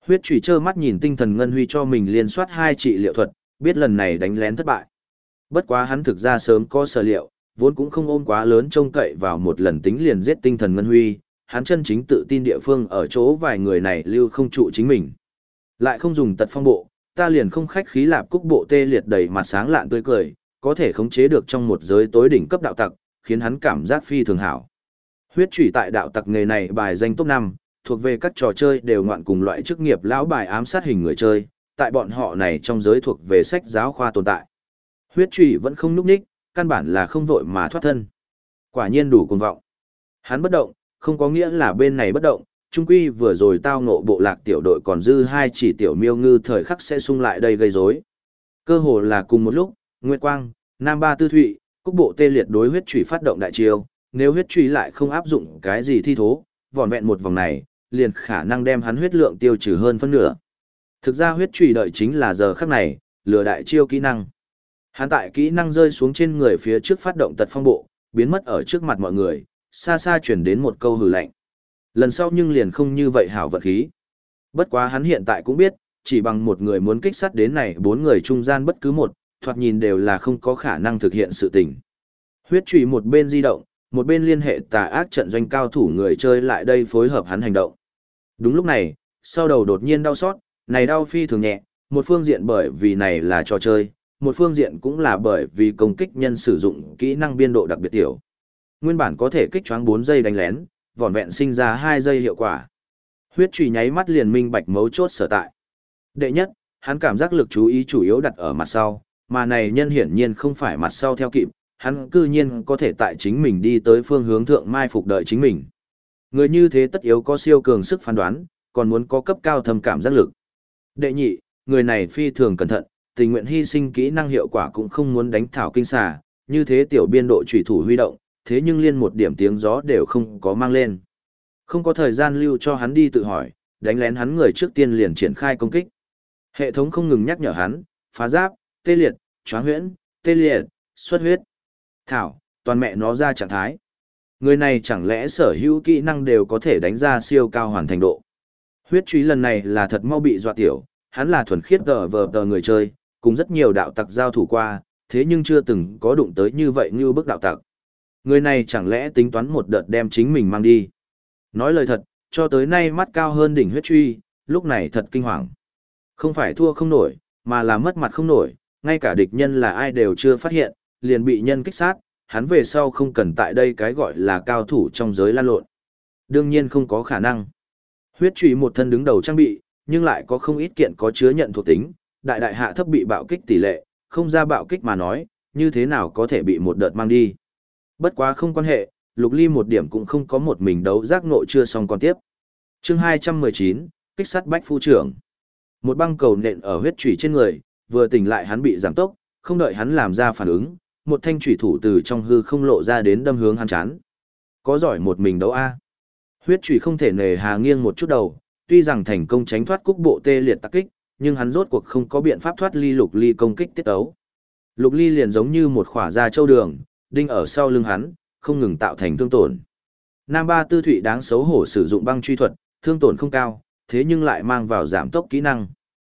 Huyết Trùy trơ mắt nhìn tinh thần ngân huy cho mình liên soát 2 trị liệu thuật, biết lần này đánh lén thất bại. Bất quá hắn thực ra sớm có sở liệu, vốn cũng không ôm quá lớn trông cậy vào một lần tính liền giết tinh thần ngân huy, hắn chân chính tự tin địa phương ở chỗ vài người này lưu không trụ chính mình. Lại không dùng tật phong bộ, ta liền không khách khí lạp cúc bộ tê liệt đầy mặt sáng lạn tươi cười, có thể khống chế được trong một giới tối đỉnh cấp đạo tặc, khiến hắn cảm giác phi thường hảo. Huyết Trùy tại đạo tặc nghề này bài danh top 5, thuộc về các trò chơi đều ngoạn cùng loại chức nghiệp lão bài ám sát hình người chơi, tại bọn họ này trong giới thuộc về sách giáo khoa tồn tại. Huyết Trùy vẫn không núp ních, căn bản là không vội mà thoát thân. Quả nhiên đủ cuồng vọng. Hắn bất động, không có nghĩa là bên này bất động, chung quy vừa rồi tao ngộ bộ lạc tiểu đội còn dư 2 chỉ tiểu miêu ngư thời khắc sẽ xung lại đây gây rối. Cơ hồ là cùng một lúc, Nguyệt Quang, Nam Ba Tư Thụy, Cúc Bộ tê liệt đối Huyết Trùy phát động đại chiêu, nếu Huyết Trùy lại không áp dụng cái gì thi thố, vỏn vẹn một vòng này, liền khả năng đem hắn huyết lượng tiêu trừ hơn phân nửa. Thực ra Huyết Trùy đợi chính là giờ khắc này, lừa đại chiêu kỹ năng. Hắn tại kỹ năng rơi xuống trên người phía trước phát động tật phong bộ, biến mất ở trước mặt mọi người, xa xa chuyển đến một câu hừ lạnh. Lần sau nhưng liền không như vậy hảo vật khí. Bất quá hắn hiện tại cũng biết, chỉ bằng một người muốn kích sát đến này 4 người trung gian bất cứ một, thoạt nhìn đều là không có khả năng thực hiện sự tình. Huyết Trùy một bên di động, một bên liên hệ tà ác trận doanh cao thủ người chơi lại đây phối hợp hắn hành động. Đúng lúc này, sau đầu đột nhiên đau xót, này đau phi thường nhẹ, một phương diện bởi vì này là trò chơi, một phương diện cũng là bởi vì công kích nhân sử dụng kỹ năng biên độ đặc biệt tiểu. Nguyên bản có thể kích choáng 4 giây đánh lén, vỏn vẹn sinh ra 2 giây hiệu quả. Huyết Trùy nháy mắt liền minh bạch mấu chốt sở tại. Đệ nhất, hắn cảm giác lực chú ý chủ yếu đặt ở mặt sau, mà này nhân hiển nhiên không phải mặt sau theo kịp, hắn cư nhiên có thể tại chính mình đi tới phương hướng thượng mai phục đợi chính mình. Người như thế tất yếu có siêu cường sức phán đoán, còn muốn có cấp cao thâm cảm giác lực. Đệ nhị, người này phi thường cẩn thận, tình nguyện hy sinh kỹ năng hiệu quả cũng không muốn đánh thảo kinh xà, như thế tiểu biên độ chủy thủ huy động, thế nhưng liên một điểm tiếng gió đều không có mang lên. Không có thời gian lưu cho hắn đi tự hỏi, đánh lén hắn người trước tiên liền triển khai công kích. Hệ thống không ngừng nhắc nhở hắn, phá giáp, tê liệt, choáng huyễn, tê liệt, xuất huyết. Thảo, toàn mẹ nó ra trạng thái. Người này chẳng lẽ sở hữu kỹ năng đều có thể đánh ra siêu cao hoàn thành độ. Huyết Trùy lần này là thật mau bị dọa tiểu, hắn là thuần khiết tờ người chơi, cùng rất nhiều đạo tặc giao thủ qua, thế nhưng chưa từng có đụng tới như vậy như bức đạo tặc. Người này chẳng lẽ tính toán một đợt đem chính mình mang đi. Nói lời thật, cho tới nay mắt cao hơn đỉnh Huyết Truy, lúc này thật kinh hoàng. Không phải thua không nổi, mà là mất mặt không nổi, ngay cả địch nhân là ai đều chưa phát hiện, liền bị nhân kích sát, hắn về sau không cần tại đây cái gọi là cao thủ trong giới lan lộn. Đương nhiên không có khả năng. Huyết Truy một thân đứng đầu trang bị, nhưng lại có không ít kiện có chứa nhận thuộc tính, đại đại hạ thấp bị bạo kích tỷ lệ, không ra bạo kích mà nói, như thế nào có thể bị một đợt mang đi. Bất quá không quan hệ, Lục Ly một điểm cũng không có một mình đấu giác ngộ chưa xong còn tiếp. Chương 219, kích sát bách phu trưởng. Một băng cầu nện ở Huyết Trùy trên người, vừa tỉnh lại hắn bị giảm tốc, không đợi hắn làm ra phản ứng, một thanh chủy thủ từ trong hư không lộ ra đến đâm hướng hắn chán. Có giỏi một mình đấu a. Huyết Trùy không thể nề hà nghiêng một chút đầu, tuy rằng thành công tránh thoát cúc bộ tê liệt tắc kích, nhưng hắn rốt cuộc không có biện pháp thoát ly Lục Ly công kích tiết tấu. Lục Ly liền giống như một khỏa da châu đường, đinh ở sau lưng hắn, không ngừng tạo thành thương tổn. Nam Ba Tư Thụy đáng xấu hổ sử dụng băng truy thuật, thương tổn không cao, thế nhưng lại mang vào giảm tốc kỹ năng.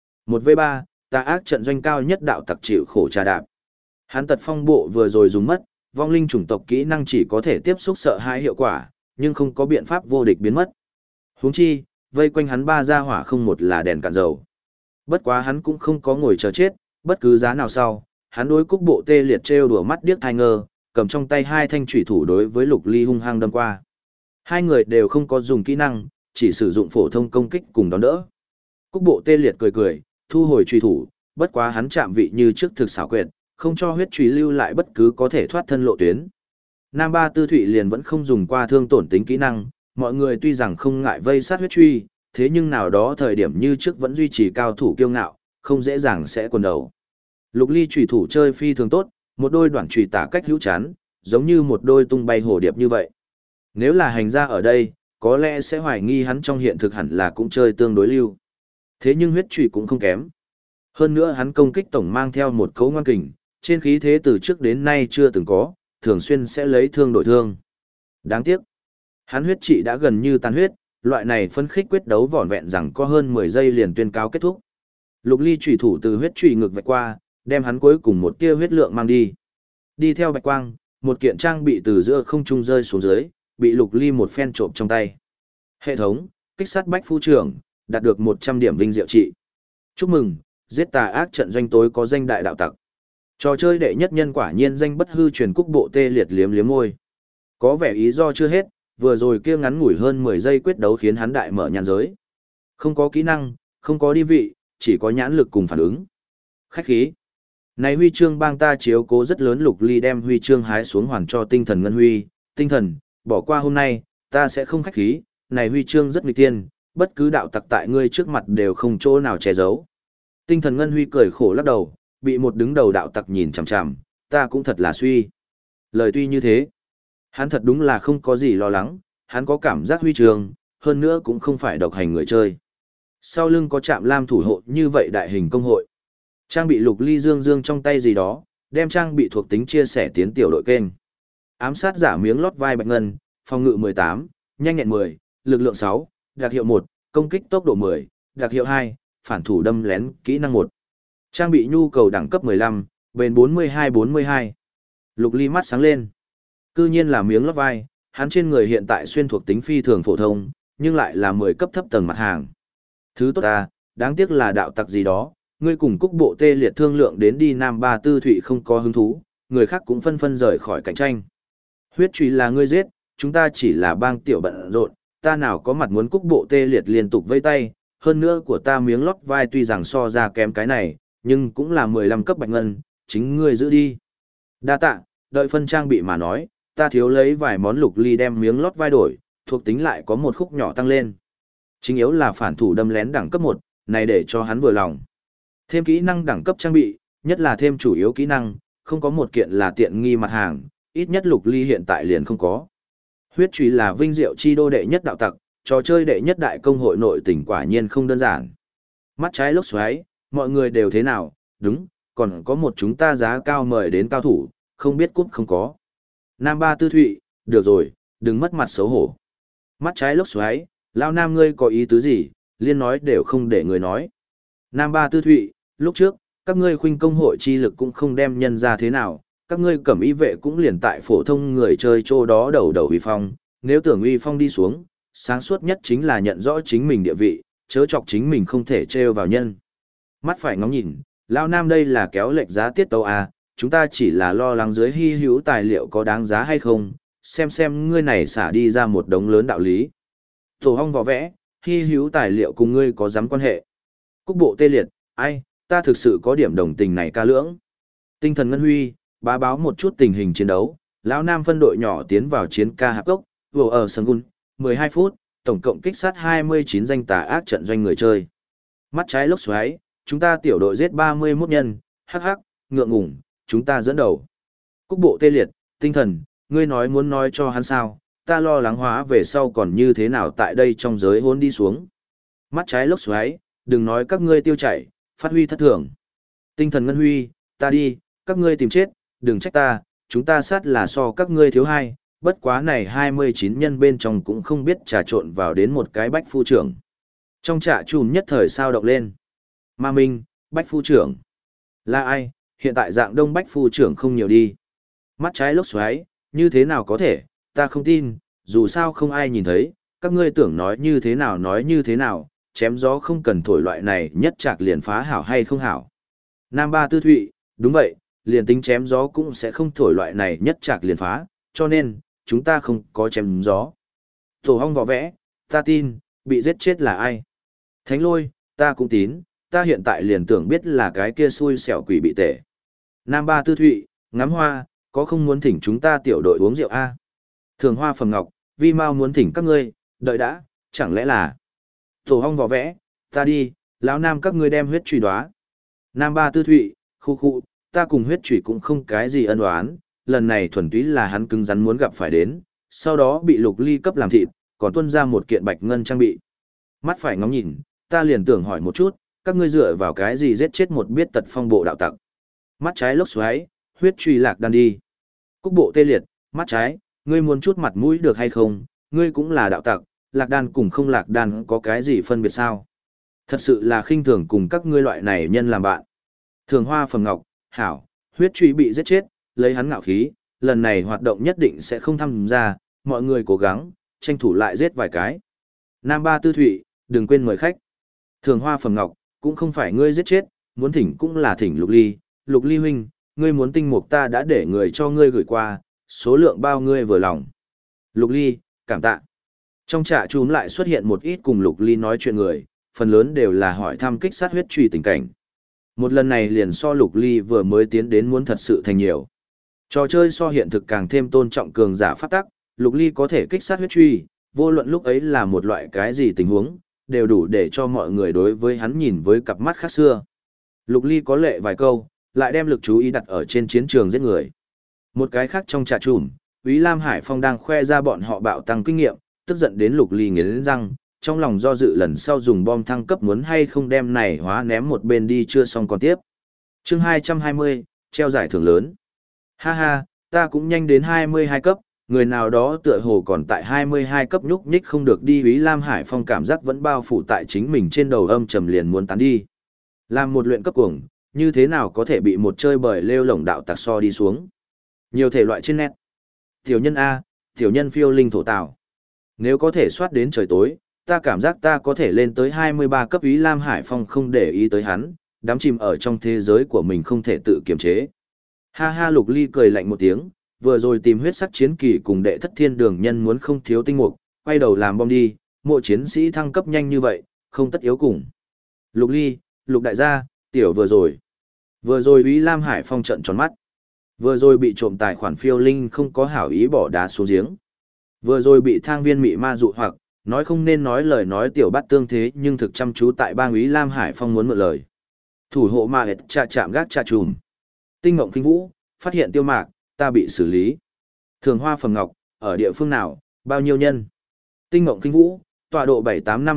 1v3, tà ác trận doanh cao nhất đạo tặc chịu khổ trà đạp. Hắn tật phong bộ vừa rồi dùng mất, vong linh chủng tộc kỹ năng chỉ có thể tiếp xúc sợ hãi hiệu quả, nhưng không có biện pháp vô địch biến mất. Huống chi, vây quanh hắn ba gia hỏa không một là đèn cạn dầu. Bất quá hắn cũng không có ngồi chờ chết, bất cứ giá nào sau, hắn đối cúc bộ tê liệt trêu đùa mắt điếc thai ngơ, cầm trong tay 2 thanh chủy thủ đối với Lục Ly hung hăng đâm qua. Hai người đều không có dùng kỹ năng, chỉ sử dụng phổ thông công kích cùng đón đỡ. Cúc bộ tê liệt cười cười, thu hồi chủy thủ, bất quá hắn chạm vị như trước thực xảo quyệt, không cho huyết chủy lưu lại bất cứ có thể thoát thân lộ tuyến. Nam Ba Tư Thụy liền vẫn không dùng qua thương tổn tính kỹ năng, mọi người tuy rằng không ngại vây sát huyết truy, thế nhưng nào đó thời điểm như trước vẫn duy trì cao thủ kiêu ngạo, không dễ dàng sẽ quần đầu. Lục Ly chủy thủ chơi phi thường tốt, một đôi đoạn chủy tả cách hữu chán, giống như một đôi tung bay hồ điệp như vậy. Nếu là hành gia ở đây, có lẽ sẽ hoài nghi hắn trong hiện thực hẳn là cũng chơi tương đối lưu. Thế nhưng huyết chủy cũng không kém. Hơn nữa hắn công kích tổng mang theo một cấu ngoan kình, trên khí thế từ trước đến nay chưa từng có, thường xuyên sẽ lấy thương đổi thương. Đáng tiếc, hắn huyết trị đã gần như tàn huyết, Loại này phân khích quyết đấu vỏn vẹn rằng có hơn 10 giây liền tuyên cáo kết thúc. Lục Ly chủy thủ từ huyết chủy ngực vạch qua, đem hắn cuối cùng một tia huyết lượng mang đi. Đi theo bạch quang, một kiện trang bị từ giữa không trung rơi xuống dưới, bị Lục Ly một phen trộm trong tay. Hệ thống, kích sát bách phu trưởng, đạt được 100 điểm vinh diệu trị. Chúc mừng, giết tà ác trận doanh tối có danh đại đạo tặc. Trò chơi đệ nhất nhân quả nhiên danh bất hư truyền Cúc Bộ tê liệt liếm liếm môi. Có vẻ ý do chưa hết, vừa rồi kia ngắn ngủi hơn 10 giây quyết đấu khiến hắn đại mở nhãn giới. Không có kỹ năng, không có đi vị, chỉ có nhãn lực cùng phản ứng. Khách khí. Này huy chương bang ta chiếu cố rất lớn. Lục Ly đem huy chương hái xuống hoàn cho tinh thần ngân huy. Tinh thần, bỏ qua hôm nay, ta sẽ không khách khí. Này huy chương rất nghịch tiên, bất cứ đạo tặc tại ngươi trước mặt đều không chỗ nào che giấu. Tinh thần ngân huy cười khổ lắc đầu, bị một đứng đầu đạo tặc nhìn chằm chằm, ta cũng thật là suy. Lời tuy như thế, hắn thật đúng là không có gì lo lắng, hắn có cảm giác huy chương, hơn nữa cũng không phải độc hành người chơi. Sau lưng có trạm lam thủ hộ như vậy đại hình công hội. Trang bị Lục Ly dương dương trong tay gì đó, đem trang bị thuộc tính chia sẻ tiến tiểu đội kênh. Ám sát giả miếng lót vai bạch ngân, phòng ngự 18, nhanh nhẹn 10, lực lượng 6, đặc hiệu 1, công kích tốc độ 10, đặc hiệu 2, phản thủ đâm lén, kỹ năng 1. Trang bị nhu cầu đẳng cấp 15, bền 42-42. Lục Ly mắt sáng lên. Cư nhiên là miếng lót vai, hắn trên người hiện tại xuyên thuộc tính phi thường phổ thông, nhưng lại là 10 cấp thấp tầng mặt hàng. Thứ tốt ta, đáng tiếc là đạo tặc gì đó, ngươi cùng Cúc Bộ tê liệt thương lượng đến đi Nam Ba Tư Thụy không có hứng thú, người khác cũng phân phân rời khỏi cạnh tranh. Huyết truy là ngươi giết, chúng ta chỉ là bang tiểu bận rộn, ta nào có mặt muốn Cúc Bộ tê liệt liên tục vây tay, hơn nữa của ta miếng lót vai tuy rằng so ra kém cái này, nhưng cũng là 15 cấp bạch ngân, chính ngươi giữ đi. Đa tạ, đợi phân trang bị mà nói, ta thiếu lấy vài món. Lục Ly đem miếng lót vai đổi, thuộc tính lại có một khúc nhỏ tăng lên. Chính yếu là phản thủ đâm lén đẳng cấp 1, này để cho hắn vừa lòng. Thêm kỹ năng đẳng cấp trang bị, nhất là thêm chủ yếu kỹ năng, không có một kiện là tiện nghi mặt hàng, ít nhất Lục Ly hiện tại liền không có. Huyết truy là vinh diệu chi đô đệ nhất đạo tặc, trò chơi đệ nhất đại công hội nội tỉnh quả nhiên không đơn giản. Mắt trái lốc xoáy, mọi người đều thế nào, đúng, còn có một chúng ta giá cao mời đến cao thủ, không biết cút không có. Nam Ba Tư Thụy, được rồi, đừng mất mặt xấu hổ. Mắt trái lốc xoáy, lao nam ngươi có ý tứ gì, liên nói đều không để người nói. Nam Ba Tư Thụy, lúc trước, các ngươi khuynh công hội chi lực cũng không đem nhân ra thế nào, các ngươi cẩm y vệ cũng liền tại phổ thông người chơi chỗ đó đầu đầu uy phong, nếu tưởng uy phong đi xuống, sáng suốt nhất chính là nhận rõ chính mình địa vị, chớ chọc chính mình không thể trêu vào nhân. Mắt phải ngóng nhìn, lao nam đây là kéo lệch giá tiết tấu à, chúng ta chỉ là lo lắng dưới hy hữu tài liệu có đáng giá hay không, xem ngươi này xả đi ra một đống lớn đạo lý. Tổ hong vỏ vẽ, hy hữu tài liệu cùng ngươi có dám quan hệ. Cúc Bộ tê liệt, ai, ta thực sự có điểm đồng tình này ca lưỡng. Tinh thần ngân huy, bá báo một chút tình hình chiến đấu, lão nam phân đội nhỏ tiến vào chiến ca hạp gốc, vừa ở sân gun, 12 phút, tổng cộng kích sát 29 danh tà ác trận doanh người chơi. Mắt trái lốc xoáy, chúng ta tiểu đội giết 31 nhân, hắc hắc, ngượng ngủng, chúng ta dẫn đầu. Cúc Bộ tê liệt, tinh thần, ngươi nói muốn nói cho hắn sao, ta lo lắng hóa về sau còn như thế nào tại đây trong giới hôn đi xuống. Mắt trái lốc xoáy, đừng nói các ngươi tiêu chảy, phát huy thất thường. Tinh thần ngân huy, ta đi, các ngươi tìm chết, đừng trách ta, chúng ta sát là so các ngươi thiếu hai, bất quá này 29 nhân bên trong cũng không biết trà trộn vào đến một cái bách phu trưởng. Trong trạ chùm nhất thời sao động lên. Ma Minh, bách phu trưởng. Là ai, hiện tại dạng đông bách phu trưởng không nhiều đi. Mắt trái lốc xoáy, như thế nào có thể, ta không tin, dù sao không ai nhìn thấy, các ngươi tưởng nói như thế nào, chém gió không cần thổi loại này nhất trạc liền phá hảo hay không hảo. Nam Ba Tư Thụy, đúng vậy, liền tính chém gió cũng sẽ không thổi loại này nhất trạc liền phá, cho nên, chúng ta không có chém gió. Tổ hong vỏ vẽ, ta tin, bị giết chết là ai? Thánh Lôi, ta cũng tín, ta hiện tại liền tưởng biết là cái kia xui xẻo quỷ bị tể. Nam Ba Tư Thụy, ngắm hoa, có không muốn thỉnh chúng ta tiểu đội uống rượu a? Thường Hoa Phẩm Ngọc, Vi Mao muốn thỉnh các ngươi, đợi đã, chẳng lẽ là... Tổ hong vỏ vẽ, ta đi, lão nam các ngươi đem huyết truy đoá. Nam Ba Tư Thụy, khu khu, ta cùng huyết truy cũng không cái gì ân oán, lần này thuần túy là hắn cứng rắn muốn gặp phải đến, sau đó bị Lục Ly cấp làm thịt, còn tuân ra một kiện bạch ngân trang bị. Mắt phải ngóng nhìn, ta liền tưởng hỏi một chút, các ngươi dựa vào cái gì giết chết một biết tật phong bộ đạo tặc. Mắt trái lốc xoáy, huyết truy lạc đan đi. Cúc Bộ tê liệt, mắt trái, ngươi muốn chút mặt mũi được hay không, ngươi cũng là đạo tặc, lạc đan cùng không lạc đan có cái gì phân biệt sao? Thật sự là khinh thường cùng các ngươi loại này nhân làm bạn. Thường Hoa Phẩm Ngọc, hảo, huyết truy bị giết chết, lấy hắn ngạo khí, lần này hoạt động nhất định sẽ không tham gia, mọi người cố gắng, tranh thủ lại giết vài cái. Nam Ba Tư Thụy, đừng quên mời khách. Thường Hoa Phẩm Ngọc, cũng không phải ngươi giết chết, muốn thỉnh cũng là thỉnh Lục Ly huynh, ngươi muốn tinh mục ta đã để người cho ngươi gửi qua, số lượng bao ngươi vừa lòng. Lục Ly, cảm tạ. Trong trạ chùm lại xuất hiện một ít cùng Lục Ly nói chuyện người, phần lớn đều là hỏi thăm kích sát huyết truy tình cảnh. Một lần này liền so Lục Ly vừa mới tiến đến muốn thật sự thành nhiều. Trò chơi so hiện thực càng thêm tôn trọng cường giả pháp tắc, Lục Ly có thể kích sát huyết truy, vô luận lúc ấy là một loại cái gì tình huống, đều đủ để cho mọi người đối với hắn nhìn với cặp mắt khác xưa. Lục Ly có lệ vài câu, lại đem lực chú ý đặt ở trên chiến trường giết người. Một cái khác trong trà trùm, Úy Lam Hải Phong đang khoe ra bọn họ bạo tăng kinh nghiệm, tức giận đến Lục Ly nghiến răng, trong lòng do dự lần sau dùng bom thăng cấp muốn hay không đem này hóa ném một bên đi chưa xong còn tiếp. Chương 220, treo giải thưởng lớn. Ha ha, ta cũng nhanh đến 22 cấp, người nào đó tựa hồ còn tại 22 cấp nhúc nhích không được đi. Úy Lam Hải Phong cảm giác vẫn bao phủ tại chính mình trên đầu, âm trầm liền muốn tán đi. Làm một luyện cấp cuồng, như thế nào có thể bị một chơi bời lêu lổng đạo tặc so đi xuống. Nhiều thể loại trên net. Tiểu nhân A, tiểu nhân phiêu linh thổ tạo. Nếu có thể soát đến trời tối, ta cảm giác ta có thể lên tới 23 cấp. Úy Lam Hải Phong không để ý tới hắn, đắm chìm ở trong thế giới của mình không thể tự kiềm chế. Ha ha, Lục Ly cười lạnh một tiếng, vừa rồi tìm huyết sắc chiến kỳ cùng đệ thất thiên đường nhân muốn không thiếu tinh mục, quay đầu làm bom đi, mộ chiến sĩ thăng cấp nhanh như vậy, không tất yếu cùng. Lục Ly, Lục đại gia, tiểu vừa rồi. Vừa rồi Úy Lam Hải Phong trận tròn mắt. Vừa rồi bị trộm tài khoản phiêu linh không có hảo ý bỏ đá xuống giếng. Vừa rồi bị thang viên mị ma dụ hoặc, nói không nên nói lời nói tiểu bát tương thế nhưng thực chăm chú tại bang Úy Lam Hải Phong muốn mượn lời. Thủ hộ ma hệt trà chạm gác trà trùm. Tinh mộng kinh vũ, phát hiện tiêu mạc, ta bị xử lý. Thường Hoa Phẩm Ngọc, ở địa phương nào, bao nhiêu nhân? Tinh mộng kinh vũ, tọa độ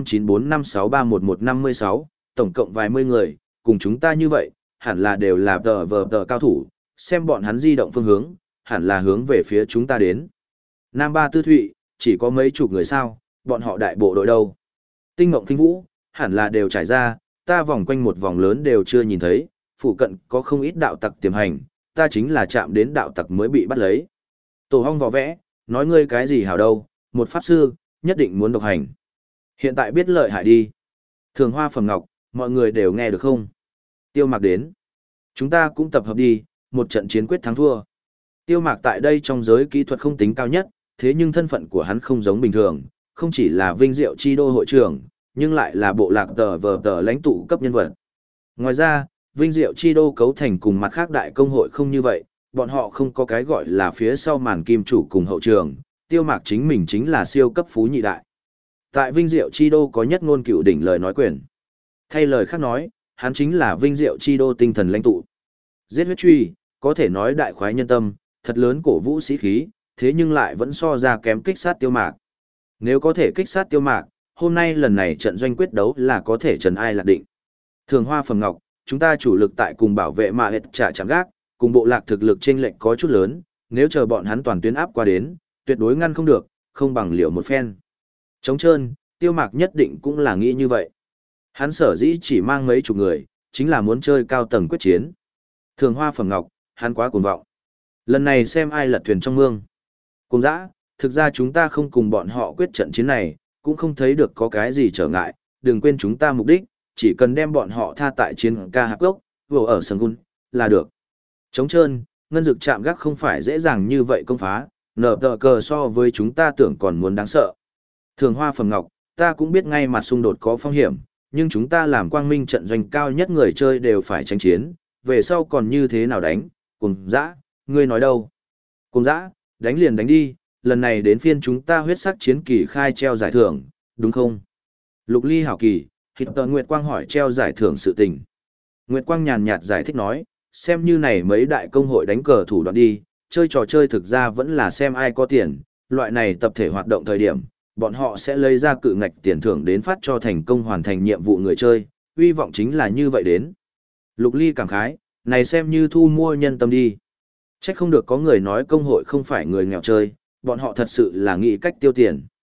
785945631156, tổng cộng vài mươi người, cùng chúng ta như vậy, hẳn là đều là tờ cao thủ, xem bọn hắn di động phương hướng, hẳn là hướng về phía chúng ta đến. Nam Ba Tư Thụy, chỉ có mấy chục người sao, bọn họ đại bộ đội đâu? Tinh mộng kinh vũ, hẳn là đều trải ra, ta vòng quanh một vòng lớn đều chưa nhìn thấy, phụ cận có không ít đạo tặc tiềm hành, ta chính là chạm đến đạo tặc mới bị bắt lấy. Tổ hong vò vẽ, nói ngươi cái gì hảo đâu, một pháp sư, nhất định muốn độc hành. Hiện tại biết lợi hại đi. Thường Hoa Phẩm Ngọc, mọi người đều nghe được không? Tiêu Mạc đến. Chúng ta cũng tập hợp đi, một trận chiến quyết thắng thua. Tiêu Mạc tại đây trong giới kỹ thuật không tính cao nhất, thế nhưng thân phận của hắn không giống bình thường, không chỉ là vinh diệu chi đô hội trưởng, nhưng lại là bộ lạc tờ lãnh tụ cấp nhân vật. Ngoài ra, vinh diệu chi đô cấu thành cùng mặt khác đại công hội không như vậy, bọn họ không có cái gọi là phía sau màn kim chủ cùng hậu trường, Tiêu Mạc chính mình chính là siêu cấp phú nhị đại. Tại vinh diệu chi đô có nhất ngôn cựu đỉnh lời nói quyền. Thay lời khác nói, hắn chính là vinh diệu chi đô tinh thần lãnh tụ. Giết huyết truy, có thể nói đại khoái nhân tâm, thật lớn cổ vũ sĩ khí, thế nhưng lại vẫn so ra kém kích sát Tiêu Mạc. Nếu có thể kích sát Tiêu Mạc, hôm nay lần này trận doanh quyết đấu là có thể trần ai lạc định. Thường Hoa Phẩm Ngọc, chúng ta chủ lực tại cùng bảo vệ mà hệt trả chạm gác, cùng bộ lạc thực lực chênh lệch có chút lớn, nếu chờ bọn hắn toàn tuyến áp qua đến, tuyệt đối ngăn không được, không bằng liệu một phen. Trống trơn, Tiêu Mạc nhất định cũng là nghĩ như vậy. Hắn sở dĩ chỉ mang mấy chục người, chính là muốn chơi cao tầng quyết chiến. Thường Hoa Phẩm Ngọc, hắn quá cuồng vọng. Lần này xem ai lật thuyền trong mương. Cùng dã, thực ra chúng ta không cùng bọn họ quyết trận chiến này, cũng không thấy được có cái gì trở ngại, đừng quên chúng ta mục đích, chỉ cần đem bọn họ tha tại chiến ca hạp gốc, vô ở sân gun, là được. Trống trơn, ngân dực chạm gác không phải dễ dàng như vậy công phá, nở tờ cờ so với chúng ta tưởng còn muốn đáng sợ. Thường Hoa Phẩm Ngọc, ta cũng biết ngay mặt xung đột có phong hiểm, nhưng chúng ta làm quang minh trận doanh cao nhất người chơi đều phải tranh chiến, về sau còn như thế nào đánh, cùng dã, ngươi nói đâu? Cùng dã, đánh liền đánh đi, lần này đến phiên chúng ta huyết sắc chiến kỳ khai treo giải thưởng, đúng không? Lục Ly hảo kỳ, Hít tờ Nguyệt Quang hỏi treo giải thưởng sự tình. Nguyệt Quang nhàn nhạt giải thích nói, xem như này mấy đại công hội đánh cờ thủ đoạn đi, chơi trò chơi thực ra vẫn là xem ai có tiền, loại này tập thể hoạt động thời điểm, bọn họ sẽ lấy ra cự ngạch tiền thưởng đến phát cho thành công hoàn thành nhiệm vụ người chơi, hy vọng chính là như vậy đến. Lục Ly cảm khái, này xem như thu mua nhân tâm đi. Chắc không được có người nói công hội không phải người nghèo chơi, bọn họ thật sự là nghĩ cách tiêu tiền.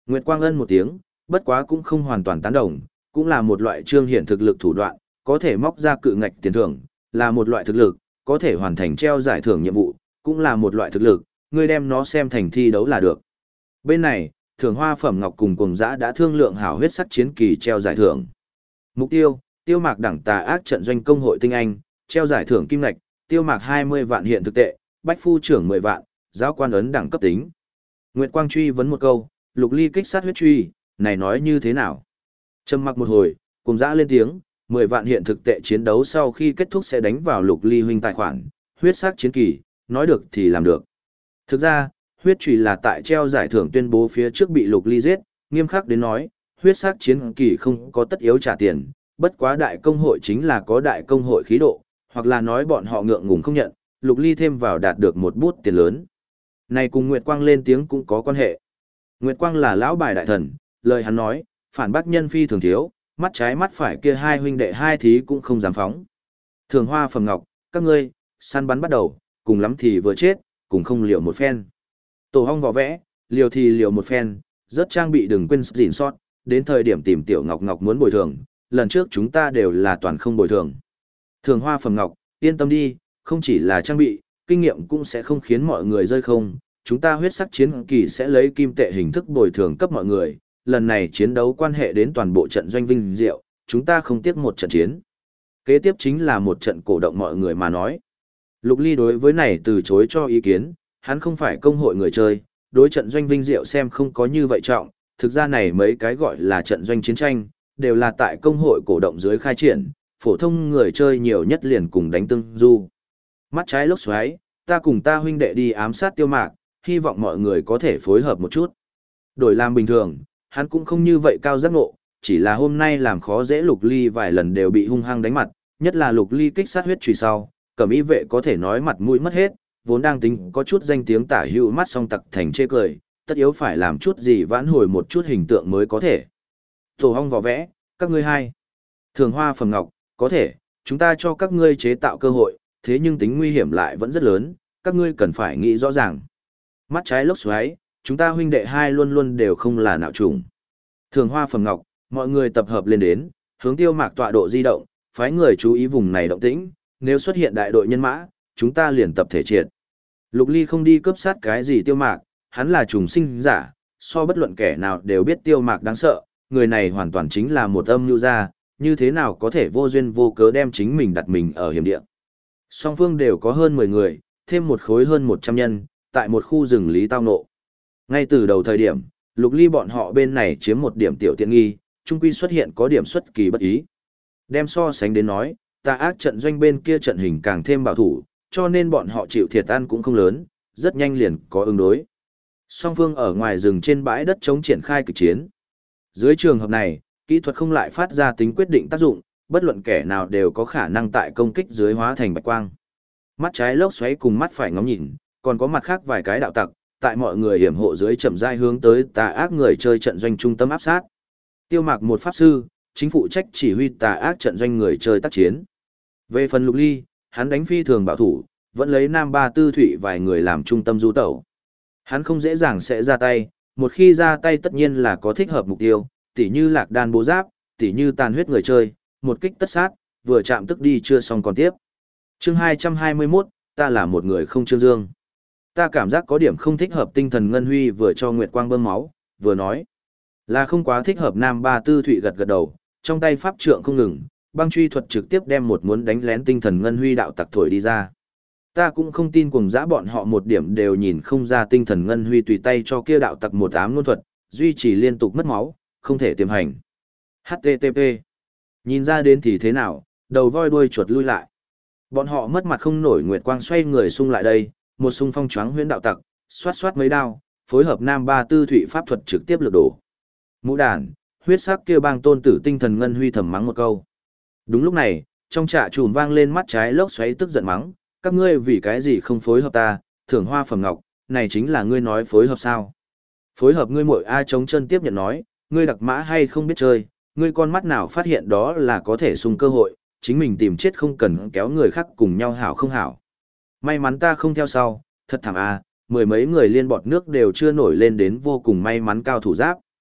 Nguyệt Quang ân một tiếng, bất quá cũng không hoàn toàn tán đồng, cũng là một loại trương hiển thực lực thủ đoạn, có thể móc ra cự ngạch tiền thưởng, là một loại thực lực, có thể hoàn thành treo giải thưởng nhiệm vụ, cũng là một loại thực lực, ngươi đem nó xem thành thi đấu là được. Bên này, Thưởng Hoa Phẩm Ngọc cùng Cuồng Dã đã thương lượng hảo huyết sắc chiến kỳ treo giải thưởng. Mục tiêu, Tiêu Mạc đẳng tà ác trận doanh công hội tinh anh, treo giải thưởng kim ngạch, Tiêu Mạc 20 vạn hiện thực tệ, Bách Phu trưởng 10 vạn, giáo quan ấn đẳng cấp tính. Nguyệt Quang truy vấn một câu, Lục Ly kích sát huyết truy, này nói như thế nào? Trầm mặc một hồi, Cuồng Dã lên tiếng, 10 vạn hiện thực tệ chiến đấu sau khi kết thúc sẽ đánh vào Lục Ly huynh tài khoản, huyết sắc chiến kỳ, nói được thì làm được. Thực ra, huyết truy là tại treo giải thưởng tuyên bố phía trước bị Lục Ly giết, nghiêm khắc đến nói, huyết sắc chiến kỳ không có tất yếu trả tiền, bất quá đại công hội chính là có đại công hội khí độ, hoặc là nói bọn họ ngượng ngùng không nhận, Lục Ly thêm vào đạt được một bút tiền lớn. Này cùng Nguyệt Quang lên tiếng cũng có quan hệ. Nguyệt Quang là lão bài đại thần, lời hắn nói, phản bác nhân phi thường thiếu, mắt trái mắt phải kia hai huynh đệ hai thí cũng không dám phóng. Thường Hoa Phẩm Ngọc, các ngươi, săn bắn bắt đầu, cùng lắm thì vừa chết, cùng không liều một phen. Tổ hong vỏ vẽ, liều thì liều một phen, rất trang bị đừng quên gìn sót, đến thời điểm tìm Tiểu Ngọc Ngọc muốn bồi thường, lần trước chúng ta đều là toàn không bồi thường. Thường Hoa Phẩm Ngọc, yên tâm đi, không chỉ là trang bị, kinh nghiệm cũng sẽ không khiến mọi người rơi không, chúng ta huyết sắc chiến kỳ sẽ lấy kim tệ hình thức bồi thường cấp mọi người, lần này chiến đấu quan hệ đến toàn bộ trận doanh vinh diệu, chúng ta không tiếc một trận chiến. Kế tiếp chính là một trận cổ động mọi người mà nói. Lục Ly đối với này từ chối cho ý kiến, hắn không phải công hội người chơi, đối trận doanh vinh diệu xem không có như vậy trọng, thực ra này mấy cái gọi là trận doanh chiến tranh, đều là tại công hội cổ động dưới khai triển, phổ thông người chơi nhiều nhất liền cùng đánh tương du. Mắt trái lốc xoáy, ta cùng ta huynh đệ đi ám sát Tiêu Mạc, hy vọng mọi người có thể phối hợp một chút. Đổi làm bình thường, hắn cũng không như vậy cao giác ngộ, chỉ là hôm nay làm khó dễ Lục Ly vài lần đều bị hung hăng đánh mặt, nhất là Lục Ly kích sát huyết chùy sau, Cẩm Y vệ có thể nói mặt mũi mất hết, vốn đang tính có chút danh tiếng tả hữu mắt song tặc thành chê cười, tất yếu phải làm chút gì vãn hồi một chút hình tượng mới có thể. Tổ hong vỏ vẽ, các ngươi hai. Thường Hoa Phẩm Ngọc, có thể, chúng ta cho các ngươi chế tạo cơ hội, thế nhưng tính nguy hiểm lại vẫn rất lớn, các ngươi cần phải nghĩ rõ ràng. Mắt trái lốc xoáy, chúng ta huynh đệ hai luôn luôn đều không là nạo trùng. Thường Hoa Phẩm Ngọc, mọi người tập hợp lên đến, hướng Tiêu Mạc tọa độ di động, phái người chú ý vùng này động tĩnh, nếu xuất hiện đại đội nhân mã, chúng ta liền tập thể triệt. Lục Ly không đi cướp sát cái gì Tiêu Mạc, hắn là trùng sinh giả, so bất luận kẻ nào đều biết Tiêu Mạc đáng sợ, người này hoàn toàn chính là một âm nhu gia, như thế nào có thể vô duyên vô cớ đem chính mình đặt mình ở hiểm địa. Song phương đều có hơn 10 người, thêm một khối hơn 100 nhân, tại một khu rừng lý tao nộ. Ngay từ đầu thời điểm, Lục Ly bọn họ bên này chiếm một điểm tiểu tiện nghi, chung quy xuất hiện có điểm xuất kỳ bất ý. Đem so sánh đến nói, tà ác trận doanh bên kia trận hình càng thêm bảo thủ, cho nên bọn họ chịu thiệt ăn cũng không lớn, rất nhanh liền có ứng đối. Song phương ở ngoài rừng trên bãi đất chống triển khai kịch chiến. Dưới trường hợp này, kỹ thuật không lại phát ra tính quyết định tác dụng, bất luận kẻ nào đều có khả năng tại công kích dưới hóa thành bạch quang. Mắt trái lốc xoáy cùng mắt phải ngóng nhìn, còn có mặt khác vài cái đạo tặc, tại mọi người hiểm hộ dưới chậm rãi hướng tới tà ác người chơi trận doanh trung tâm áp sát. Tiêu Mạc một pháp sư, chính phụ trách chỉ huy tà ác trận doanh người chơi tác chiến. Về phần Lục Ly, hắn đánh phi thường bảo thủ, vẫn lấy Nam Ba Tư Thụy vài người làm trung tâm du tẩu. Hắn không dễ dàng sẽ ra tay, một khi ra tay tất nhiên là có thích hợp mục tiêu, tỉ như lạc đan bố giáp, tỉ như tàn huyết người chơi, một kích tất sát, vừa chạm tức đi chưa xong còn tiếp. Chương 221, ta là một người không trương dương. Ta cảm giác có điểm không thích hợp tinh thần Ngân Huy vừa cho Nguyệt Quang bơm máu, vừa nói. Là không quá thích hợp Nam Ba Tư Thụy gật gật đầu, trong tay pháp trượng không ngừng, băng truy thuật trực tiếp đem một muốn đánh lén tinh thần Ngân Huy đạo tặc thổi đi ra. Ta cũng không tin Cuồng Dã bọn họ một điểm đều nhìn không ra tinh thần Ngân Huy tùy tay cho kia đạo tặc một ám luân thuật, duy trì liên tục mất máu, không thể tiềm hành. HTTP. Nhìn ra đến thì thế nào, đầu voi đuôi chuột lui lại. Bọn họ mất mặt không nổi, Nguyệt Quang xoay người xung lại đây, một xung phong choáng huyễn đạo tặc, xoát xoát mấy đao, phối hợp Nam Ba Tư Thụy pháp thuật trực tiếp lược đổ. Mũ đàn, huyết sắc kia bang tôn tử tinh thần Ngân Huy thầm mắng một câu. Đúng lúc này, trong trạ trùm vang lên mắt trái lốc xoáy tức giận mắng, các ngươi vì cái gì không phối hợp ta, Thưởng Hoa Phẩm Ngọc, này chính là ngươi nói phối hợp sao? Phối hợp ngươi muội A chống chân tiếp nhận nói, ngươi đặc mã hay không biết chơi, ngươi con mắt nào phát hiện đó là có thể sung cơ hội, chính mình tìm chết không cần kéo người khác cùng nhau hảo không hảo. May mắn ta không theo sau, thật thảm a, mười mấy người liên bọt nước đều chưa nổi lên đến vô cùng may mắn cao thủ giáp,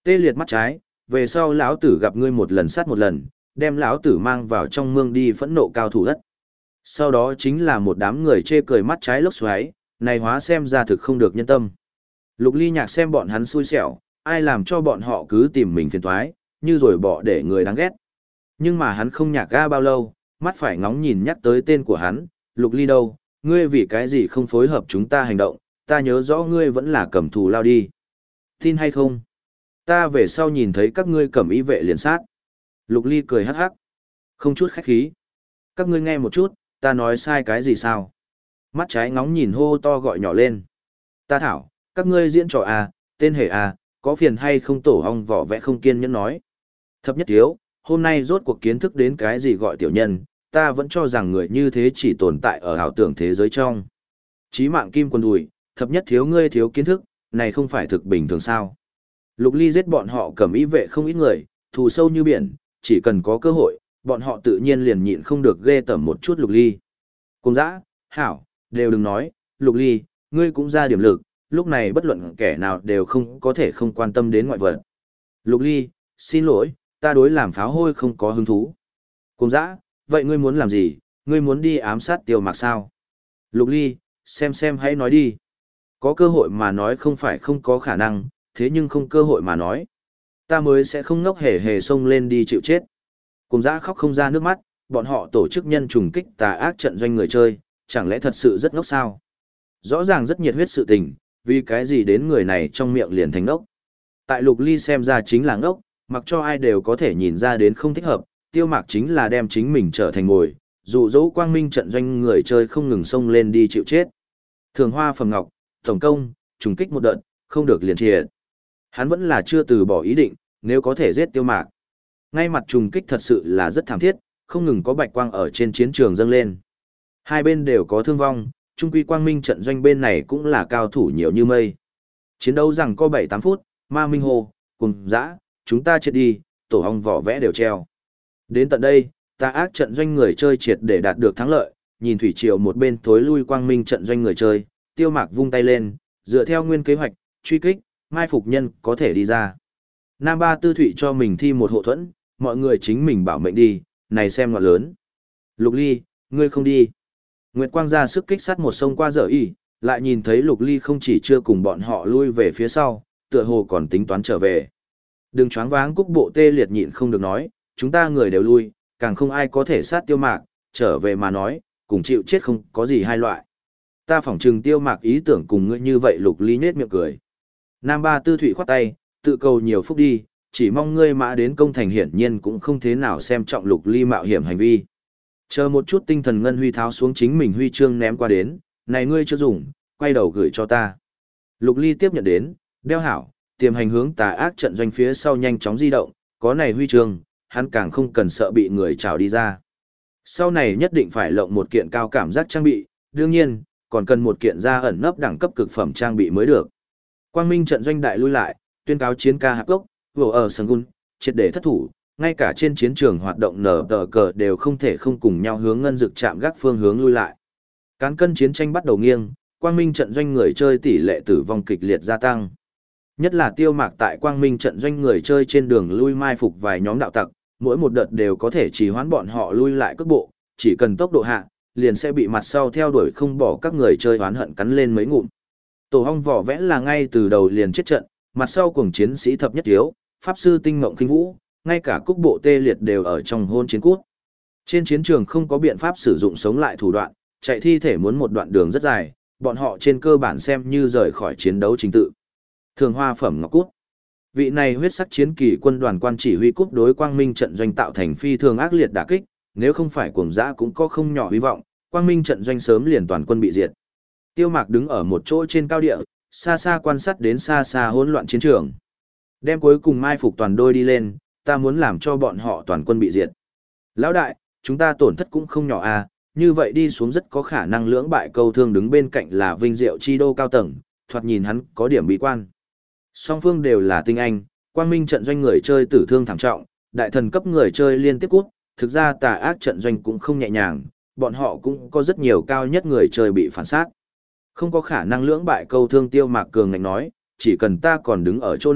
Tê liệt mắt trái, về sau lão tử gặp ngươi một lần sát một lần, đem lão tử mang vào trong mương đi phẫn nộ cao thủ đất. Sau đó chính là một đám người chê cười mắt trái lốc xoáy, này hóa xem ra thực không được nhân tâm. Lục Ly Nhạc xem bọn hắn xui xẻo, ai làm cho bọn họ cứ tìm mình phiền toái, như rồi bỏ để người đáng ghét. Nhưng mà hắn không nhạc ga bao lâu, mắt phải ngóng nhìn nhắc tới tên của hắn, Lục Ly đâu, ngươi vì cái gì không phối hợp chúng ta hành động, ta nhớ rõ ngươi vẫn là cầm thù lao đi. Tin hay không? Ta về sau nhìn thấy các ngươi cầm ý vệ liền sát. Lục Ly cười hắc hắc, không chút khách khí. Các ngươi nghe một chút, ta nói sai cái gì sao? Mắt trái ngóng nhìn hô to gọi nhỏ lên. Ta thảo, các ngươi diễn trò à, tên hề à, có phiền hay không tổ hong vỏ vẽ không kiên nhẫn nói. Thập nhất thiếu, hôm nay rốt cuộc kiến thức đến cái gì gọi tiểu nhân, ta vẫn cho rằng người như thế chỉ tồn tại ở ảo tưởng thế giới trong. Chí mạng kim quần đùi, thập nhất thiếu ngươi thiếu kiến thức, này không phải thực bình thường sao. Lục Ly giết bọn họ cầm ý vệ không ít người, thù sâu như biển, chỉ cần có cơ hội, bọn họ tự nhiên liền nhịn không được ghê tởm một chút Lục Ly. Cùng dã, hảo, đều đừng nói, Lục Ly, ngươi cũng ra điểm lực, lúc này bất luận kẻ nào đều không có thể không quan tâm đến ngoại vật. Lục Ly, xin lỗi, ta đối làm pháo hôi không có hứng thú. Cùng dã, vậy ngươi muốn làm gì, ngươi muốn đi ám sát Tiêu Mạc sao? Lục Ly, xem hãy nói đi. Có cơ hội mà nói không phải không có khả năng, thế nhưng không cơ hội mà nói. Ta mới sẽ không ngốc hề hề xông lên đi chịu chết. Cùng dã khóc không ra nước mắt, bọn họ tổ chức nhân trùng kích tà ác trận doanh người chơi, chẳng lẽ thật sự rất ngốc sao? Rõ ràng rất nhiệt huyết sự tình, vì cái gì đến người này trong miệng liền thành ngốc. Tại Lục Ly xem ra chính là ngốc, mặc cho ai đều có thể nhìn ra đến không thích hợp, Tiêu Mạc chính là đem chính mình trở thành ngồi, dụ dỗ quang minh trận doanh người chơi không ngừng xông lên đi chịu chết. Thường hoa phẩm ngọc, tổng công, trùng kích một đợt, không được liền triệt. Hắn vẫn là chưa từ bỏ ý định, nếu có thể giết Tiêu Mạc. Ngay mặt trùng kích thật sự là rất thảm thiết, không ngừng có bạch quang ở trên chiến trường dâng lên. Hai bên đều có thương vong, trung quy quang minh trận doanh bên này cũng là cao thủ nhiều như mây. Chiến đấu rằng có 7-8 phút, ma minh hồ, cùng dã, chúng ta chết đi, tổ hong vỏ vẽ đều treo. Đến tận đây, tà ác trận doanh người chơi triệt để đạt được thắng lợi, nhìn thủy triều một bên thối lui quang minh trận doanh người chơi, Tiêu Mạc vung tay lên, dựa theo nguyên kế hoạch, truy kích, mai phục nhân có thể đi ra. Nam Ba Tư Thụy cho mình thi một hộ thuẫn, mọi người chính mình bảo mệnh đi, này xem ngọt lớn. Lục Ly, ngươi không đi. Nguyệt Quang ra sức kích sát một sông qua dở y, lại nhìn thấy Lục Ly không chỉ chưa cùng bọn họ lui về phía sau, tựa hồ còn tính toán trở về. Đừng choáng váng Cúc Bộ tê liệt nhịn không được nói, chúng ta người đều lui, càng không ai có thể sát Tiêu Mạc, trở về mà nói, cùng chịu chết không có gì hai loại. Ta phỏng trừng Tiêu Mạc ý tưởng cùng ngươi như vậy. Lục Ly nhếch miệng cười. Nam Ba Tư Thụy khoát tay, tự cầu nhiều phúc đi, chỉ mong ngươi mã đến công thành hiển nhiên cũng không thế nào xem trọng Lục Ly mạo hiểm hành vi. Chờ một chút tinh thần ngân huy tháo xuống chính mình huy chương ném qua đến, này ngươi chưa dùng, quay đầu gửi cho ta. Lục Ly tiếp nhận đến, đeo hảo, tiềm hành hướng tà ác trận doanh phía sau nhanh chóng di động, có này huy chương, hắn càng không cần sợ bị người trào đi ra. Sau này nhất định phải lộng một kiện cao cảm giác trang bị, đương nhiên, còn cần một kiện ra ẩn nấp đẳng cấp cực phẩm trang bị mới được. Quang Minh trận doanh đại lui lại, tuyên cáo chiến ca hạp gốc, vô ở Sangun, triệt để thất thủ, ngay cả trên chiến trường hoạt động nở tờ cờ đều không thể không cùng nhau hướng ngân dực chạm gác phương hướng lui lại. Cán cân chiến tranh bắt đầu nghiêng, Quang Minh trận doanh người chơi tỷ lệ tử vong kịch liệt gia tăng. Nhất là Tiêu Mạc tại Quang Minh trận doanh người chơi trên đường lui mai phục vài nhóm đạo tặc, mỗi một đợt đều có thể trì hoãn bọn họ lui lại cước bộ, chỉ cần tốc độ hạ, liền sẽ bị mặt sau theo đuổi không bỏ các người chơi oán hận cắn lên mấy ngụm. Tổ hong vỏ vẽ là ngay từ đầu liền chết trận, mặt sau cùng chiến sĩ thập nhất thiếu, pháp sư tinh mộng kinh vũ, ngay cả Cúc Bộ tê liệt đều ở trong hôn chiến cút. Trên chiến trường không có biện pháp sử dụng sống lại thủ đoạn, chạy thi thể muốn một đoạn đường rất dài, bọn họ trên cơ bản xem như rời khỏi chiến đấu chính tự. Thường hoa phẩm ngọc cút. Vị này huyết sắc chiến kỳ quân đoàn quan chỉ huy cút đối Quang Minh trận doanh tạo thành phi thường ác liệt đả kích, nếu không phải cuồng dã cũng có không nhỏ hy vọng, Quang Minh trận doanh sớm liền toàn quân bị diệt. Tiêu Mạc đứng ở một chỗ trên cao địa, xa xa quan sát đến xa xa hỗn loạn chiến trường. Đem cuối cùng mai phục toàn đôi đi lên, ta muốn làm cho bọn họ toàn quân bị diệt. Lão đại, chúng ta tổn thất cũng không nhỏ à, như vậy đi xuống rất có khả năng lưỡng bại câu thương. Đứng bên cạnh là Vinh Diệu chi đô cao tầng, thoạt nhìn hắn có điểm bí quan. Song phương đều là tinh anh, Quang Minh trận doanh người chơi tử thương thảm trọng, đại thần cấp người chơi liên tiếp cút, thực ra tà ác trận doanh cũng không nhẹ nhàng, bọn họ cũng có rất nhiều cao nhất người chơi bị phản sát. Không có khả năng lưỡng bại câu thương. Tiêu Mạc cường ngạnh nói, chỉ cần ta còn đứng ở chỗ này,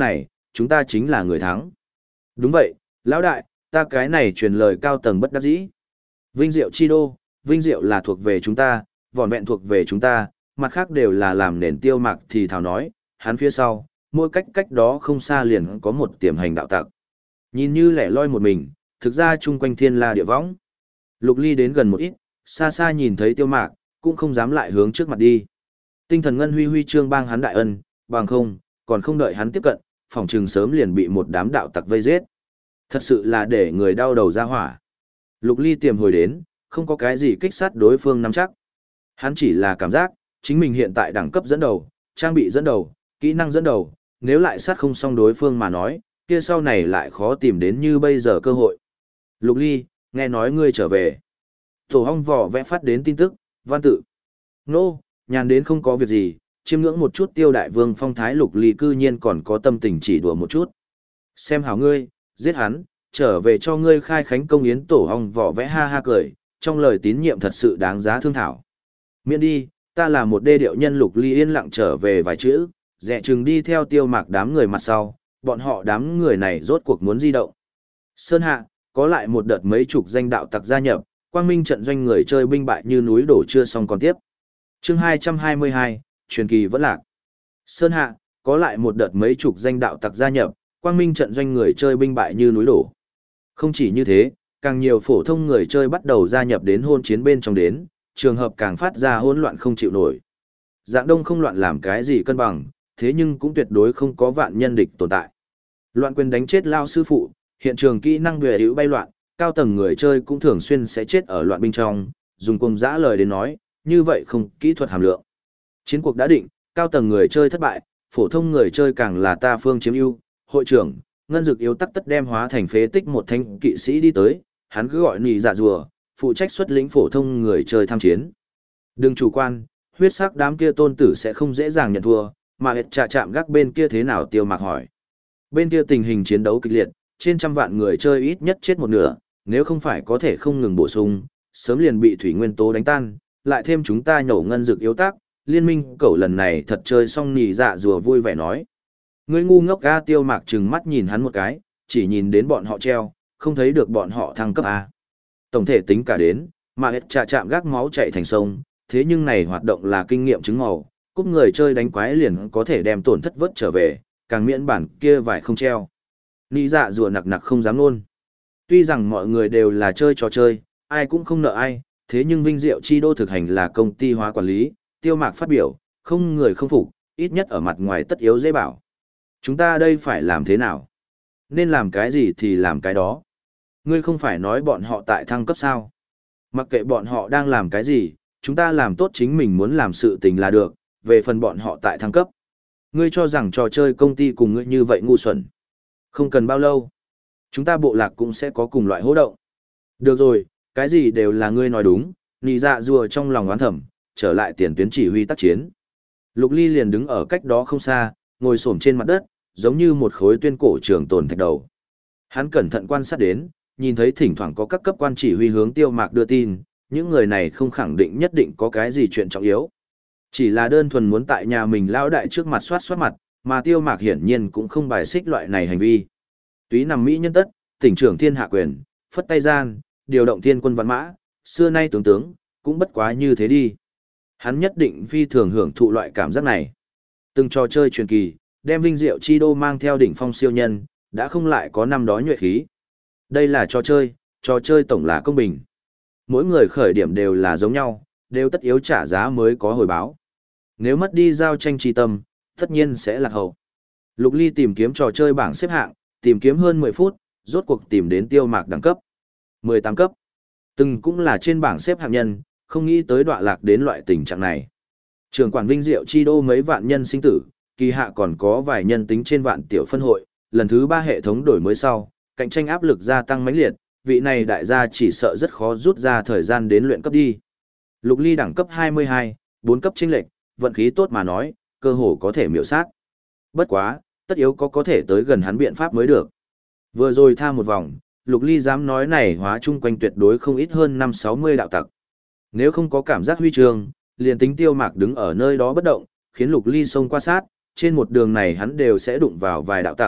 chúng ta chính là người thắng. Đúng vậy, lão đại, ta cái này truyền lời cao tầng bất đắc dĩ. Vinh diệu chi đô, vinh diệu là thuộc về chúng ta, vỏn vẹn thuộc về chúng ta, mặt khác đều là làm nền Tiêu Mạc thì thào nói, hắn phía sau, mỗi cách đó không xa liền có một tiềm hành đạo tặc. Nhìn như lẻ loi một mình, thực ra chung quanh thiên la địa võng. Lục Ly đến gần một ít, xa xa nhìn thấy Tiêu Mạc, cũng không dám lại hướng trước mặt đi. Tinh thần ngân huy huy chương bang hắn đại ân, bằng không, còn không đợi hắn tiếp cận, phòng trường sớm liền bị một đám đạo tặc vây giết. Thật sự là để người đau đầu ra hỏa. Lục Ly tiềm hồi đến, không có cái gì kích sát đối phương nắm chắc. Hắn chỉ là cảm giác, chính mình hiện tại đẳng cấp dẫn đầu, trang bị dẫn đầu, kỹ năng dẫn đầu, nếu lại sát không xong đối phương mà nói, kia sau này lại khó tìm đến như bây giờ cơ hội. Lục Ly, nghe nói ngươi trở về. Tổ hong vỏ vẽ phát đến tin tức, văn tự. Nô, nhàn đến không có việc gì, chiêm ngưỡng một chút Tiêu đại vương phong thái. Lục Ly cư nhiên còn có tâm tình chỉ đùa một chút. Xem hảo ngươi, giết hắn, trở về cho ngươi khai khánh công yến. Tổ hong vỏ vẽ ha ha cười, trong lời tín nhiệm thật sự đáng giá thương thảo. Miễn đi, ta là một đê điệu nhân. Lục Ly yên lặng trở về vài chữ, dẹ chừng đi theo Tiêu Mạc đám người mặt sau, bọn họ đám người này rốt cuộc muốn di động. Sơn hạ, có lại một đợt mấy chục danh đạo tặc gia nhập, quang minh trận doanh người chơi binh bại như núi đổ chưa xong còn tiếp. Chương 222, truyền kỳ vẫn lạc. Sơn hạ, có lại một đợt mấy chục danh đạo tặc gia nhập, quang minh trận doanh người chơi binh bại như núi đổ. Không chỉ như thế, càng nhiều phổ thông người chơi bắt đầu gia nhập đến hôn chiến bên trong đến, trường hợp càng phát ra hỗn loạn không chịu nổi. Dạng đông không loạn làm cái gì cân bằng, thế nhưng cũng tuyệt đối không có vạn nhân địch tồn tại. Loạn quyền đánh chết lao sư phụ, hiện trường kỹ năng bìa hữu bay loạn, cao tầng người chơi cũng thường xuyên sẽ chết ở loạn binh trong, dùng cùng dã lời đến nói, như vậy không kỹ thuật hàm lượng. Chiến cuộc đã định, cao tầng người chơi thất bại, phổ thông người chơi càng là ta phương chiếm ưu. Hội trưởng, ngân dực yếu tắc tất đem hóa thành phế tích một thanh kỵ sĩ đi tới, hắn cứ gọi nị dạ rùa, phụ trách xuất lĩnh phổ thông người chơi tham chiến. Đừng chủ quan, huyết sắc đám kia tôn tử sẽ không dễ dàng nhận thua, mà hệt trà chạm gác bên kia thế nào? Tiêu Mạc hỏi. Bên kia tình hình chiến đấu kịch liệt, trên trăm vạn người chơi ít nhất chết một nửa, nếu không phải có thể không ngừng bổ sung, sớm liền bị thủy nguyên tố đánh tan, lại thêm chúng ta nhổ ngân dược yếu tác, liên minh cẩu lần này thật chơi xong. Nỉ dạ rùa vui vẻ nói. Ngươi ngu ngốc ga. Tiêu Mạc trừng mắt nhìn hắn một cái, chỉ nhìn đến bọn họ treo, không thấy được bọn họ thăng cấp A. Tổng thể tính cả đến, mà hết trà chạm gác máu chạy thành sông, thế nhưng này hoạt động là kinh nghiệm chứng màu, cúp người chơi đánh quái liền có thể đem tổn thất vớt trở về, càng miễn bản kia vải không treo. Nị dạ rùa nặc nặc không dám luôn. Tuy rằng mọi người đều là chơi trò chơi, ai cũng không nợ ai, thế nhưng Vinh Diệu Chi Đô thực hành là công ty hóa quản lý, Tiêu Mạc phát biểu, không người không phục, ít nhất ở mặt ngoài tất yếu dễ bảo. Chúng ta đây phải làm thế nào? Nên làm cái gì thì làm cái đó. Ngươi không phải nói bọn họ tại thăng cấp sao? Mặc kệ bọn họ đang làm cái gì, chúng ta làm tốt chính mình muốn làm sự tình là được, về phần bọn họ tại thăng cấp. Ngươi cho rằng trò chơi công ty cùng ngươi như vậy ngu xuẩn. Không cần bao lâu, chúng ta bộ lạc cũng sẽ có cùng loại hỗ động. Được rồi, cái gì đều là ngươi nói đúng. Nị dạ rùa trong lòng oán thầm, trở lại tiền tuyến chỉ huy tác chiến. Lục Ly liền đứng ở cách đó không xa, ngồi xổm trên mặt đất, giống như một khối tuyên cổ trường tồn thạch đầu. Hắn cẩn thận quan sát đến, nhìn thấy thỉnh thoảng có các cấp quan chỉ huy hướng Tiêu Mạc đưa tin, những người này không khẳng định nhất định có cái gì chuyện trọng yếu. Chỉ là đơn thuần muốn tại nhà mình lao đại trước mặt soát mặt, mà Tiêu Mạc hiển nhiên cũng không bài xích loại này hành vi. Túy nằm Mỹ nhân tất, tỉnh trưởng thiên hạ quyền, phất tay gian, điều động thiên quân văn mã, xưa nay tướng, cũng bất quá như thế đi. Hắn nhất định phi thường hưởng thụ loại cảm giác này. Từng trò chơi truyền kỳ, đem Vinh Diệu Chi Đô mang theo đỉnh phong siêu nhân, đã không lại có năm đó nhuệ khí. Đây là trò chơi tổng là công bình. Mỗi người khởi điểm đều là giống nhau, đều tất yếu trả giá mới có hồi báo. Nếu mất đi giao tranh tri tâm, tất nhiên sẽ lạc hậu. Lục Ly tìm kiếm trò chơi bảng xếp hạng, tìm kiếm hơn 10 phút, rốt cuộc tìm đến Tiêu Mạc đẳng cấp. 18 cấp. Từng cũng là trên bảng xếp hạng nhân, không nghĩ tới đọa lạc đến loại tình trạng này. Trường quản Vinh Diệu Chi Đô mấy vạn nhân sinh tử, kỳ hạ còn có vài nhân tính trên vạn tiểu phân hội, lần thứ 3 hệ thống đổi mới sau, cạnh tranh áp lực gia tăng mãnh liệt, vị này đại gia chỉ sợ rất khó rút ra thời gian đến luyện cấp đi. Lục Ly đẳng cấp 22, 4 cấp chênh lệch, vận khí tốt mà nói, cơ hồ có thể miểu sát. Bất quá, tất yếu có thể tới gần hắn biện pháp mới được. Vừa rồi tha một vòng, Lục Ly dám nói này hóa chung quanh tuyệt đối không ít hơn 5-60 đạo tặc. Nếu không có cảm giác huy chương, liền tính Tiêu Mạc đứng ở nơi đó bất động, khiến Lục Ly xông qua sát, trên một đường này hắn đều sẽ đụng vào vài đạo tặc,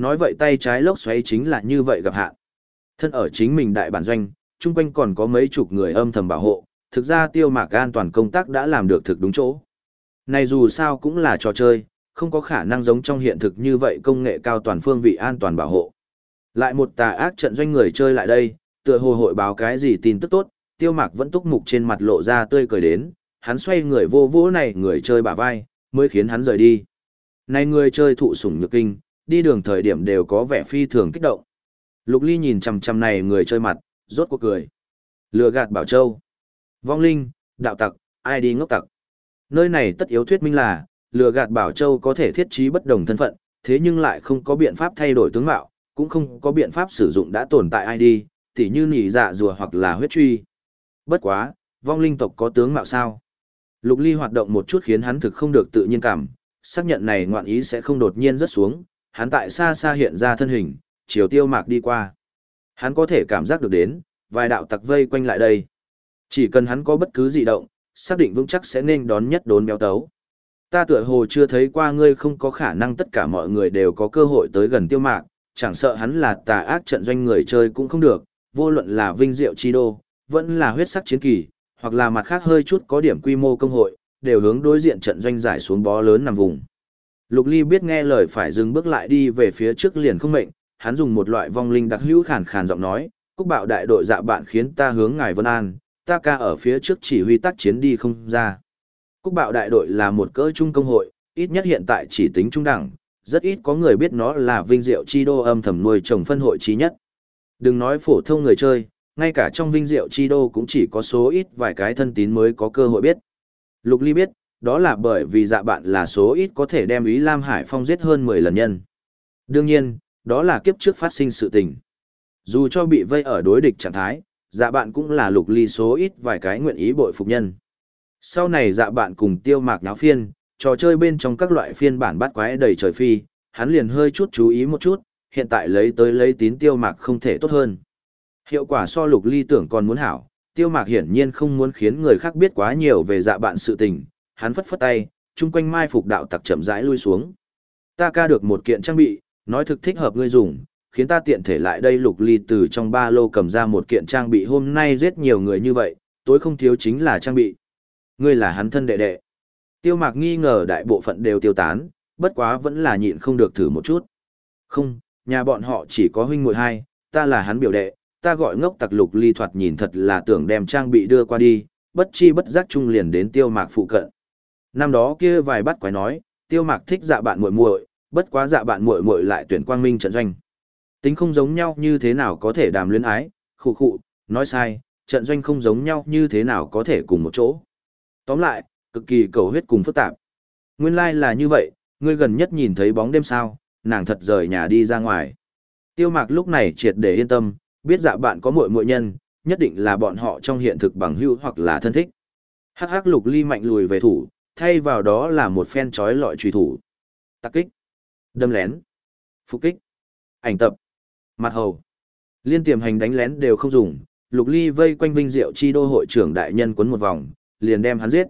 nói vậy tay trái lốc xoáy chính là như vậy gặp hạn. Thân ở chính mình đại bản doanh, chung quanh còn có mấy chục người âm thầm bảo hộ, thực ra Tiêu Mạc an toàn công tác đã làm được thực đúng chỗ. Này dù sao cũng là trò chơi, không có khả năng giống trong hiện thực như vậy công nghệ cao toàn phương vị an toàn bảo hộ. Lại một tà ác trận doanh người chơi lại đây, tựa hồ hội báo cái gì tin tức tốt, Tiêu Mạc vẫn túc mục trên mặt lộ ra tươi cười đến, hắn xoay người vô vỗ này người chơi bả vai, mới khiến hắn rời đi. Này người chơi thụ sủng nhược kinh, đi đường thời điểm đều có vẻ phi thường kích động. Lục Ly nhìn chằm chằm này người chơi mặt, rốt cuộc cười. Lừa gạt Bảo Châu. Vong linh, đạo tặc, ai đi ngốc tặc. Nơi này tất yếu thuyết minh là, lừa gạt Bảo Châu có thể thiết trí bất đồng thân phận, thế nhưng lại không có biện pháp thay đổi tướng mạo, cũng không có biện pháp sử dụng đã tồn tại ID, tỉ như nỉ dạ rùa hoặc là huyết truy. Bất quá, vong linh tộc có tướng mạo sao? Lục Ly hoạt động một chút khiến hắn thực không được tự nhiên cảm, xác nhận này ngoạn ý sẽ không đột nhiên rớt xuống, hắn tại xa xa hiện ra thân hình, chiều Tiêu Mạc đi qua. Hắn có thể cảm giác được đến, vài đạo tặc vây quanh lại đây. Chỉ cần hắn có bất cứ dị động, xác định vững chắc sẽ nên đón nhất đốn béo tấu. Ta tựa hồ chưa thấy qua ngươi, không có khả năng tất cả mọi người đều có cơ hội tới gần Tiêu Mạc, chẳng sợ hắn là tà ác trận doanh người chơi cũng không được, vô luận là vinh diệu chi đô, vẫn là huyết sắc chiến kỳ, hoặc là mặt khác hơi chút có điểm quy mô công hội, đều hướng đối diện trận doanh giải xuống bó lớn nằm vùng. Lục Ly biết nghe lời phải dừng bước lại đi về phía trước liền không mệnh, hắn dùng một loại vong linh đặc hữu khàn khàn giọng nói, Cúc Bạo đại đội dạ bạn khiến ta hướng ngài Vân An, ta ca ở phía trước chỉ huy tác chiến đi không ra. Cúc Bạo đại đội là một cỡ trung công hội, ít nhất hiện tại chỉ tính trung đẳng, rất ít có người biết nó là vinh diệu chi đô âm thầm nuôi trồng phân hội trí nhất. Đừng nói phổ thông người chơi, ngay cả trong vinh diệu chi đô cũng chỉ có số ít vài cái thân tín mới có cơ hội biết. Lục Ly biết, đó là bởi vì dạ bạn là số ít có thể đem Ý Lam Hải Phong giết hơn 10 lần nhân. Đương nhiên, đó là kiếp trước phát sinh sự tình. Dù cho bị vây ở đối địch trạng thái, dạ bạn cũng là Lục Ly số ít vài cái nguyện ý bội phục nhân. Sau này dạ bạn cùng Tiêu Mạc náo phiên, trò chơi bên trong các loại phiên bản bắt quái đầy trời phi, hắn liền hơi chút chú ý một chút, hiện tại lấy tín Tiêu Mạc không thể tốt hơn. Hiệu quả so Lục Ly tưởng còn muốn hảo, Tiêu Mạc hiển nhiên không muốn khiến người khác biết quá nhiều về dạ bạn sự tình, hắn phất phất tay, chung quanh mai phục đạo tặc chậm rãi lui xuống. Ta ca được một kiện trang bị, nói thực thích hợp ngươi dùng, khiến ta tiện thể lại đây. Lục Ly từ trong ba lô cầm ra một kiện trang bị, hôm nay giết nhiều người như vậy, tối không thiếu chính là trang bị. Ngươi là hắn thân đệ đệ. Tiêu Mạc nghi ngờ đại bộ phận đều tiêu tán, bất quá vẫn là nhịn không được thử một chút. Không, nhà bọn họ chỉ có huynh muội hai, ta là hắn biểu đệ, ta gọi ngốc tặc. Lục Ly thoạt nhìn thật là tưởng đem trang bị đưa qua đi, bất chi bất giác chung liền đến Tiêu Mạc phụ cận. Năm đó kia vài bắt quái nói, Tiêu Mạc thích dạ bạn muội muội, bất quá dạ bạn muội muội lại tuyển quang minh trận doanh. Tính không giống nhau như thế nào có thể đàm luyến ái, khụ khụ, nói sai, trận doanh không giống nhau như thế nào có thể cùng một chỗ. Tóm lại, cực kỳ cầu huyết cùng phức tạp. Nguyên lai là như vậy, ngươi gần nhất nhìn thấy bóng đêm sao, nàng thật rời nhà đi ra ngoài. Tiêu Mạc lúc này triệt để yên tâm, biết dạ bạn có muội muội nhân, nhất định là bọn họ trong hiện thực bằng hữu hoặc là thân thích. Hắc hắc. Lục Ly mạnh lùi về thủ, thay vào đó là một phen chói lọi truy thủ. Tắc kích, đâm lén, phục kích, ảnh tập, mặt hầu. Liên tiềm hành đánh lén đều không dùng, Lục Ly vây quanh vinh diệu chi đô hội trưởng đại nhân quấn một vòng, liền đem hắn giết.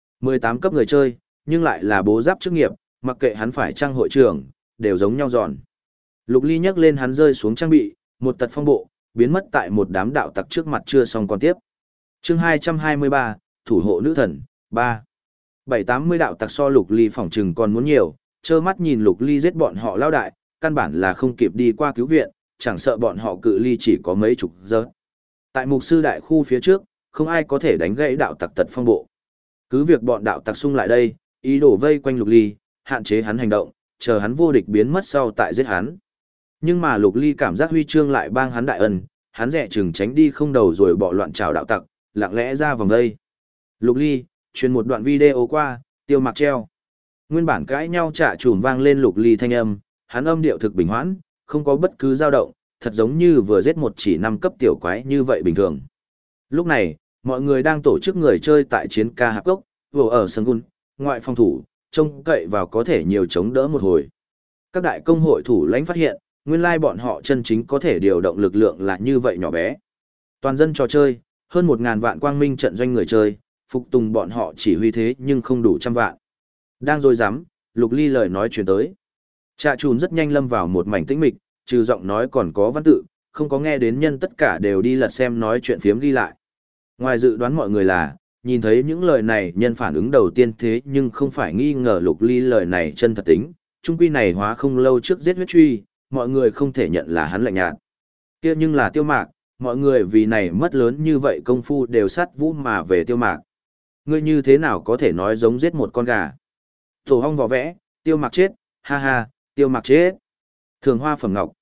18 cấp người chơi, nhưng lại là bố giáp chức nghiệp, mặc kệ hắn phải trang hội trưởng, đều giống nhau giòn. Lục Ly nhấc lên hắn rơi xuống trang bị, một tật phong bộ, biến mất tại một đám đạo tặc trước mặt chưa xong còn tiếp. Chương 223, Thủ hộ nữ thần, 3. 780 đạo tặc so Lục Ly phỏng trừng còn muốn nhiều, trơ mắt nhìn Lục Ly giết bọn họ lao đại, căn bản là không kịp đi qua cứu viện, chẳng sợ bọn họ cự ly chỉ có mấy chục giờ. Tại mục sư đại khu phía trước, không ai có thể đánh gãy đạo tặc tật phong bộ. Cứ việc bọn đạo tặc xung lại đây, ý đồ vây quanh Lục Ly, hạn chế hắn hành động, chờ hắn vô địch biến mất sau tại giết hắn. Nhưng mà Lục Ly cảm giác huy chương lại bang hắn đại ân, hắn rẻ chừng tránh đi không đầu rồi bỏ loạn trào đạo tặc, lặng lẽ ra vòng đây. Lục Ly, truyền một đoạn video qua, Tiêu Mạc treo. Nguyên bản cãi nhau trả trùm vang lên Lục Ly thanh âm, hắn âm điệu thực bình hoãn, không có bất cứ dao động, thật giống như vừa giết một chỉ 5 cấp tiểu quái như vậy bình thường. Lúc này, mọi người đang tổ chức người chơi tại chiến ca hạp gốc, vừa ở sân gun, ngoại phòng thủ, trông cậy vào có thể nhiều chống đỡ một hồi. Các đại công hội thủ lãnh phát hiện, nguyên lai bọn họ chân chính có thể điều động lực lượng là như vậy nhỏ bé. Toàn dân trò chơi, hơn 1.000 vạn quang minh trận doanh người chơi, phục tùng bọn họ chỉ huy thế nhưng không đủ trăm vạn. Đang rồi dám, Lục Ly lời nói chuyển tới. Trạ trùn rất nhanh lâm vào một mảnh tĩnh mịch, trừ giọng nói còn có văn tự, không có nghe đến nhân tất cả đều đi lật xem nói chuyện phiếm ghi lại. Ngoài dự đoán mọi người là, nhìn thấy những lời này nhân phản ứng đầu tiên thế nhưng không phải nghi ngờ Lục Ly lời này chân thật tính, trung quy này hóa không lâu trước giết huyết truy, mọi người không thể nhận là hắn lạnh nhạt. Kia nhưng là Tiêu Mạc, mọi người vì này mất lớn như vậy công phu đều sát vũ mà về Tiêu Mạc. Ngươi như thế nào có thể nói giống giết một con gà? Tổ hong vỏ vẽ, Tiêu Mạc chết, ha ha, Tiêu Mạc chết. Thường Hoa Phẩm Ngọc,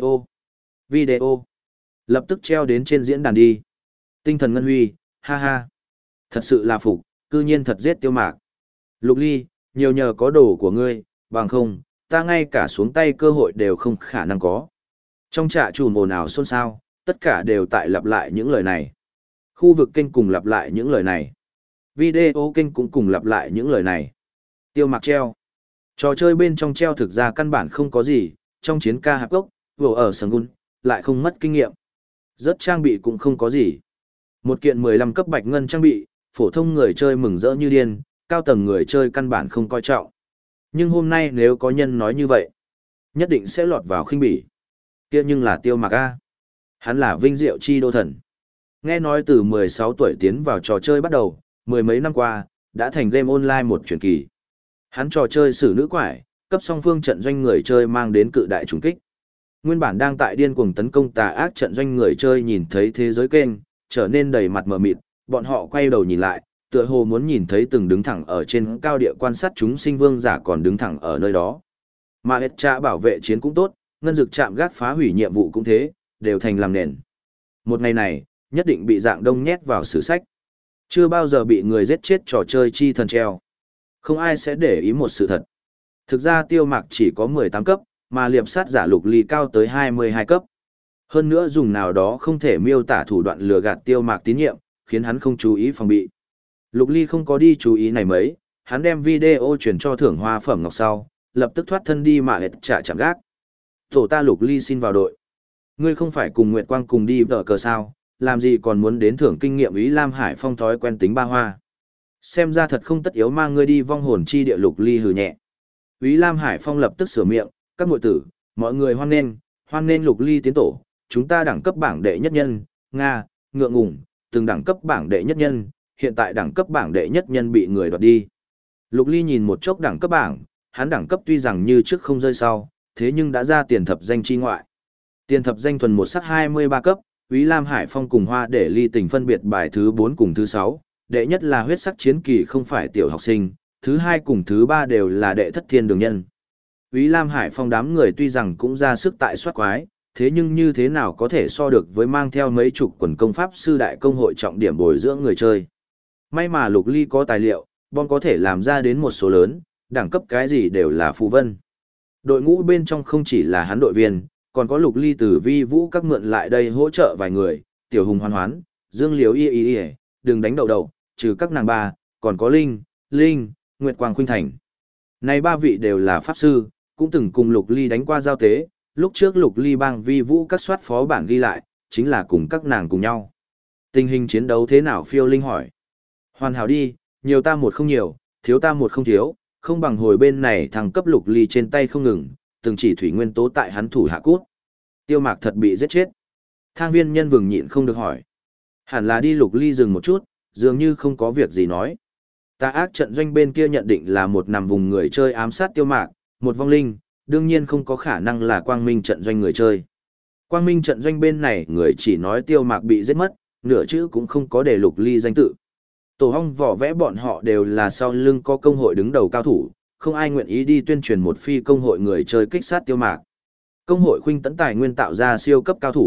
video. Lập tức treo đến trên diễn đàn đi. Tinh thần ngân huy, ha ha. Thật sự là phục, cư nhiên thật giết Tiêu Mạc. Lục Ly, nhiều nhờ có đồ của ngươi, bằng không, ta ngay cả xuống tay cơ hội đều không khả năng có. Trong trạ trùm ồn ào xôn xao, tất cả đều tại lặp lại những lời này. Khu vực kênh cùng lặp lại những lời này. Video kênh cũng cùng lặp lại những lời này. Tiêu Mạc treo. Trò chơi bên trong treo thực ra căn bản không có gì, trong chiến ca hạp gốc, vừa ở Sangun, lại không mất kinh nghiệm. Rất trang bị cũng không có gì. Một kiện 15 cấp bạch ngân trang bị, phổ thông người chơi mừng rỡ như điên, cao tầng người chơi căn bản không coi trọng. Nhưng hôm nay nếu có nhân nói như vậy, nhất định sẽ lọt vào khinh bỉ. Kia nhưng là Tiêu Mạc A. Hắn là vinh diệu chi đô thần. Nghe nói từ 16 tuổi tiến vào trò chơi bắt đầu, mười mấy năm qua, đã thành game online một truyền kỳ. Hắn trò chơi xử nữ quải, cấp song phương trận doanh người chơi mang đến cự đại trùng kích. Nguyên bản đang tại điên cuồng tấn công tà ác trận doanh người chơi nhìn thấy thế giới kênh, trở nên đầy mặt mờ mịt, bọn họ quay đầu nhìn lại, tựa hồ muốn nhìn thấy từng đứng thẳng ở trên cao địa quan sát chúng sinh vương giả còn đứng thẳng ở nơi đó. Mà hết trạ bảo vệ chiến cũng tốt, ngân dực chạm gác phá hủy nhiệm vụ cũng thế, đều thành làm nền. Một ngày này, nhất định bị dạng đông nhét vào sử sách. Chưa bao giờ bị người giết chết trò chơi chi thần treo. Không ai sẽ để ý một sự thật. Thực ra Tiêu Mạc chỉ có 18 cấp, mà liệp sát giả Lục Ly cao tới 22 cấp. Hơn nữa dùng nào đó không thể miêu tả thủ đoạn lừa gạt Tiêu Mạc tín nhiệm, khiến hắn không chú ý phòng bị. Lục Ly không có đi chú ý này mấy, hắn đem video chuyển cho Thưởng Hoa Phẩm Ngọc sau, lập tức thoát thân đi mà hết trả chạm gác. Tổ ta Lục Ly xin vào đội. Ngươi không phải cùng Nguyệt Quang cùng đi vợ cờ sao, làm gì còn muốn đến thưởng kinh nghiệm Ý Lam Hải Phong thói quen tính ba hoa. Xem ra thật không tất yếu mang ngươi đi vong hồn chi địa. Lục Ly hừ nhẹ. Ý Lam Hải Phong lập tức sửa miệng, các muội tử, mọi người hoan nghênh Lục Ly tiến tổ, chúng ta đẳng cấp bảng đệ nhất nhân, Nga, ngượng ngùng, từng đẳng cấp bảng đệ nhất nhân, hiện tại đẳng cấp bảng đệ nhất nhân bị người đoạt đi. Lục Ly nhìn một chốc đẳng cấp bảng, hắn đẳng cấp tuy rằng như trước không rơi sau, thế nhưng đã ra tiền thập danh chi ngoại. Tiền thập danh thuần một sắc 23 cấp, Úy Lam Hải Phong cùng Hoa để ly tình phân biệt bài thứ 4 cùng thứ 6, đệ nhất là huyết sắc chiến kỳ không phải tiểu học sinh, thứ 2 cùng thứ 3 đều là đệ thất thiên đường nhân. Úy Lam Hải Phong đám người tuy rằng cũng ra sức tại soát quái, thế nhưng như thế nào có thể so được với mang theo mấy chục quần công pháp sư đại công hội trọng điểm bồi dưỡng người chơi. May mà Lục Ly có tài liệu, bom có thể làm ra đến một số lớn, đẳng cấp cái gì đều là phù vân. Đội ngũ bên trong không chỉ là hắn đội viên, còn có Lục Ly từ vi vũ các mượn lại đây hỗ trợ vài người, Tiểu Hùng Hoan Hoán, Dương Liếu y, đừng đánh đầu, trừ các nàng ba, còn có Linh, Nguyệt Quang Khuynh Thành. Này ba vị đều là pháp sư, cũng từng cùng Lục Ly đánh qua giao tế, lúc trước Lục Ly bang vi vũ các soát phó bản ghi lại, chính là cùng các nàng cùng nhau. Tình hình chiến đấu thế nào? Phiêu Linh hỏi. Hoàn hảo đi, nhiều ta một không nhiều, thiếu ta một không thiếu, không bằng hồi bên này thằng cấp Lục Ly trên tay không ngừng, từng chỉ thủy nguyên tố tại hắn thủ hạ cút. Tiêu Mạc thật bị giết chết. Thang viên nhân vừng nhịn không được hỏi. Hẳn là đi. Lục Ly dừng một chút, dường như không có việc gì nói. Tà ác trận doanh bên kia nhận định là một nằm vùng người chơi ám sát Tiêu Mạc, một vong linh, đương nhiên không có khả năng là quang minh trận doanh người chơi. Quang minh trận doanh bên này người chỉ nói Tiêu Mạc bị giết mất, nửa chữ cũng không có để Lục Ly danh tự. Tổ hong vỏ vẽ bọn họ đều là sau lưng có công hội đứng đầu cao thủ, không ai nguyện ý đi tuyên truyền một phi công hội người chơi kích sát Tiêu Mạc. Công hội Khuynh Tấn tài nguyên tạo ra siêu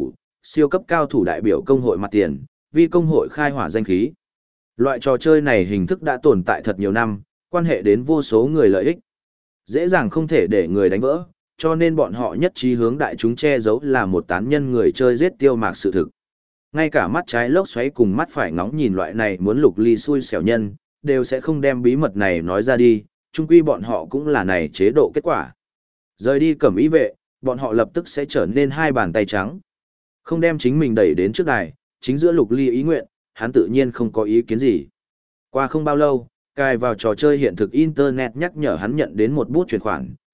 cấp cao thủ đại biểu công hội mặt tiền, vì công hội khai hỏa danh khí. Loại trò chơi này hình thức đã tồn tại thật nhiều năm, quan hệ đến vô số người lợi ích. Dễ dàng không thể để người đánh vỡ, cho nên bọn họ nhất trí hướng đại chúng che giấu là một tán nhân người chơi giết Tiêu Mạc sự thực. Ngay cả mắt trái lốc xoáy cùng mắt phải ngóng nhìn loại này muốn Lục Ly xui xẻo nhân, đều sẽ không đem bí mật này nói ra đi, chung quy bọn họ cũng là này chế độ kết quả. Rời đi Cẩm Ý vệ, bọn họ lập tức sẽ trở nên hai bàn tay trắng. Không đem chính mình đẩy đến trước đài, chính giữa Lục Ly ý nguyện, hắn tự nhiên không có ý kiến gì. Qua không bao lâu, cài vào trò chơi hiện thực Internet nhắc nhở hắn nhận đến một bút chuyển khoản,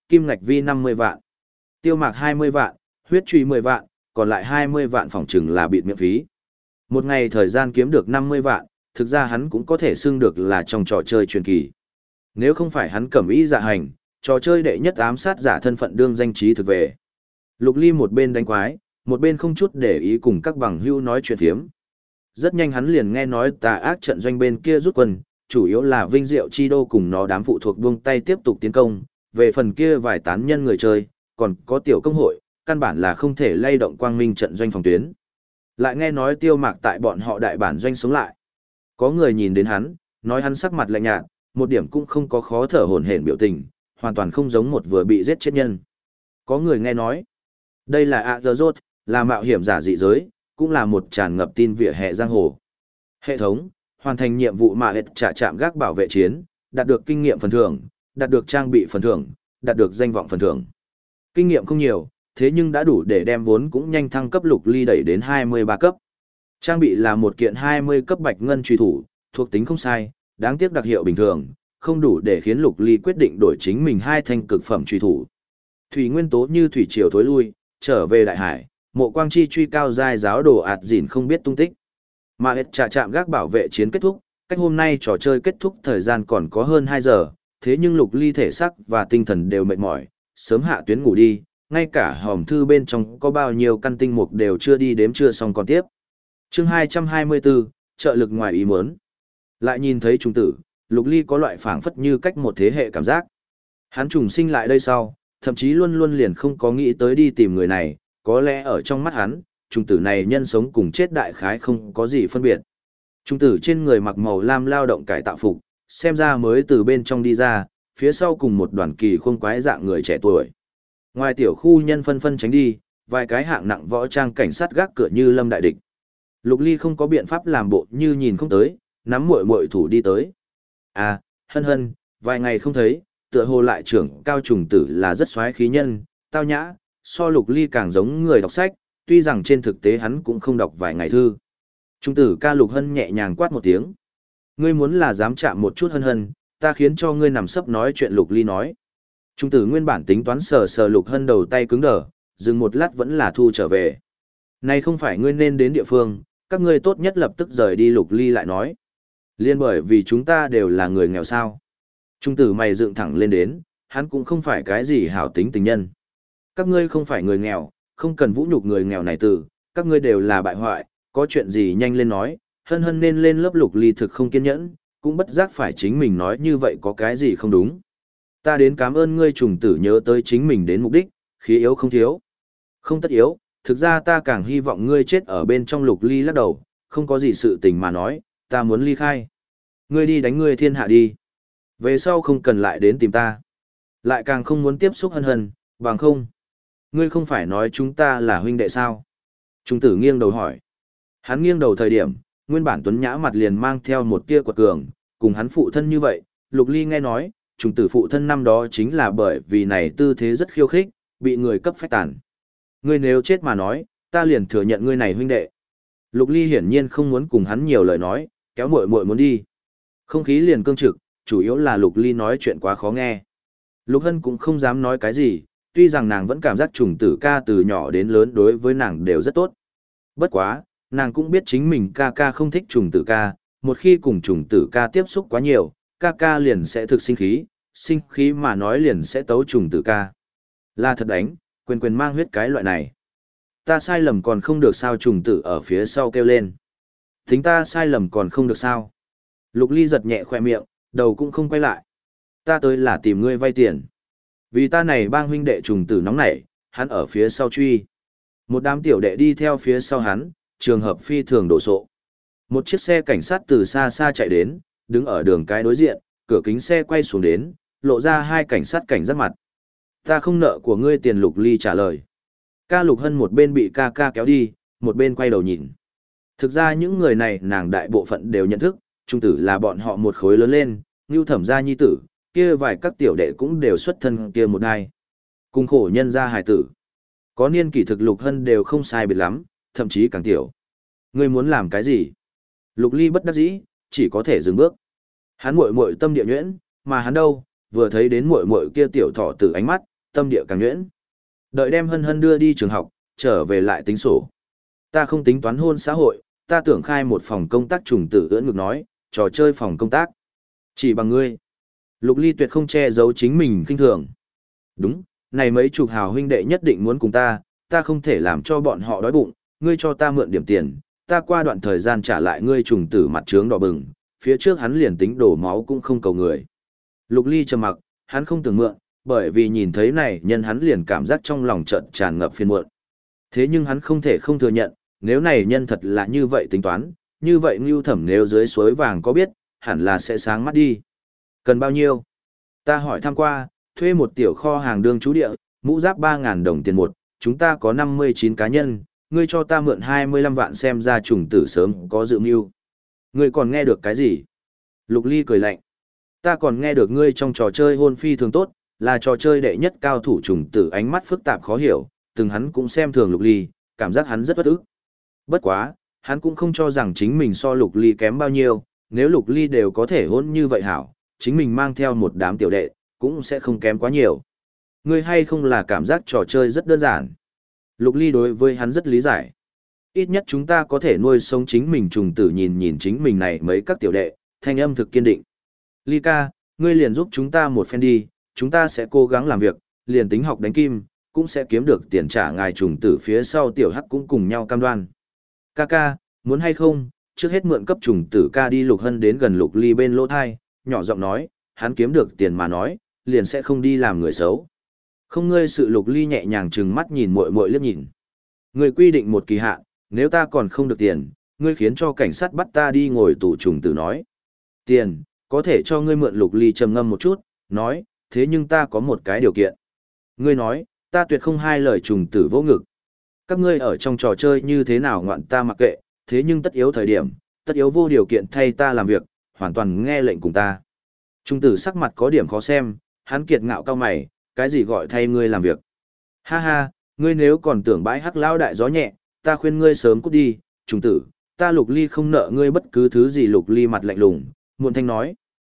kim ngạch vi 50 vạn. Tiêu mạc 20 vạn, huyết truy 10 vạn, còn lại 20 vạn phòng trừng là bịt miễn phí. Một ngày thời gian kiếm được 50 vạn, thực ra hắn cũng có thể xưng được là trong trò chơi truyền kỳ. Nếu không phải hắn cẩm ý dạ hành, trò chơi đệ nhất ám sát giả thân phận đương danh trí thực về. Lục Ly một bên đánh quái, một bên không chút để ý cùng các bằng hữu nói chuyện phiếm. Rất nhanh hắn liền nghe nói tà ác trận doanh bên kia rút quân, chủ yếu là Vinh Diệu Chi Đô cùng nó đám phụ thuộc buông tay tiếp tục tiến công, về phần kia vài tán nhân người chơi, còn có tiểu công hội, căn bản là không thể lay động quang minh trận doanh phòng tuyến. Lại nghe nói Tiêu Mạc tại bọn họ đại bản doanh sống lại. Có người nhìn đến hắn, nói hắn sắc mặt lạnh nhạt, một điểm cũng không có khó thở hổn hển biểu tình, hoàn toàn không giống một vừa bị giết chết nhân. Có người nghe nói, đây là Azeroth, là mạo hiểm giả dị giới, cũng là một tràn ngập tin vỉa hè giang hồ. Hệ thống, hoàn thành nhiệm vụ mà hệt trả trạm gác bảo vệ chiến, đạt được kinh nghiệm phần thưởng, đạt được trang bị phần thưởng, đạt được danh vọng phần thưởng. Kinh nghiệm không nhiều, thế nhưng đã đủ để đem vốn cũng nhanh thăng cấp Lục Ly đẩy đến 23 cấp. Trang bị là một kiện 20 cấp bạch ngân truy thủ, thuộc tính không sai, đáng tiếc đặc hiệu bình thường, không đủ để khiến Lục Ly quyết định đổi chính mình hai thanh cực phẩm truy thủ. Thủy nguyên tố như thủy triều thối lui, trở về đại hải, Mộ Quang Chi truy cao giai giáo đồ ạt dỉn không biết tung tích. Mà hết trả trạm gác bảo vệ chiến kết thúc, cách hôm nay trò chơi kết thúc thời gian còn có hơn 2 giờ, thế nhưng Lục Ly thể xác và tinh thần đều mệt mỏi, sớm hạ tuyến ngủ đi, ngay cả hòm thư bên trong có bao nhiêu căn tinh mục đều chưa đi đếm chưa xong còn tiếp. Chương 224, trợ lực ngoài ý muốn. Lại nhìn thấy trùng tử, Lục Ly có loại phảng phất như cách một thế hệ cảm giác. Hắn trùng sinh lại đây sau, thậm chí luôn luôn liền không có nghĩ tới đi tìm người này, có lẽ ở trong mắt hắn, trùng tử này nhân sống cùng chết đại khái không có gì phân biệt. Trùng tử trên người mặc màu lam lao động cải tạo phục, xem ra mới từ bên trong đi ra, phía sau cùng một đoàn kỳ khôn quái dạng người trẻ tuổi. Ngoài tiểu khu nhân phân phân tránh đi, vài cái hạng nặng võ trang cảnh sát gác cửa như lâm đại địch. Lục Ly không có biện pháp làm bộ như nhìn không tới, nắm muội muội thủ đi tới. À, hân hân, vài ngày không thấy, tựa hồ lại trưởng cao trùng tử là rất xoáy khí nhân, tao nhã, so Lục Ly càng giống người đọc sách, tuy rằng trên thực tế hắn cũng không đọc vài ngày thư. Trùng tử ca Lục Hân nhẹ nhàng quát một tiếng. Ngươi muốn là dám chạm một chút hân hân, ta khiến cho ngươi nằm sấp nói chuyện. Lục Ly nói. Trung tử nguyên bản tính toán sờ sờ Lục Hân đầu tay cứng đờ, dừng một lát vẫn là thu trở về. Này không phải ngươi nên đến địa phương, các ngươi tốt nhất lập tức rời đi. Lục Ly lại nói. Liên bởi vì chúng ta đều là người nghèo sao. Trung tử mày dựng thẳng lên đến, hắn cũng không phải cái gì hảo tính tình nhân. Các ngươi không phải người nghèo, không cần vũ nhục người nghèo này từ, các ngươi đều là bại hoại, có chuyện gì nhanh lên nói. Hân hân nên lên lớp. Lục Ly thực không kiên nhẫn, cũng bất giác phải chính mình nói như vậy có cái gì không đúng. Ta đến cảm ơn ngươi trùng tử nhớ tới chính mình đến mục đích, khí yếu không thiếu. Không tất yếu, thực ra ta càng hy vọng ngươi chết ở bên trong. Lục Ly lắc đầu, không có gì sự tình mà nói, ta muốn ly khai. Ngươi đi đánh ngươi thiên hạ đi. Về sau không cần lại đến tìm ta. Lại càng không muốn tiếp xúc hân hân, bằng không. Ngươi không phải nói chúng ta là huynh đệ sao? Trùng tử nghiêng đầu hỏi. Hắn nghiêng đầu thời điểm, nguyên bản tuấn nhã mặt liền mang theo một tia quật cường, cùng hắn phụ thân như vậy. Lục Ly nghe nói, trùng tử phụ thân năm đó chính là bởi vì này tư thế rất khiêu khích, bị người cấp phách tàn. Ngươi nếu chết mà nói, ta liền thừa nhận ngươi này huynh đệ. Lục Ly hiển nhiên không muốn cùng hắn nhiều lời nói, kéo muội muội muốn đi. Không khí liền cương trực, chủ yếu là Lục Ly nói chuyện quá khó nghe. Lục Hân cũng không dám nói cái gì, tuy rằng nàng vẫn cảm giác trùng tử ca từ nhỏ đến lớn đối với nàng đều rất tốt. Bất quá, nàng cũng biết chính mình ca ca không thích trùng tử ca, một khi cùng trùng tử ca tiếp xúc quá nhiều, ca ca liền sẽ thực sinh khí mà nói liền sẽ tấu trùng tử ca. Là thật đánh, quyền mang huyết cái loại này. Ta sai lầm còn không được sao. Trùng tử ở phía sau kêu lên. Tính ta sai lầm còn không được sao. Lục Ly giật nhẹ khoe miệng, đầu cũng không quay lại. Ta tới là tìm ngươi vay tiền. Vì ta này bang huynh đệ trùng tử nóng nảy, hắn ở phía sau truy. Một đám tiểu đệ đi theo phía sau hắn, trường hợp phi thường đổ sộ. Một chiếc xe cảnh sát từ xa xa chạy đến, đứng ở đường cái đối diện, cửa kính xe quay xuống đến, lộ ra hai cảnh sát cảnh giác mặt. Ta không nợ của ngươi tiền. Lục Ly trả lời. Ca Lục Hân một bên bị ca ca kéo đi, một bên quay đầu nhìn. Thực ra những người này nàng đại bộ phận đều nhận thức, trung tử là bọn họ một khối lớn lên, Ngưu Thẩm gia nhi tử, kia vài các tiểu đệ cũng đều xuất thân kia một hai. Cùng khổ nhân gia hài tử. Có niên kỷ thực Lục Hân đều không sai biệt lắm, thậm chí càng tiểu. Ngươi muốn làm cái gì? Lục Ly bất đắc dĩ, chỉ có thể dừng bước. Hắn muội muội tâm địa nhuyễn, mà hắn đâu, vừa thấy đến muội muội kia tiểu thỏ tử ánh mắt, tâm địa càng nhuyễn. Đợi đem Hân Hân đưa đi trường học, trở về lại tính sổ. Ta không tính toán hôn xã hội, ta tưởng khai một phòng công tác. Trùng tử ưỡn ngực nói, trò chơi phòng công tác. Chỉ bằng ngươi. Lục Ly tuyệt không che giấu chính mình kinh thường. Đúng, này mấy chục hào huynh đệ nhất định muốn cùng ta không thể làm cho bọn họ đói bụng, ngươi cho ta mượn điểm tiền, ta qua đoạn thời gian trả lại ngươi. Trùng tử mặt trướng đỏ bừng, phía trước hắn liền tính đổ máu cũng không cầu người. Lục Ly trầm mặc, hắn không tưởng mượn, bởi vì nhìn thấy này nhân hắn liền cảm giác trong lòng chợt tràn ngập phiền muộn. Thế nhưng hắn không thể không thừa nhận, nếu này nhân thật là như vậy tính toán, như vậy Ngưu Thẩm nếu dưới suối vàng có biết, hẳn là sẽ sáng mắt đi. Cần bao nhiêu? Ta hỏi thăm qua, thuê một tiểu kho hàng đương trú địa, mũ giáp 3.000 đồng tiền một, chúng ta có 59 cá nhân, ngươi cho ta mượn 25 vạn xem ra. Trùng tử sớm có dự mưu. Ngươi còn nghe được cái gì? Lục Ly cười lạnh. Ta còn nghe được ngươi trong trò chơi hôn phi thường tốt, là trò chơi đệ nhất cao thủ. Trùng tử ánh mắt phức tạp khó hiểu, từng hắn cũng xem thường Lục Ly, cảm giác hắn rất bất ức. Bất quá, hắn cũng không cho rằng chính mình so Lục Ly kém bao nhiêu, nếu Lục Ly đều có thể hôn như vậy hảo, chính mình mang theo một đám tiểu đệ, cũng sẽ không kém quá nhiều. Ngươi hay không là cảm giác trò chơi rất đơn giản. Lục Ly đối với hắn rất lý giải. Ít nhất chúng ta có thể nuôi sống chính mình. Trùng tử nhìn chính mình này mấy các tiểu đệ, thanh âm thực kiên định. Ly ca, ngươi liền giúp chúng ta một phen đi, chúng ta sẽ cố gắng làm việc, liền tính học đánh kim, cũng sẽ kiếm được tiền trả ngài. Trùng tử phía sau tiểu hắc cũng cùng nhau cam đoan. Ca, muốn hay không, trước hết mượn cấp. Trùng tử ca đi. Lục Hân đến gần Lục Ly bên lỗ thai, nhỏ giọng nói, hắn kiếm được tiền mà nói, liền sẽ không đi làm người xấu. Không ngươi sự. Lục Ly nhẹ nhàng trừng mắt nhìn muội muội liếc nhìn. Ngươi quy định một kỳ hạn, nếu ta còn không được tiền, ngươi khiến cho cảnh sát bắt ta đi ngồi tù. Trùng tử nói. Tiền, có thể cho ngươi mượn. Lục Ly trầm ngâm một chút, nói, thế nhưng ta có một cái điều kiện. Ngươi nói, ta tuyệt không hai lời. Trùng tử vỗ ngực. Các ngươi ở trong trò chơi như thế nào ngoạn ta mặc kệ, thế nhưng tất yếu thời điểm, tất yếu vô điều kiện thay ta làm việc, hoàn toàn nghe lệnh cùng ta. Trung tử sắc mặt có điểm khó xem, hắn kiệt ngạo cao mày, cái gì gọi thay ngươi làm việc? Ha ha, ngươi nếu còn tưởng bãi hắc lao đại gió nhẹ, ta khuyên ngươi sớm cút đi. Trung tử, ta Lục Ly không nợ ngươi bất cứ thứ gì. Lục Ly mặt lạnh lùng, muộn thanh nói.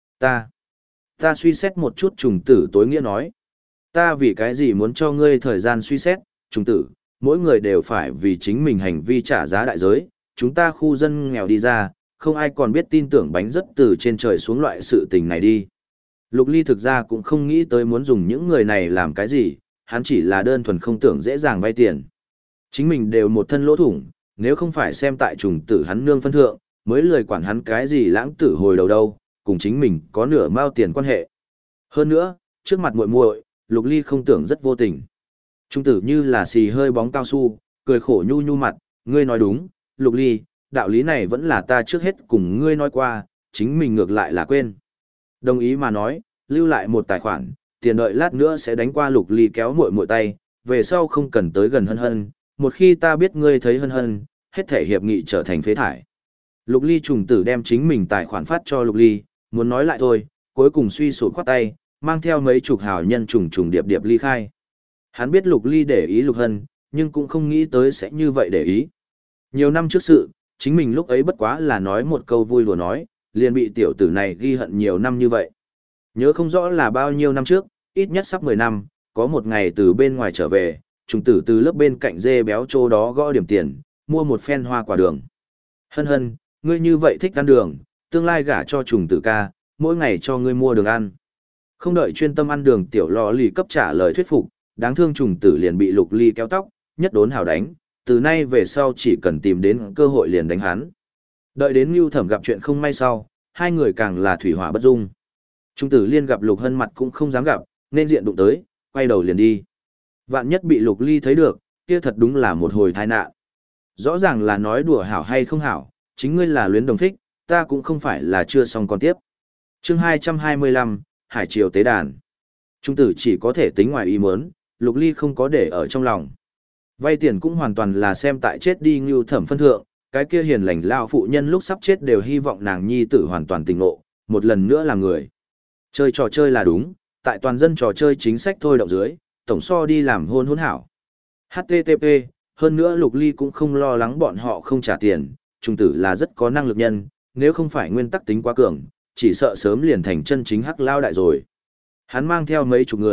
Ta suy xét một chút. Trung tử tối nghĩa nói. Ta vì cái gì muốn cho ngươi thời gian suy xét? Trung tử, mỗi người đều phải vì chính mình hành vi trả giá đại giới, chúng ta khu dân nghèo đi ra, không ai còn biết tin tưởng bánh rớt từ trên trời xuống loại sự tình này đi. Lục Ly thực ra cũng không nghĩ tới muốn dùng những người này làm cái gì, hắn chỉ là đơn thuần không tưởng dễ dàng vay tiền. Chính mình đều một thân lỗ thủng, nếu không phải xem tại Trùng tử hắn nương phân thượng, mới lười quản hắn cái gì lãng tử hồi đầu đâu, cùng chính mình có nửa mao tiền quan hệ. Hơn nữa, trước mặt muội muội, Lục Ly không tưởng rất vô tình. Trung tử như là xì hơi bóng cao su, cười khổ nhu nhu mặt, ngươi nói đúng, Lục Ly, đạo lý này vẫn là ta trước hết cùng ngươi nói qua, chính mình ngược lại là quên. Đồng ý mà nói, lưu lại một tài khoản, tiền đợi lát nữa sẽ đánh qua. Lục Ly kéo muội muội tay, về sau không cần tới gần Hân Hân, một khi ta biết ngươi thấy Hân Hân, hết thể hiệp nghị trở thành phế thải. Lục Ly. Trùng tử đem chính mình tài khoản phát cho Lục Ly, muốn nói lại thôi, cuối cùng suy sụp khoát tay, mang theo mấy chục hào nhân trùng điệp ly khai. Hắn biết Lục Ly để ý Lục Hân, nhưng cũng không nghĩ tới sẽ như vậy để ý. Nhiều năm trước sự, chính mình lúc ấy bất quá là nói một câu vui đùa nói, liền bị tiểu tử này ghi hận nhiều năm như vậy. Nhớ không rõ là bao nhiêu năm trước, ít nhất sắp 10 năm, có một ngày từ bên ngoài trở về, trùng tử từ lớp bên cạnh dê béo chỗ đó gõ điểm tiền, mua một phen hoa quả đường. Hân Hân, ngươi như vậy thích ăn đường, tương lai gả cho trùng tử ca, mỗi ngày cho ngươi mua đường ăn. Không đợi chuyên tâm ăn đường, tiểu lò lì cấp trả lời thuyết phục, đáng thương trùng tử liền bị Lục Ly kéo tóc, nhất đốn hào đánh, từ nay về sau chỉ cần tìm đến cơ hội liền đánh hắn. Đợi đến Ngưu Thẩm gặp chuyện không may sau, hai người càng là thủy hỏa bất dung. Trung tử liên gặp Lục Hân mặt cũng không dám gặp, nên diện đụng tới, quay đầu liền đi. Vạn nhất bị Lục Ly thấy được, kia thật đúng là một hồi tai nạn. Rõ ràng là nói đùa hảo hay không hảo, chính ngươi là luyến đồng thích, ta cũng không phải là chưa xong con tiếp. Chương 225, Hải Triều Tế Đàn. Trung tử chỉ có thể tính ngoài ý muốn, Lục Ly không có để ở trong lòng. Vay tiền cũng hoàn toàn là xem tại chết đi Ngưu Thẩm phân thượng, cái kia hiền lành lao phụ nhân lúc sắp chết đều hy vọng nàng nhi tử hoàn toàn tỉnh ngộ, một lần nữa làm người. Chơi trò chơi là đúng, tại toàn dân trò chơi chính sách thôi động dưới, tổng so đi làm hôn hảo. HTTP, hơn nữa Lục Ly cũng không lo lắng bọn họ không trả tiền, trung tử là rất có năng lực nhân, nếu không phải nguyên tắc tính quá cường, chỉ sợ sớm liền thành chân chính hắc lao đại rồi. Hắn mang theo mấy chục người,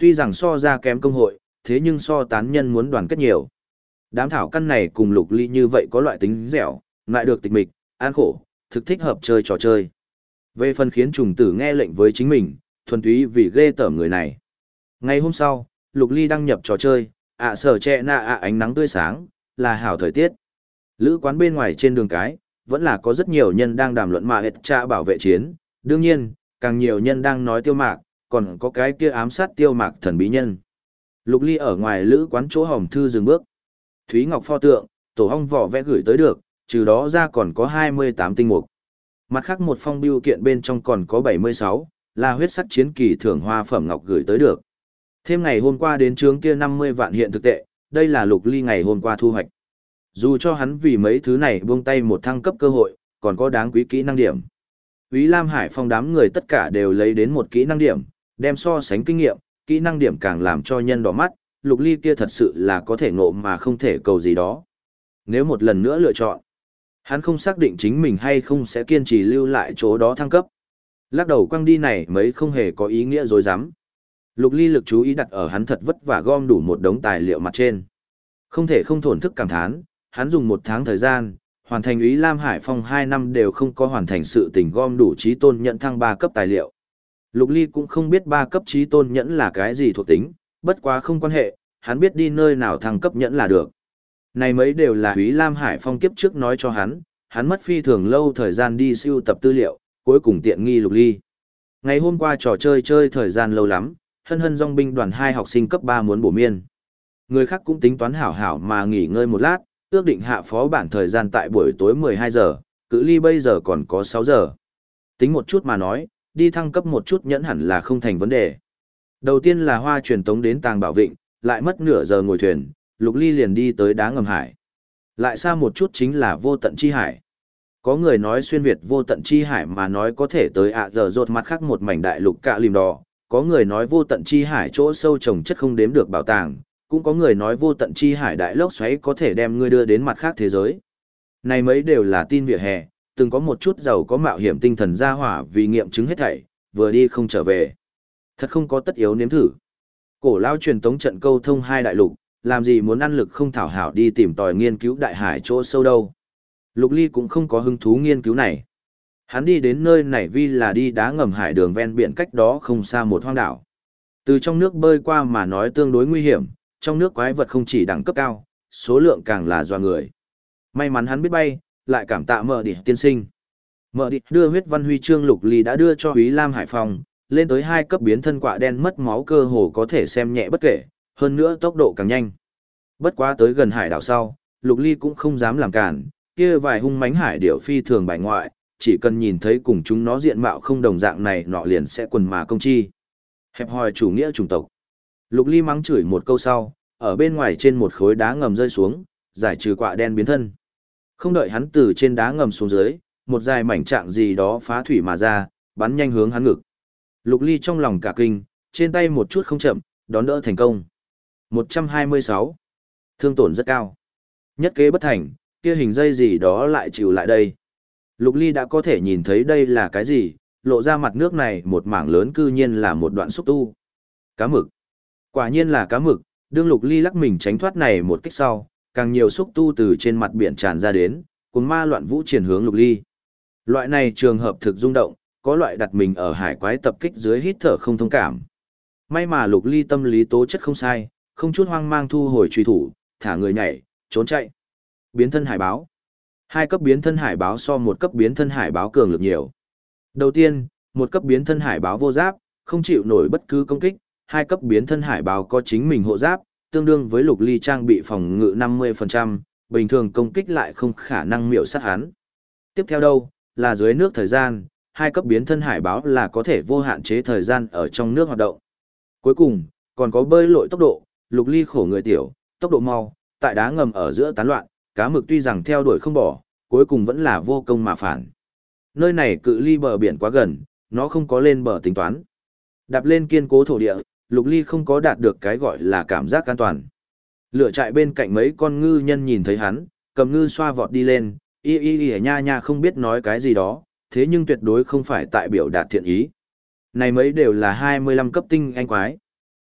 tuy rằng so ra kém công hội, thế nhưng so tán nhân muốn đoàn kết nhiều. Đám thảo căn này cùng Lục Ly như vậy có loại tính dẻo, lại được tịch mịch, an khổ, thực thích hợp chơi trò chơi. Về phần khiến trùng tử nghe lệnh với chính mình, thuần túy vì ghê tởm người này. Ngày hôm sau, Lục Ly đăng nhập trò chơi, sở trẻ nạ ánh nắng tươi sáng, là hảo thời tiết. Lữ quán bên ngoài trên đường cái, vẫn là có rất nhiều nhân đang đàm luận mà hết trạ bảo vệ chiến. Đương nhiên, càng nhiều nhân đang nói Tiêu Mạc, còn có cái kia ám sát Tiêu Mạc thần bí nhân. Lục Ly ở ngoài lữ quán chỗ hồng thư dừng bước. Thúy Ngọc pho tượng, tổ hong vỏ vẽ gửi tới được, trừ đó ra còn có 28 tinh mục. Mặt khác một phong bưu kiện bên trong còn có 76, là huyết sắc chiến kỳ thưởng hoa phẩm ngọc gửi tới được. Thêm ngày hôm qua đến trướng kia 50 vạn hiện thực tệ, đây là Lục Ly ngày hôm qua thu hoạch. Dù cho hắn vì mấy thứ này buông tay một thăng cấp cơ hội, còn có đáng quý kỹ năng điểm. Úy Lam Hải Phong đám người tất cả đều lấy đến một kỹ năng điểm, đem so sánh kinh nghiệm, kỹ năng điểm càng làm cho nhân đỏ mắt, Lục Ly kia thật sự là có thể ngộ mà không thể cầu gì đó. Nếu một lần nữa lựa chọn, hắn không xác định chính mình hay không sẽ kiên trì lưu lại chỗ đó thăng cấp. Lắc đầu quăng đi này mấy không hề có ý nghĩa dối rắm. Lục Ly lực chú ý đặt ở hắn thật vất vả gom đủ một đống tài liệu mặt trên. Không thể không thổn thức cảm thán, hắn dùng 1 tháng thời gian, hoàn thành Úy Lam Hải Phong 2 năm đều không có hoàn thành sự tình gom đủ trí tôn nhận thăng 3 cấp tài liệu. Lục Ly cũng không biết 3 cấp trí tôn nhẫn là cái gì thuộc tính, bất quá không quan hệ, hắn biết đi nơi nào thăng cấp nhẫn là được. Này mấy đều là Úy Lam Hải Phong kiếp trước nói cho hắn mất phi thường lâu thời gian đi sưu tập tư liệu, cuối cùng tiện nghi Lục Ly. Ngày hôm qua trò chơi thời gian lâu lắm, hân hân dòng binh đoàn 2 học sinh cấp 3 muốn bổ miên. Người khác cũng tính toán hảo hảo mà nghỉ ngơi một lát, ước định hạ phó bản thời gian tại buổi tối 12 giờ, cự ly bây giờ còn có 6 giờ. Tính một chút mà nói, đi thăng cấp một chút nhẫn hẳn là không thành vấn đề. Đầu tiên là hoa truyền tống đến Tàng Bảo Vịnh, lại mất nửa giờ ngồi thuyền, Lục Ly liền đi tới đá ngầm hải. Lại xa một chút chính là Vô Tận Chi Hải. Có người nói xuyên Việt Vô Tận Chi Hải mà nói có thể tới giờ rột mặt khác một mảnh đại lục cạ lìm đỏ. Có người nói Vô Tận Chi Hải chỗ sâu trồng chất không đếm được bảo tàng. Cũng có người nói Vô Tận Chi Hải đại lốc xoáy có thể đem ngươi đưa đến mặt khác thế giới. Này mấy đều là tin vỉa hè, từng có một chút giàu có mạo hiểm tinh thần ra hỏa vì nghiệm chứng hết thảy, vừa đi không trở về. Thật không có tất yếu nếm thử. Cổ lao truyền tống trận câu thông 2 đại lục, làm gì muốn ăn lực không thảo hảo đi tìm tòi nghiên cứu đại hải chỗ sâu đâu. Lục Ly cũng không có hứng thú nghiên cứu này. Hắn đi đến nơi này vì là đi đá ngầm hải đường ven biển cách đó không xa một hoang đảo. Từ trong nước bơi qua mà nói tương đối nguy hiểm, trong nước quái vật không chỉ đẳng cấp cao, số lượng càng là doa người. May mắn hắn biết bay, lại cảm tạ Mở Địch tiên sinh. Mở Địch đưa huyết văn huy chương Lục Ly đã đưa cho Úy Lam Hải Phòng, lên tới 2 cấp biến thân quạ đen mất máu cơ hồ có thể xem nhẹ bất kể, hơn nữa tốc độ càng nhanh. Bất quá tới gần hải đảo sau, Lục Ly cũng không dám làm cản, kia vài hung mãnh hải điểu phi thường bài ngoại, chỉ cần nhìn thấy cùng chúng nó diện mạo không đồng dạng này nọ liền sẽ quần mà công chi. Hẹp hòi chủ nghĩa chủng tộc. Lục Ly mắng chửi một câu sau, ở bên ngoài trên một khối đá ngầm rơi xuống, giải trừ quạ đen biến thân. Không đợi hắn từ trên đá ngầm xuống dưới, một dài mảnh trạng gì đó phá thủy mà ra, bắn nhanh hướng hắn ngực. Lục Ly trong lòng cả kinh, trên tay một chút không chậm, đón đỡ thành công. 126. Thương tổn rất cao. Nhất kế bất thành, kia hình dây gì đó lại chịu lại đây. Lục Ly đã có thể nhìn thấy đây là cái gì, lộ ra mặt nước này một mảng lớn cư nhiên là một đoạn xúc tu. Cá mực. Quả nhiên là cá mực, đương Lục Ly lắc mình tránh thoát này một kích sau, càng nhiều xúc tu từ trên mặt biển tràn ra đến, cuốn ma loạn vũ triển hướng Lục Ly. Loại này trường hợp thực rung động, có loại đặt mình ở hải quái tập kích dưới hít thở không thông cảm. May mà Lục Ly tâm lý tố chất không sai, không chút hoang mang thu hồi truy thủ, thả người nhảy, trốn chạy. Biến thân hải báo. 2 cấp biến thân hải báo so 1 cấp biến thân hải báo cường lực nhiều. Đầu tiên, 1 cấp biến thân hải báo vô giáp, không chịu nổi bất cứ công kích, 2 cấp biến thân hải báo có chính mình hộ giáp, tương đương với Lục Ly trang bị phòng ngự 50%, bình thường công kích lại không khả năng miểu sát hắn. Tiếp theo đâu, là dưới nước thời gian, 2 cấp biến thân hải báo là có thể vô hạn chế thời gian ở trong nước hoạt động. Cuối cùng, còn có bơi lội tốc độ, Lục Ly khổ người tiểu, tốc độ mau, tại đá ngầm ở giữa tán loạn, cá mực tuy rằng theo đuổi không bỏ, cuối cùng vẫn là vô công mà phản. Nơi này cự ly bờ biển quá gần, nó không có lên bờ tính toán. Đạp lên kiên cố thổ địa, Lục Ly không có đạt được cái gọi là cảm giác an toàn. Lửa trại bên cạnh mấy con ngư nhân nhìn thấy hắn, cầm ngư xoa vọt đi lên, nha nha không biết nói cái gì đó, thế nhưng tuyệt đối không phải tại biểu đạt thiện ý. Này mấy đều là 25 cấp tinh anh quái.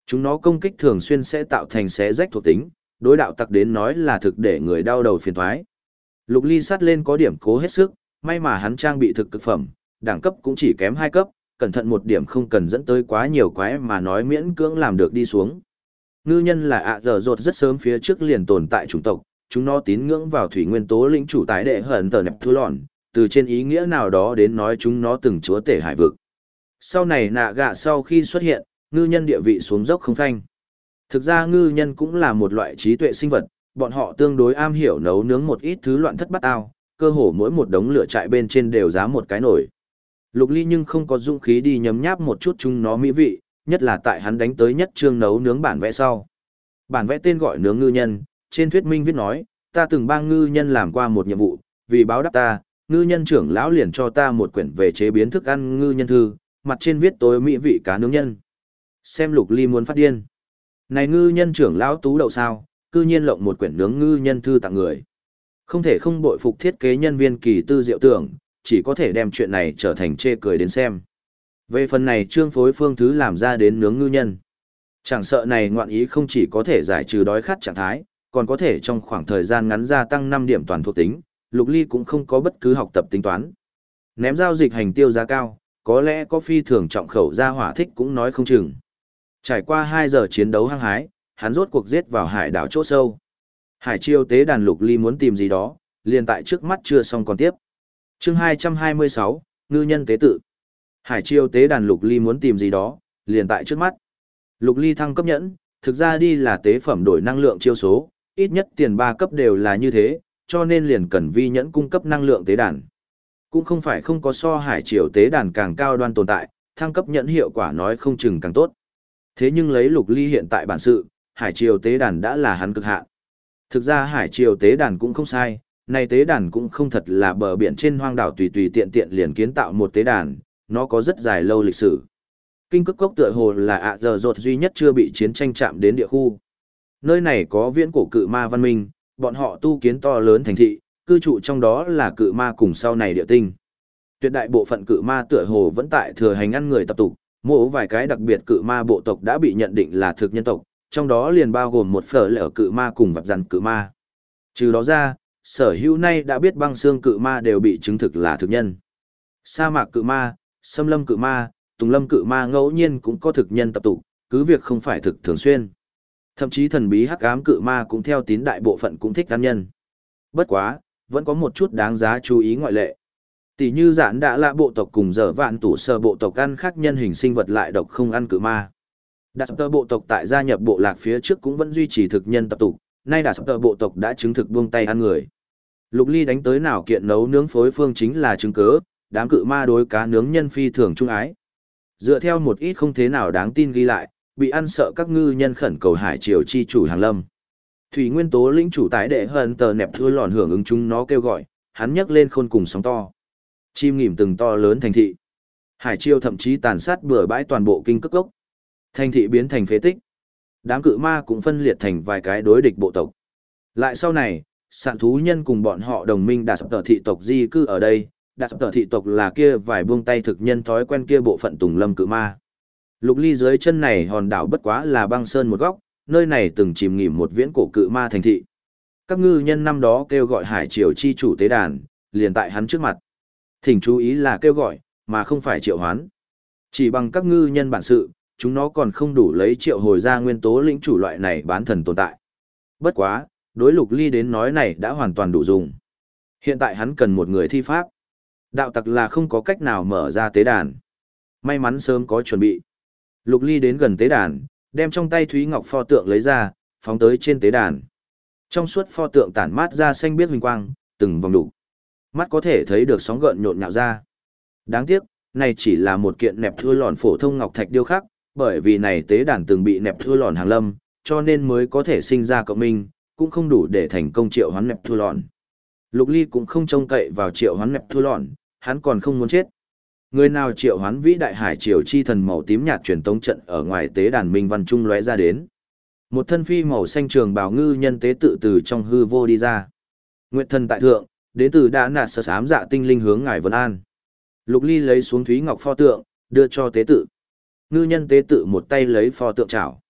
Chúng nó công kích thường xuyên sẽ tạo thành xé rách thuộc tính, đối đạo tặc đến nói là thực để người đau đầu phiền toái. Lục Ly sát lên có điểm cố hết sức, may mà hắn trang bị thực cực phẩm, đẳng cấp cũng chỉ kém 2 cấp, cẩn thận một điểm không cần dẫn tới quá nhiều quái mà nói miễn cưỡng làm được đi xuống. Ngư nhân là giờ rột rất sớm phía trước liền tồn tại chủng tộc, chúng nó tín ngưỡng vào thủy nguyên tố lĩnh chủ tái đệ hận tờ nẹp thu lòn, từ trên ý nghĩa nào đó đến nói chúng nó từng chúa tể hải vực. Sau này nạ gạ sau khi xuất hiện, ngư nhân địa vị xuống dốc không phanh. Thực ra ngư nhân cũng là một loại trí tuệ sinh vật, bọn họ tương đối am hiểu nấu nướng một ít thứ loạn thất bát ao, cơ hồ mỗi một đống lửa trại bên trên đều giá một cái nồi. Lục Ly nhưng không có dũng khí đi nhấm nháp một chút chúng nó mỹ vị, nhất là tại hắn đánh tới nhất chương nấu nướng bản vẽ sau. Bản vẽ tên gọi nướng ngư nhân, trên thuyết minh viết nói, ta từng bang ngư nhân làm qua một nhiệm vụ, vì báo đáp ta, ngư nhân trưởng lão liền cho ta một quyển về chế biến thức ăn ngư nhân thư, mặt trên viết tối mỹ vị cá nướng nhân. Xem Lục Ly muốn phát điên. Này ngư nhân trưởng lão tú đậu sao, cư nhiên lộng một quyển nướng ngư nhân thư tặng người. Không thể không bội phục thiết kế nhân viên kỳ tư diệu tưởng, chỉ có thể đem chuyện này trở thành chê cười đến xem. Về phần này trương phối phương thứ làm ra đến nướng ngư nhân. Chẳng sợ này ngoạn ý không chỉ có thể giải trừ đói khát trạng thái, còn có thể trong khoảng thời gian ngắn gia tăng 5 điểm toàn thuộc tính, Lục Ly cũng không có bất cứ học tập tính toán. Ném giao dịch hành tiêu giá cao, có lẽ có phi thường trọng khẩu ra hỏa thích cũng nói không chừng. Trải qua 2 giờ chiến đấu hăng hái, hắn rốt cuộc giết vào hải đảo chỗ sâu. Hải chiêu tế đàn Lục Ly muốn tìm gì đó, liền tại trước mắt chưa xong còn tiếp. Chương 226, ngư nhân tế tự. Hải chiêu tế đàn Lục Ly muốn tìm gì đó, liền tại trước mắt. Lục Ly thăng cấp nhẫn, thực ra đi là tế phẩm đổi năng lượng chiêu số, ít nhất tiền 3 cấp đều là như thế, cho nên liền cần vi nhẫn cung cấp năng lượng tế đàn. Cũng không phải không có so hải triều tế đàn càng cao đoan tồn tại, thăng cấp nhẫn hiệu quả nói không chừng càng tốt. Thế nhưng lấy Lục Ly hiện tại bản sự, hải triều tế đàn đã là hắn cực hạn. Thực ra hải triều tế đàn cũng không sai, này tế đàn cũng không thật là bờ biển trên hoang đảo tùy tùy tiện tiện liền kiến tạo một tế đàn, nó có rất dài lâu lịch sử. Kinh Cức Cốc tựa hồ là giờ rột duy nhất chưa bị chiến tranh chạm đến địa khu. Nơi này có viễn cổ cự ma văn minh, bọn họ tu kiến to lớn thành thị, cư trụ trong đó là cự ma cùng sau này địa tinh. Tuyệt đại bộ phận cự ma tựa hồ vẫn tại thừa hành ăn người tập tục, mổ vài cái đặc biệt cự ma bộ tộc đã bị nhận định là thực nhân tộc, trong đó liền bao gồm một phở lở cự ma cùng vập dằn cự ma. Trừ đó ra, sở hữu nay đã biết băng xương cự ma đều bị chứng thực là thực nhân. Sa mạc cự ma, xâm lâm cự ma, tùng lâm cự ma ngẫu nhiên cũng có thực nhân tập tục, cứ việc không phải thực thường xuyên. Thậm chí thần bí hắc ám cự ma cũng theo tín đại bộ phận cũng thích ăn nhân. Bất quá, vẫn có một chút đáng giá chú ý ngoại lệ. Tỷ như giản đã là bộ tộc cùng dở vạn tủ sơ bộ tộc ăn khác nhân hình sinh vật lại độc không ăn cự ma. Đạt tơ bộ tộc tại gia nhập bộ lạc phía trước cũng vẫn duy trì thực nhân tập tục, nay đạt tơ bộ tộc đã chứng thực buông tay ăn người. Lục Ly đánh tới nào kiện nấu nướng phối phương chính là chứng cớ, đám cự ma đối cá nướng nhân phi thường trung ái. Dựa theo một ít không thế nào đáng tin ghi lại, bị ăn sợ các ngư nhân khẩn cầu hải triều chi chủ hàng lâm. Thủy nguyên tố lĩnh chủ tái đệ hận tờ nẹp thua lòn hưởng ứng chúng nó kêu gọi, hắn nhấc lên khôn cùng sóng to. Chim nghỉm từng to lớn thành thị. Hải triều thậm chí tàn sát bừa bãi toàn bộ Kinh Cức Cốc. Thành thị biến thành phế tích. Đám cự ma cũng phân liệt thành vài cái đối địch bộ tộc. Lại sau này, sạn thú nhân cùng bọn họ đồng minh đạt sập tờ thị tộc di cư ở đây. Đạt sập tờ thị tộc là kia vài buông tay thực nhân thói quen kia bộ phận tùng lâm cự ma. Lục Ly dưới chân này hòn đảo bất quá là băng sơn một góc, nơi này từng chìm nghỉm một viễn cổ cự ma thành thị. Các ngư nhân năm đó kêu gọi hải triều chi chủ tế đàn, liền tại hắn trước mặt. Thỉnh chú ý là kêu gọi, mà không phải triệu hoán. Chỉ bằng các ngư nhân bản sự, chúng nó còn không đủ lấy triệu hồi ra nguyên tố lĩnh chủ loại này bán thần tồn tại. Bất quá, đối Lục Ly đến nói này đã hoàn toàn đủ dùng. Hiện tại hắn cần một người thi pháp. Đạo tặc là không có cách nào mở ra tế đàn. May mắn sớm có chuẩn bị. Lục Ly đến gần tế đàn, đem trong tay Thúy Ngọc pho tượng lấy ra, phóng tới trên tế đàn. Trong suốt pho tượng tản mát ra xanh biếc huỳnh quang, từng vòng đủ. Mắt có thể thấy được sóng gợn nhộn nhạo ra. Đáng tiếc, này chỉ là một kiện nẹp thưa lòn phổ thông ngọc thạch điêu khắc, bởi vì này tế đàn từng bị nẹp thưa lòn hàng lâm, cho nên mới có thể sinh ra cộng minh, cũng không đủ để thành công triệu hoán nẹp thưa lòn. Lục Ly cũng không trông cậy vào triệu hoán nẹp thưa lòn, hắn còn không muốn chết. Người nào triệu hoán vĩ đại hải triều chi thần màu tím nhạt truyền tống trận ở ngoài tế đàn minh văn trung lóe ra đến. Một thân phi màu xanh trường bào ngư nhân tế tự từ trong hư vô đi ra. Nguyệt thần tại thượng, đến từ đã nạt sở ám dạ tinh linh hướng ngài vân an. Lục Ly lấy xuống Thúy Ngọc pho tượng, đưa cho tế tự. Ngư nhân tế tự một tay lấy pho tượng chảo.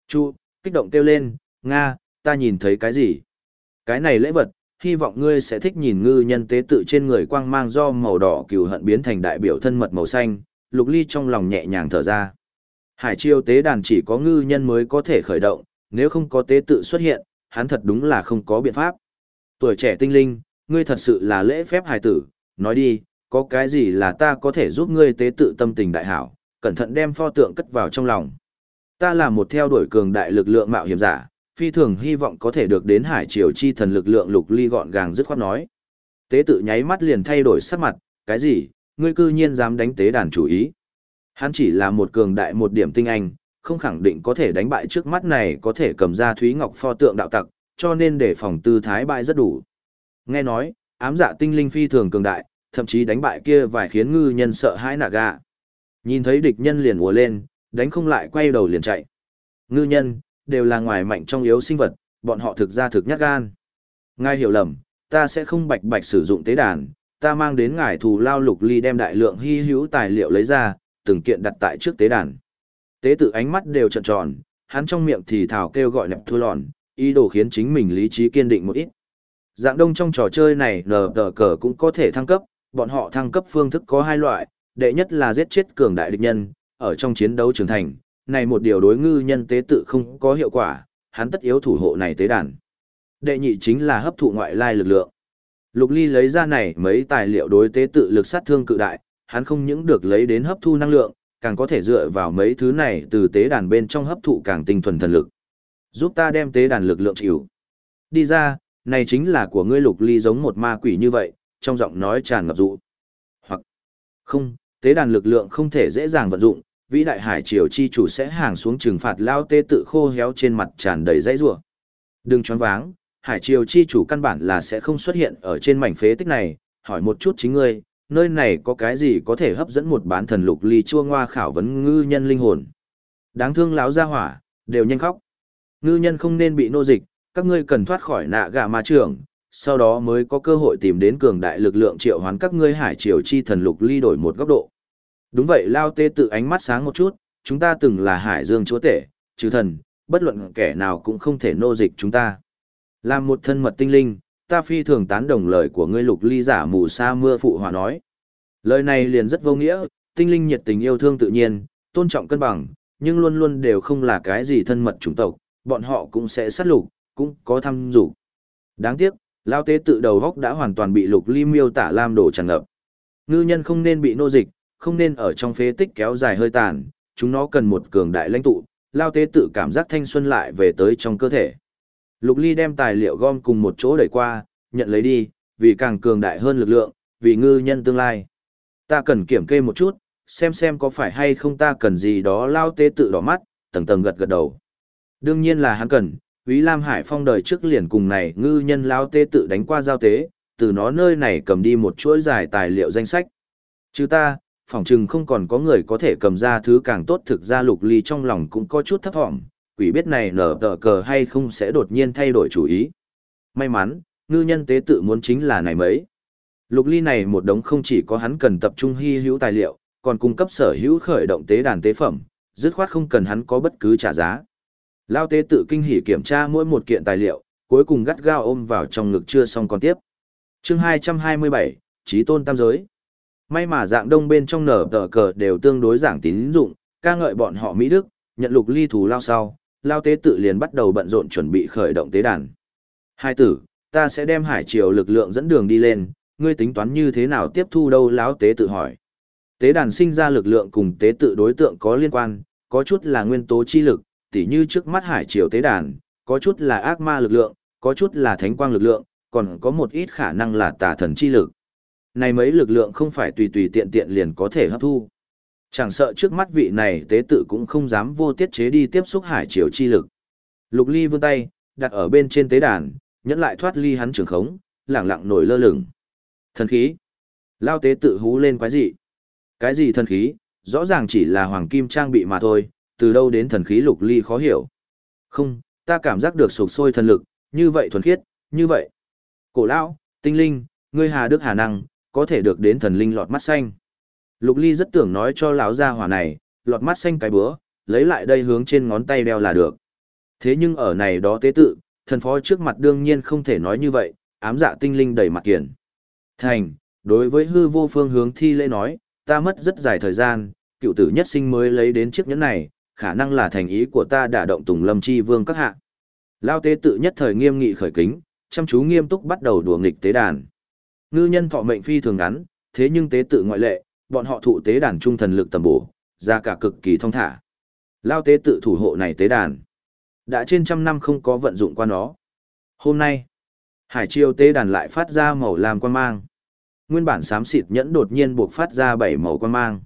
Chu, kích động kêu lên, Nga, ta nhìn thấy cái gì? Cái này lễ vật, hy vọng ngươi sẽ thích nhìn ngư nhân tế tự trên người quang mang do màu đỏ cừu hận biến thành đại biểu thân mật màu xanh, Lục Ly trong lòng nhẹ nhàng thở ra. Hải triều tế đàn chỉ có ngư nhân mới có thể khởi động, nếu không có tế tự xuất hiện, hắn thật đúng là không có biện pháp. Tuổi trẻ tinh linh, ngươi thật sự là lễ phép hài tử, nói đi, có cái gì là ta có thể giúp ngươi tế tự tâm tình đại hảo, cẩn thận đem pho tượng cất vào trong lòng. Ta là một theo đuổi cường đại lực lượng mạo hiểm giả, phi thường hy vọng có thể được đến hải triều chi thần lực lượng. Lục Ly gọn gàng dứt khoát nói. Tế tự nháy mắt liền thay đổi sắc mặt, cái gì, ngươi cư nhiên dám đánh tế đàn chủ ý. Hắn chỉ là một cường đại một điểm tinh anh, không khẳng định có thể đánh bại trước mắt này có thể cầm ra Thúy Ngọc pho tượng đạo tặc, cho nên để phòng tư thái bại rất đủ. Nghe nói, ám dạ tinh linh phi thường cường đại, thậm chí đánh bại kia vài khiến ngư nhân sợ hãi nạ gà. Nhìn thấy địch nhân liền ùa lên, đánh không lại quay đầu liền chạy. Ngư nhân, đều là ngoài mạnh trong yếu sinh vật, bọn họ thực ra thực nhát gan. Ngài hiểu lầm, ta sẽ không bạch bạch sử dụng tế đàn, ta mang đến ngài thù lao. Lục Ly đem đại lượng hy hữu tài liệu lấy ra, từng kiện đặt tại trước tế đàn. Tế tự ánh mắt đều trợn tròn, hắn trong miệng thì thào kêu gọi nẹp thua lòn, ý đồ khiến chính mình lý trí kiên định một ít. Dạng đông trong trò chơi này nờ tờ cờ cũng có thể thăng cấp, bọn họ thăng cấp phương thức có hai loại, đệ nhất là giết chết cường đại địch nhân, ở trong chiến đấu trưởng thành, này một điều đối ngư nhân tế tự không có hiệu quả, hắn tất yếu thủ hộ này tế đàn. Đệ nhị chính là hấp thụ ngoại lai lực lượng. Lục Ly lấy ra này mấy tài liệu đối tế tự lực sát thương cự đại, hắn không những được lấy đến hấp thu năng lượng, càng có thể dựa vào mấy thứ này từ tế đàn bên trong hấp thụ càng tinh thuần thần lực. Giúp ta đem tế đàn lực lượng chịu đi ra, này chính là của ngươi. Lục Ly giống một ma quỷ như vậy, trong giọng nói tràn ngập dụ. Hoặc không, tế đàn lực lượng không thể dễ dàng vận dụng, vĩ đại hải triều chi chủ sẽ hàng xuống trừng phạt lao tế tự khô héo trên mặt tràn đầy dãy rủa. Đừng choáng váng, hải triều chi chủ căn bản là sẽ không xuất hiện ở trên mảnh phế tích này, hỏi một chút chính ngươi, nơi này có cái gì có thể hấp dẫn một bán thần. Lục Ly chua ngoa khảo vấn ngư nhân linh hồn. Đáng thương láo ra hỏa, đều nhanh khóc. Ngư nhân không nên bị nô dịch, các ngươi cần thoát khỏi nạ gà ma trưởng, sau đó mới có cơ hội tìm đến cường đại lực lượng triệu hoán các ngươi hải triều chi thần. Lục Ly đổi một góc độ. Đúng vậy, lao tê tự ánh mắt sáng một chút, chúng ta từng là hải dương chúa tể, trừ thần, bất luận kẻ nào cũng không thể nô dịch chúng ta. Làm một thân mật tinh linh, ta phi thường tán đồng lời của ngươi. Lục Ly giả mù sa mưa phụ hòa nói. Lời này liền rất vô nghĩa, tinh linh nhiệt tình yêu thương tự nhiên, tôn trọng cân bằng, nhưng luôn luôn đều không là cái gì thân mật chủng tộc, bọn họ cũng sẽ sát lục, cũng có tham dục. Đáng tiếc, lao tế tự đầu góc đã hoàn toàn bị Lục Ly miêu tả lam đổ tràn ngập. Ngư nhân không nên bị nô dịch, không nên ở trong phế tích kéo dài hơi tàn, chúng nó cần một cường đại lãnh tụ. Lao tế tự cảm giác thanh xuân lại về tới trong cơ thể. Lục Ly đem tài liệu gom cùng một chỗ đẩy qua, nhận lấy đi, vì càng cường đại hơn lực lượng, vì ngư nhân tương lai. Ta cần kiểm kê một chút, xem có phải hay không ta cần gì đó. Lao tế tự đỏ mắt, tầng tầng gật gật đầu. Đương nhiên là hắn cần, Úy Lam Hải Phong đời trước liền cùng này ngư nhân Lao tế tự đánh qua giao tế, từ nó nơi này cầm đi một chuỗi dài tài liệu danh sách. Chứ ta, phỏng chừng không còn có người có thể cầm ra thứ càng tốt. Thực ra Lục Ly trong lòng cũng có chút thấp thỏm, quỷ biết này nở tờ cờ hay không sẽ đột nhiên thay đổi chủ ý. May mắn, ngư nhân tế tự muốn chính là này mấy. Lục Ly này một đống không chỉ có hắn cần tập trung hy hữu tài liệu, còn cung cấp sở hữu khởi động tế đàn tế phẩm, dứt khoát không cần hắn có bất cứ trả giá. Lao tế tự kinh hỉ kiểm tra mỗi một kiện tài liệu, cuối cùng gắt gao ôm vào trong ngực chưa xong còn tiếp. Chương 227, Chí tôn tam giới. May mà dạng đông bên trong nở tờ cờ đều tương đối giảng tín dụng, ca ngợi bọn họ Mỹ Đức, nhận Lục Ly thù lao sau, Lao tế tự liền bắt đầu bận rộn chuẩn bị khởi động tế đàn. Hai tử, ta sẽ đem hải triều lực lượng dẫn đường đi lên, ngươi tính toán như thế nào tiếp thu đâu? Lão tế tự hỏi. Tế đàn sinh ra lực lượng cùng tế tự đối tượng có liên quan, có chút là nguyên tố chi lực, tỉ như trước mắt hải triều tế đàn, có chút là ác ma lực lượng, có chút là thánh quang lực lượng, còn có một ít khả năng là tà thần chi lực. Này mấy lực lượng không phải tùy tùy tiện tiện liền có thể hấp thu. Chẳng sợ trước mắt vị này tế tự cũng không dám vô tiết chế đi tiếp xúc hải triều chi lực. Lục Ly vươn tay, đặt ở bên trên tế đàn, nhẫn lại thoát ly hắn trường khống, lẳng lặng nổi lơ lửng. Thần khí. Lao tế tự hú lên quái dị. Cái gì thần khí, rõ ràng chỉ là hoàng kim trang bị mà thôi, từ đâu đến thần khí? Lục Ly khó hiểu. Không, ta cảm giác được sục sôi thần lực, như vậy thuần khiết, như vậy. Cổ lão, tinh linh, ngươi hà đức hà năng, có thể được đến thần linh lọt mắt xanh. Lục Ly rất tưởng nói cho lão gia hỏa này, lọt mắt xanh cái bữa, lấy lại đây hướng trên ngón tay đeo là được. Thế nhưng ở này đó tế tự, thần phó trước mặt đương nhiên không thể nói như vậy, ám dạ tinh linh đầy mặt kiền. Thành, đối với hư vô phương hướng thi lễ nói, ta mất rất dài thời gian, cựu tử nhất sinh mới lấy đến chiếc nhẫn này, khả năng là thành ý của ta đả động Tùng Lâm Chi Vương các hạ. Lao tế tự nhất thời nghiêm nghị khởi kính, chăm chú nghiêm túc bắt đầu đùa nghịch tế đàn. Ngư nhân thọ mệnh phi thường ngắn, thế nhưng tế tự ngoại lệ, bọn họ thụ tế đàn trung thần lực tầm bổ, ra cả cực kỳ thông thả. Lao tế tự thủ hộ này tế đàn, đã trên trăm năm không có vận dụng qua nó. Hôm nay, hải triều tế đàn lại phát ra màu lam quang mang. Nguyên bản xám xịt nhẫn đột nhiên buộc phát ra 7 màu quang mang.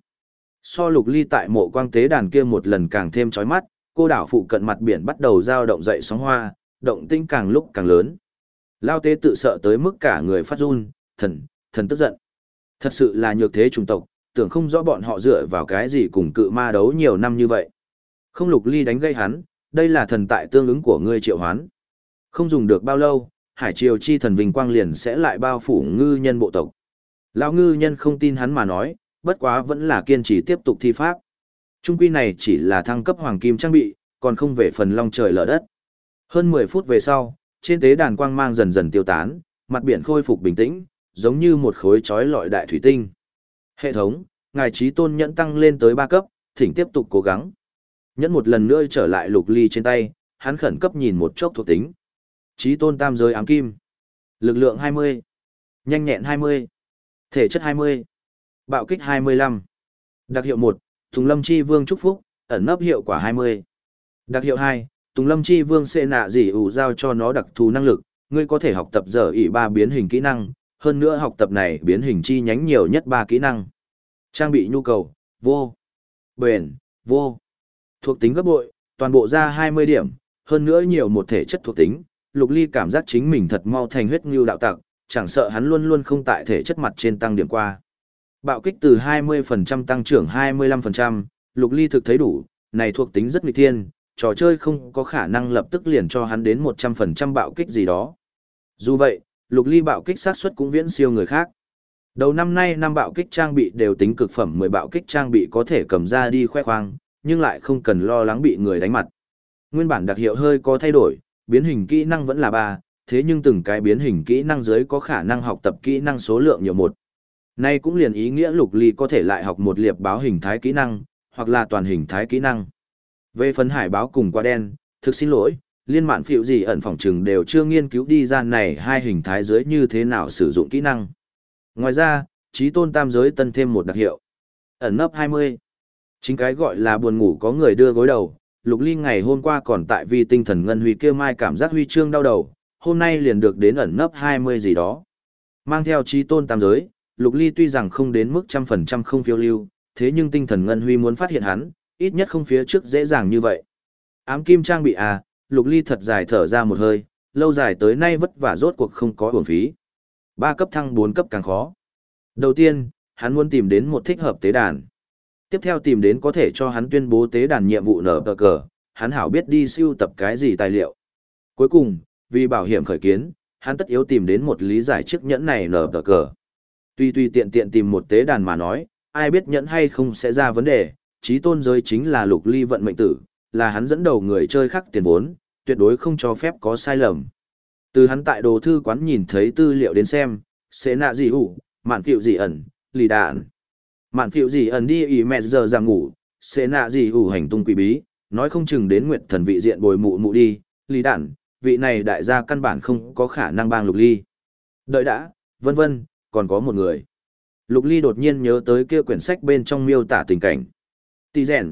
So Lục Ly tại mộ quang tế đàn kia một lần càng thêm chói mắt, cô đảo phụ cận mặt biển bắt đầu dao động dậy sóng hoa, động tĩnh càng lúc càng lớn. Lao tế tự sợ tới mức cả người phát run, thần tức giận. Thật sự là nhược thế chủng tộc, tưởng không rõ bọn họ dựa vào cái gì cùng cự ma đấu nhiều năm như vậy. Không. Lục Ly đánh gây hắn, đây là thần tại tương ứng của ngươi triệu hoán. Không dùng được bao lâu, hải triều chi thần vinh quang liền sẽ lại bao phủ ngư nhân bộ tộc. Lão ngư nhân không tin hắn mà nói, bất quá vẫn là kiên trì tiếp tục thi pháp. Trung quy này chỉ là thăng cấp hoàng kim trang bị, còn không về phần long trời lở đất. Hơn 10 phút về sau, trên tế đàn quang mang dần dần tiêu tán, mặt biển khôi phục bình tĩnh, giống như một khối chói lọi đại thủy tinh. Hệ thống, ngài trí tôn nhẫn tăng lên tới 3 cấp, thỉnh tiếp tục cố gắng. Nhẫn một lần nữa trở lại Lục Ly trên tay, hắn khẩn cấp nhìn một chốc thuộc tính. Trí tôn tam giới ám kim. Lực lượng 20. Nhanh nhẹn 20. Thể chất 20. Bạo kích 25. Đặc hiệu 1, Tùng Lâm Chi Vương chúc phúc, ẩn nấp hiệu quả 20. Đặc hiệu 2, Tùng Lâm Chi Vương sẽ nạ dị ủ giao cho nó đặc thù năng lực, ngươi có thể học tập giờ ỷ 3 biến hình kỹ năng, hơn nữa học tập này biến hình chi nhánh nhiều nhất 3 kỹ năng. Trang bị nhu cầu, vô. Bền, vô. Thuộc tính gấp bội, toàn bộ ra 20 điểm, hơn nữa nhiều một thể chất thuộc tính. Lục Ly cảm giác chính mình thật mau thành huyết ngưu đạo tặc, chẳng sợ hắn luôn luôn không tại thể chất mặt trên tăng điểm qua. Bạo kích từ 20% tăng trưởng 25%, Lục Ly thực thấy đủ, này thuộc tính rất nghịch thiên, trò chơi không có khả năng lập tức liền cho hắn đến 100% bạo kích gì đó. Dù vậy, Lục Ly bạo kích xác suất cũng viễn siêu người khác. Đầu năm nay năm bạo kích trang bị đều tính cực phẩm, 10 bạo kích trang bị có thể cầm ra đi khoe khoang, nhưng lại không cần lo lắng bị người đánh mặt. Nguyên bản đặc hiệu hơi có thay đổi, biến hình kỹ năng vẫn là 3, thế nhưng từng cái biến hình kỹ năng dưới có khả năng học tập kỹ năng số lượng nhiều một. Nay cũng liền ý nghĩa Lục Ly có thể lại học một liệp báo hình thái kỹ năng, hoặc là toàn hình thái kỹ năng. Về phần hải báo cùng quả đen, thực xin lỗi, liên mạn phiệu gì ẩn phòng trừng đều chưa nghiên cứu đi ra này hai hình thái dưới như thế nào sử dụng kỹ năng. Ngoài ra, trí tôn tam giới tân thêm một đặc hiệu. Ẩn nấp 20. Chính cái gọi là buồn ngủ có người đưa gối đầu, Lục Ly ngày hôm qua còn tại vì tinh thần ngân huy kêu mai cảm giác huy chương đau đầu, hôm nay liền được đến ẩn nấp 20 gì đó. Mang theo trí tôn tam giới, Lục Ly tuy rằng không đến mức 100% không phiêu lưu, thế nhưng tinh thần ngân huy muốn phát hiện hắn, ít nhất không phía trước dễ dàng như vậy. Ám kim trang bị à, Lục Ly thật dài thở ra một hơi, lâu dài tới nay vất vả rốt cuộc không có uổng phí. 3 cấp thăng 4 cấp càng khó. Đầu tiên, hắn muốn tìm đến một thích hợp tế đàn. Tiếp theo tìm đến có thể cho hắn tuyên bố tế đàn nhiệm vụ nở tờ cờ, hắn hảo biết đi sưu tập cái gì tài liệu. Cuối cùng, vì bảo hiểm khởi kiến, hắn tất yếu tìm đến một lý giải chiếc nhẫn này nở tờ cờ. Tuy tiện tiện tìm một tế đàn mà nói, ai biết nhẫn hay không sẽ ra vấn đề, trí tôn giới chính là Lục Ly vận mệnh tử, là hắn dẫn đầu người chơi khắc tiền vốn, tuyệt đối không cho phép có sai lầm. Từ hắn tại đồ thư quán nhìn thấy tư liệu đến xem, sẽ nạ gì ủ, mạn phiệu gì ẩn, lì đạn. Mạn phiệu gì ẩn đi ý mẹ giờ ra ngủ, sẽ nạ gì ủ hành tung quỷ bí, nói không chừng đến nguyệt thần vị diện bồi mụ mụ đi, lì đạn, vị này đại gia căn bản không có khả năng bang Lục Ly. Đợi đã, vân vân, còn có một người. Lục Ly đột nhiên nhớ tới kia quyển sách bên trong miêu tả tình cảnh. Tì rèn,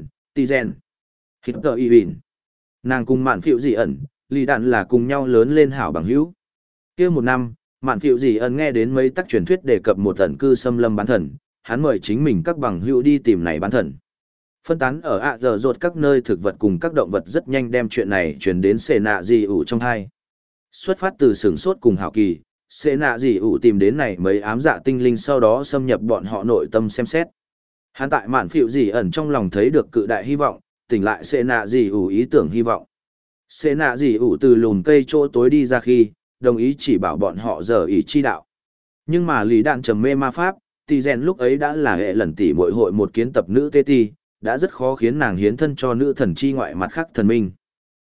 hít tờ y huỳnh. Nàng cùng mạn phiệu dị ẩn, lì đạn là cùng nhau lớn lên hảo bằng hữu. Kia một năm, mạn phiệu dị ẩn nghe đến mấy tác truyền thuyết đề cập một tần cư xâm lâm bán thần, hắn mời chính mình các bằng hữu đi tìm này bán thần. Phân tán ở ạ giờ rột các nơi thực vật cùng các động vật rất nhanh đem chuyện này truyền đến xê nạ dị ủ trong hai. Xuất phát từ sửng sốt cùng hảo kỳ, xê nạ dị ủ tìm đến này mấy ám dạ tinh linh sau đó xâm nhập bọn họ nội tâm xem xét. Hắn tại mạn phiệu dị ẩn trong lòng thấy được cự đại hy vọng, tỉnh lại xê nạ dị ủ ý tưởng hy vọng. Xê nạ dị ủ từ lùn cây chỗ tối đi ra khi, đồng ý chỉ bảo bọn họ giờ ý chi đạo. Nhưng mà lý đạn trầm mê ma pháp, tỷ rèn lúc ấy đã là hệ lần tỷ mỗi hội một kiến tập nữ tê ti, đã rất khó khiến nàng hiến thân cho nữ thần chi ngoại mặt khác thần minh.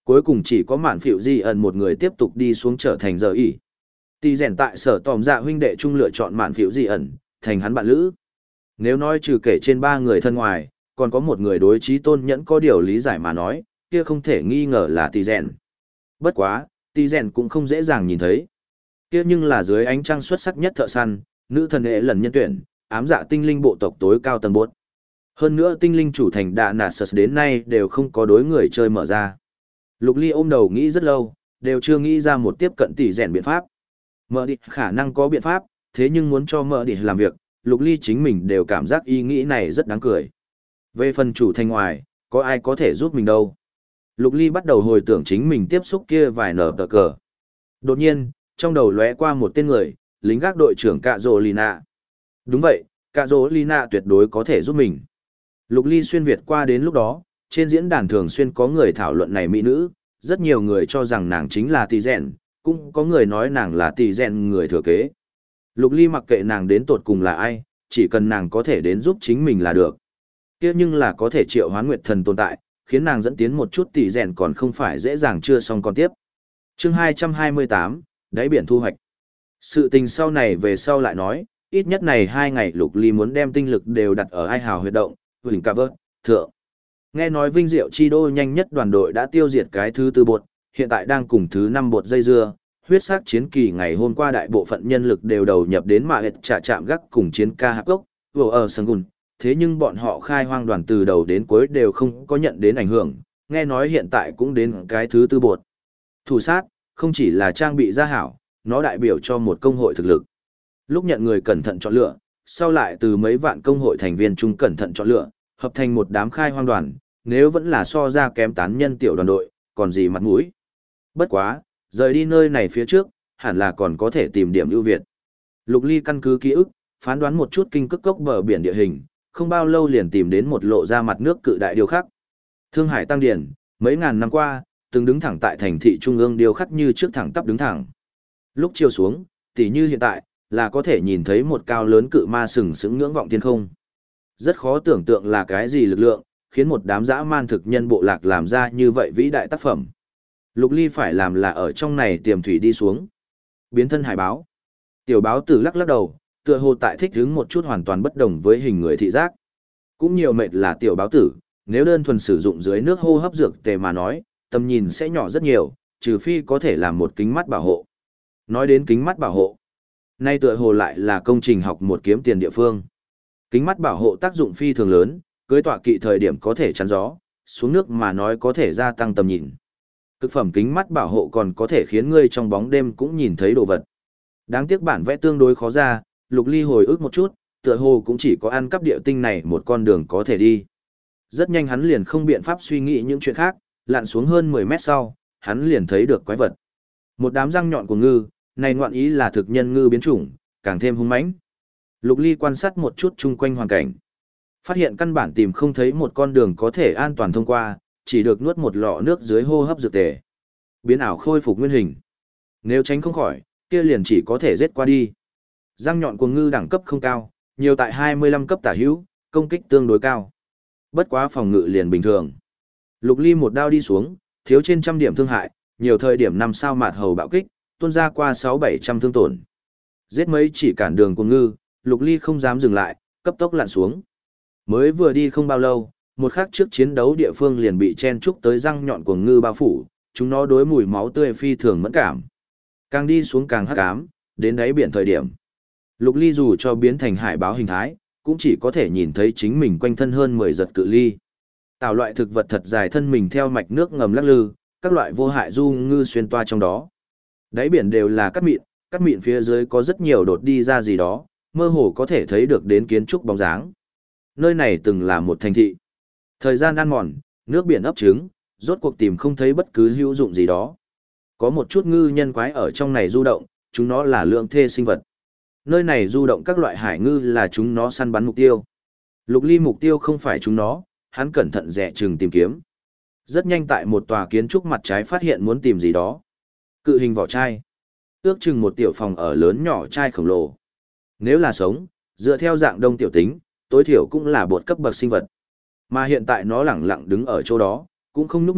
Cuối cùng chỉ có mạn phịu di ẩn một người tiếp tục đi xuống trở thành giờ ỉ. Tỷ rèn tại sở tòm dạ huynh đệ chung lựa chọn mạn phịu di ẩn, thành hắn bạn lữ. Nếu nói trừ kể trên ba người thân ngoài, còn có một người đối trí tôn nhẫn có điều lý giải mà nói, kia không thể nghi ngờ là tỷ rèn. Bất quá, tỷ rèn cũng không dễ dàng nhìn thấy. Kia nhưng là dưới ánh trăng xuất sắc nhất thợ săn, nữ thần hệ lần nhân tuyển, ám dạ tinh linh bộ tộc tối cao tầng bốt. Hơn nữa tinh linh chủ thành Đạ Nạt Sật đến nay đều không có đối người chơi mở ra. Lục Ly ôm đầu nghĩ rất lâu, đều chưa nghĩ ra một tiếp cận tỷ rèn biện pháp. Mở đi khả năng có biện pháp, thế nhưng muốn cho mở đi làm việc, Lục Ly chính mình đều cảm giác ý nghĩ này rất đáng cười. Về phần chủ thành ngoài, có ai có thể giúp mình đâu. Lục Ly bắt đầu hồi tưởng chính mình tiếp xúc kia vài nở tờ cờ. Đột nhiên, trong đầu lóe qua một tên người, lính gác đội trưởng Cạ Rồ Lina. Đúng vậy, Cạ Rồ Lina tuyệt đối có thể giúp mình. Lục Ly xuyên Việt qua đến lúc đó, trên diễn đàn thường xuyên có người thảo luận này mỹ nữ, rất nhiều người cho rằng nàng chính là tỷ rèn, cũng có người nói nàng là tỷ rèn người thừa kế. Lục Ly mặc kệ nàng đến tột cùng là ai, chỉ cần nàng có thể đến giúp chính mình là được. Kia nhưng là có thể triệu hoán nguyệt thần tồn tại, khiến nàng dẫn tiến một chút tỷ rèn còn không phải dễ dàng chưa xong còn tiếp. Chương 228, đáy biển thu hoạch. Sự tình sau này về sau lại nói, ít nhất này 2 ngày Lục Ly muốn đem tinh lực đều đặt ở ai hào huyệt động, huỳnh ca vớt, thượng. Nghe nói Vinh Diệu Chi Đô nhanh nhất đoàn đội đã tiêu diệt cái thứ tư bột, hiện tại đang cùng thứ 5 bột dây dưa, huyết sắc chiến kỳ ngày hôm qua đại bộ phận nhân lực đều đầu nhập đến mạ hệt trả chạm gác cùng chiến ca hạp gốc, vô ở sân gùn, thế nhưng bọn họ khai hoang đoàn từ đầu đến cuối đều không có nhận đến ảnh hưởng, nghe nói hiện tại cũng đến cái thứ tư bột. Thủ sát, không chỉ là trang bị gia hảo, nó đại biểu cho một công hội thực lực. Lúc nhận người cẩn thận chọn lựa, sau lại từ mấy vạn công hội thành viên chung cẩn thận chọn lựa, hợp thành một đám khai hoang đoàn, nếu vẫn là so ra kém tán nhân tiểu đoàn đội, còn gì mặt mũi. Bất quá, rời đi nơi này phía trước, hẳn là còn có thể tìm điểm ưu việt. Lục Ly căn cứ ký ức, phán đoán một chút kinh cức cốc bờ biển địa hình, không bao lâu liền tìm đến một lộ ra mặt nước cự đại điêu khắc. Thương Hải Tăng Điển, mấy ngàn năm qua, từng đứng thẳng tại thành thị trung ương điêu khắc như trước thẳng tắp đứng thẳng. Lúc chiều xuống, tỉ như hiện tại, là có thể nhìn thấy một cao lớn cự ma sừng sững ngưỡng vọng thiên không. Rất khó tưởng tượng là cái gì lực lượng, khiến một đám dã man thực nhân bộ lạc làm ra như vậy vĩ đại tác phẩm. Lục Ly phải làm là ở trong này tiềm thủy đi xuống. Biến thân hải báo. Tiểu báo tử lắc lắc đầu, tựa hồ tại thích hứng một chút hoàn toàn bất đồng với hình người thị giác. Cũng nhiều mệt là tiểu báo tử, nếu đơn thuần sử dụng dưới nước hô hấp dược tề mà nói, tầm nhìn sẽ nhỏ rất nhiều, trừ phi có thể làm một kính mắt bảo hộ. Nói đến kính mắt bảo hộ, nay tựa hồ lại là công trình học một kiếm tiền địa phương. Kính mắt bảo hộ tác dụng phi thường lớn, cưới tọa kỵ thời điểm có thể chắn gió, xuống nước mà nói có thể gia tăng tầm nhìn. Cực phẩm kính mắt bảo hộ còn có thể khiến ngươi trong bóng đêm cũng nhìn thấy đồ vật. Đáng tiếc bản vẽ tương đối khó ra, Lục Ly hồi ức một chút, tựa hồ cũng chỉ có ăn cắp địa tinh này một con đường có thể đi. Rất nhanh hắn liền không biện pháp suy nghĩ những chuyện khác, lặn xuống hơn 10 mét sau, hắn liền thấy được quái vật. Một đám răng nhọn của ngư, này ngoạn ý là thực nhân ngư biến chủng, càng thêm hung mãnh. Lục Ly quan sát một chút chung quanh hoàn cảnh. Phát hiện căn bản tìm không thấy một con đường có thể an toàn thông qua, chỉ được nuốt một lọ nước dưới hô hấp dược tề. Biến ảo khôi phục nguyên hình. Nếu tránh không khỏi, kia liền chỉ có thể giết qua đi. Răng nhọn của ngư đẳng cấp không cao, nhiều tại 25 cấp tả hữu, công kích tương đối cao. Bất quá phòng ngự liền bình thường. Lục Ly một đao đi xuống, thiếu trên 100 điểm thương hại, nhiều thời điểm 5 sao mạt hầu bạo kích, tuôn ra qua 600-700 thương tổn. Giết mấy chỉ cản đường của ngư, Lục Ly không dám dừng lại, cấp tốc lặn xuống. Mới vừa đi không bao lâu, một khắc trước chiến đấu địa phương liền bị chen trúc tới răng nhọn của ngư bao phủ, chúng nó đối mùi máu tươi phi thường mẫn cảm. Càng đi xuống càng hắc ám, đến đáy biển thời điểm. Lục Ly dù cho biến thành hải báo hình thái, cũng chỉ có thể nhìn thấy chính mình quanh thân hơn 10 giật cự ly. Tạo loại thực vật thật dài thân mình theo mạch nước ngầm lắc lư, các loại vô hại du ngư xuyên toa trong đó. Đáy biển đều là cát mịn phía dưới có rất nhiều đột đi ra gì đó, mơ hồ có thể thấy được đến kiến trúc bóng dáng. Nơi này từng là một thành thị. Thời gian ăn mòn, nước biển ấp trứng, rốt cuộc tìm không thấy bất cứ hữu dụng gì đó. Có một chút ngư nhân quái ở trong này du động, chúng nó là lượng thê sinh vật. Nơi này du động các loại hải ngư là chúng nó săn bắn mục tiêu. Lục Ly mục tiêu không phải chúng nó, hắn cẩn thận dè chừng tìm kiếm. Rất nhanh tại một tòa kiến trúc mặt trái phát hiện muốn tìm gì đó. Cự hình vỏ chai. Ước chừng một tiểu phòng ở lớn nhỏ chai khổng lồ. Nếu là sống, dựa theo dạng đông tiểu tính, tối thiểu cũng là bột cấp bậc sinh vật. Mà hiện tại nó lẳng lặng đứng ở chỗ đó, cũng không nhúc nhích,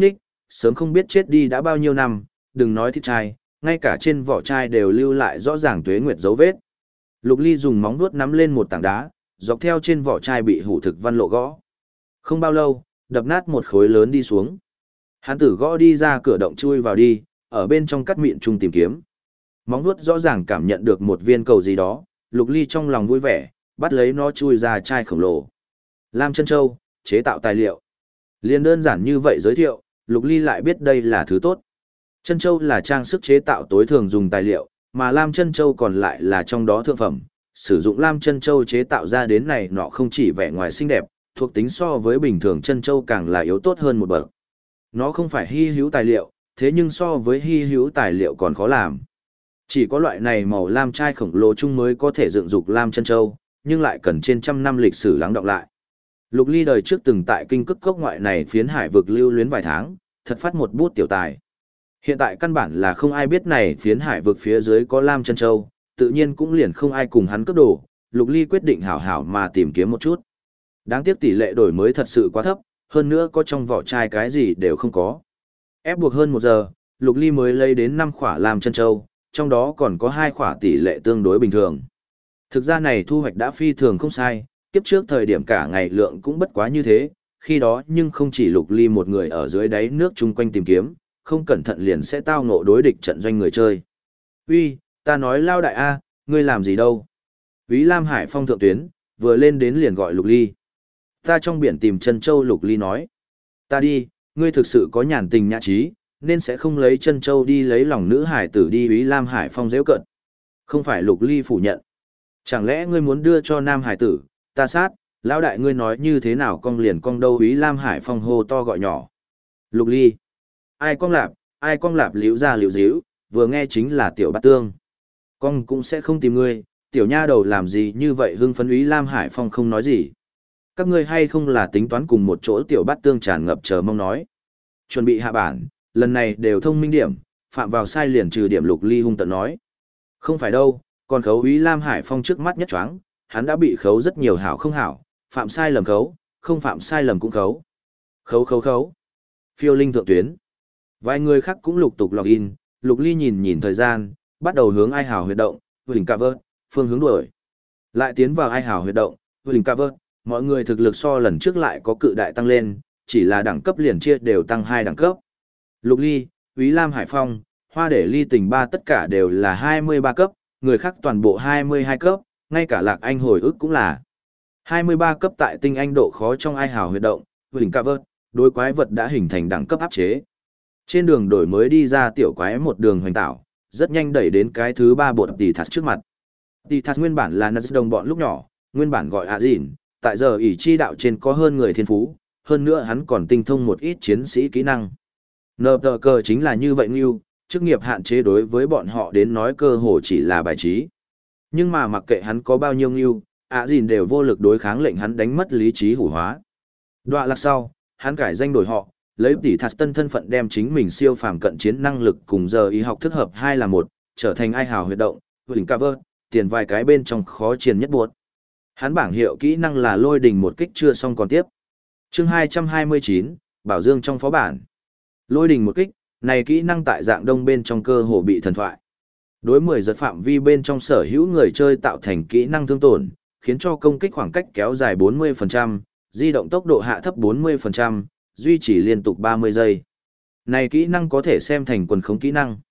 sớm không biết chết đi đã bao nhiêu năm, đừng nói thịt chai, ngay cả trên vỏ chai đều lưu lại rõ ràng tuế nguyệt dấu vết. Lục Ly dùng móng vuốt nắm lên một tảng đá, dọc theo trên vỏ chai bị hủ thực văn lộ gõ. Không bao lâu, đập nát một khối lớn đi xuống. Hắn tử gõ đi ra cửa động chui vào đi, ở bên trong cắt mịn chung tìm kiếm. Móng vuốt rõ ràng cảm nhận được một viên cầu gì đó, Lục Ly trong lòng vui vẻ, bắt lấy nó chui ra chai khổng lồ. Lam chân châu, chế tạo tài liệu. Liên đơn giản như vậy giới thiệu, Lục Ly lại biết đây là thứ tốt. Chân châu là trang sức chế tạo tối thường dùng tài liệu, mà lam chân châu còn lại là trong đó thượng phẩm. Sử dụng lam chân châu chế tạo ra đến này nọ không chỉ vẻ ngoài xinh đẹp, thuộc tính so với bình thường chân châu càng là yếu tốt hơn một bậc. Nó không phải hy hữu tài liệu, thế nhưng so với hy hữu tài liệu còn khó làm. Chỉ có loại này màu lam chai khổng lồ chung mới có thể dựng dục lam chân châu, nhưng lại cần trên trăm năm lịch sử lắng đọng lại. Lục Ly đời trước từng tại kinh cức cốc ngoại này phiến hải vực lưu luyến vài tháng, thật phát một bút tiểu tài. Hiện tại căn bản là không ai biết này phiến hải vực phía dưới có lam chân châu, tự nhiên cũng liền không ai cùng hắn cướp đồ, Lục Ly quyết định hảo hảo mà tìm kiếm một chút. Đáng tiếc tỷ lệ đổi mới thật sự quá thấp, hơn nữa có trong vỏ chai cái gì đều không có. Ép buộc hơn 1 giờ, Lục Ly mới lấy đến 5 khỏa lam chân châu, trong đó còn có 2 khỏa tỷ lệ tương đối bình thường. Thực ra này thu hoạch đã phi thường không sai, kiếp trước thời điểm cả ngày lượng cũng bất quá như thế, khi đó nhưng không chỉ Lục Ly một người ở dưới đáy nước chung quanh tìm kiếm, không cẩn thận liền sẽ tao ngộ đối địch trận doanh người chơi. Uy, ta nói Lao đại A, ngươi làm gì đâu? Úy Lam Hải Phong thượng tuyến, vừa lên đến liền gọi Lục Ly. Ta trong biển tìm chân châu. Lục Ly nói. Ta đi, ngươi thực sự có nhàn tình nhã trí, nên sẽ không lấy chân châu đi lấy lòng nữ hải tử đi. Úy Lam Hải Phong dễ cận. Không phải. Lục Ly phủ nhận. Chẳng lẽ ngươi muốn đưa cho nam hải tử, ta sát, lão đại ngươi nói như thế nào cong liền cong đâu. Úy Lam Hải Phong hô to gọi nhỏ. Lục Ly. Ai cong lạp liễu ra liễu díu, vừa nghe chính là tiểu bát tương. Cong cũng sẽ không tìm ngươi, tiểu nha đầu làm gì như vậy. Hưng phấn. Úy Lam Hải Phong không nói gì. Các ngươi hay không là tính toán cùng một chỗ. Tiểu bát tương tràn ngập chờ mong nói. Chuẩn bị hạ bản, lần này đều thông minh điểm, phạm vào sai liền trừ điểm. Lục Ly hung tận nói. Không phải đâu, còn khấu. Úy Lam Hải Phong trước mắt nhất choáng, hắn đã bị khấu rất nhiều hảo không hảo, phạm sai lầm khấu, không phạm sai lầm cũng khấu. Khấu. Phiêu linh thượng tuyến. Vài người khác cũng lục tục login, Lục Ly nhìn thời gian, bắt đầu hướng ai hào huyệt động, huỳnh ca vợt, phương hướng đuổi. Lại tiến vào ai hào huyệt động, huỳnh ca vợt, mọi người thực lực so lần trước lại có cự đại tăng lên, chỉ là đẳng cấp liền chia đều tăng 2 đẳng cấp. Lục Ly, Úy Lam Hải Phong, Hoa Để Ly Tình ba tất cả đều là 23 cấp, người khác toàn bộ 22 cấp, ngay cả Lạc Anh hồi ức cũng là 23 cấp. Tại tinh anh độ khó trong ai hào huyệt động, huỳnh ca vợt, đối quái vật đã hình thành đẳng cấp áp chế. Trên đường đổi mới đi ra tiểu quái một đường hoành tạo, rất nhanh đẩy đến cái thứ 3 bột tỷ thắt trước mặt. Tỷ thắt nguyên bản là Naz đồng bọn lúc nhỏ, nguyên bản gọi A Dìn, tại giờ ỷ chi đạo trên có hơn người thiên phú, hơn nữa hắn còn tinh thông một ít chiến sĩ kỹ năng. Nờ tờ cờ chính là như vậy như, chức nghiệp hạn chế đối với bọn họ đến nói cơ hồ chỉ là bài trí. Nhưng mà mặc kệ hắn có bao nhiêu như, A Dìn đều vô lực đối kháng lệnh hắn đánh mất lý trí hủ hóa. Đoạ lạc sau, hắn cải danh đổi họ, lấy tỷ thắt tân thân phận đem chính mình siêu phàm cận chiến năng lực cùng giờ y học thức hợp 2 là 1, trở thành ai hào huyệt động, huỳnh cover, tiền vài cái bên trong khó chiến nhất buộc. Hắn bảng hiệu kỹ năng là lôi đình một kích chưa xong còn tiếp. Chương 229, Bảo Dương trong phó bản. Lôi đình một kích, này kỹ năng tại dạng đông bên trong cơ hồ bị thần thoại. Đối 10 giật phạm vi bên trong sở hữu người chơi tạo thành kỹ năng thương tổn, khiến cho công kích khoảng cách kéo dài 40%, di động tốc độ hạ thấp 40%, duy trì liên tục 30 giây. Này kỹ năng có thể xem thành quần khống kỹ năng.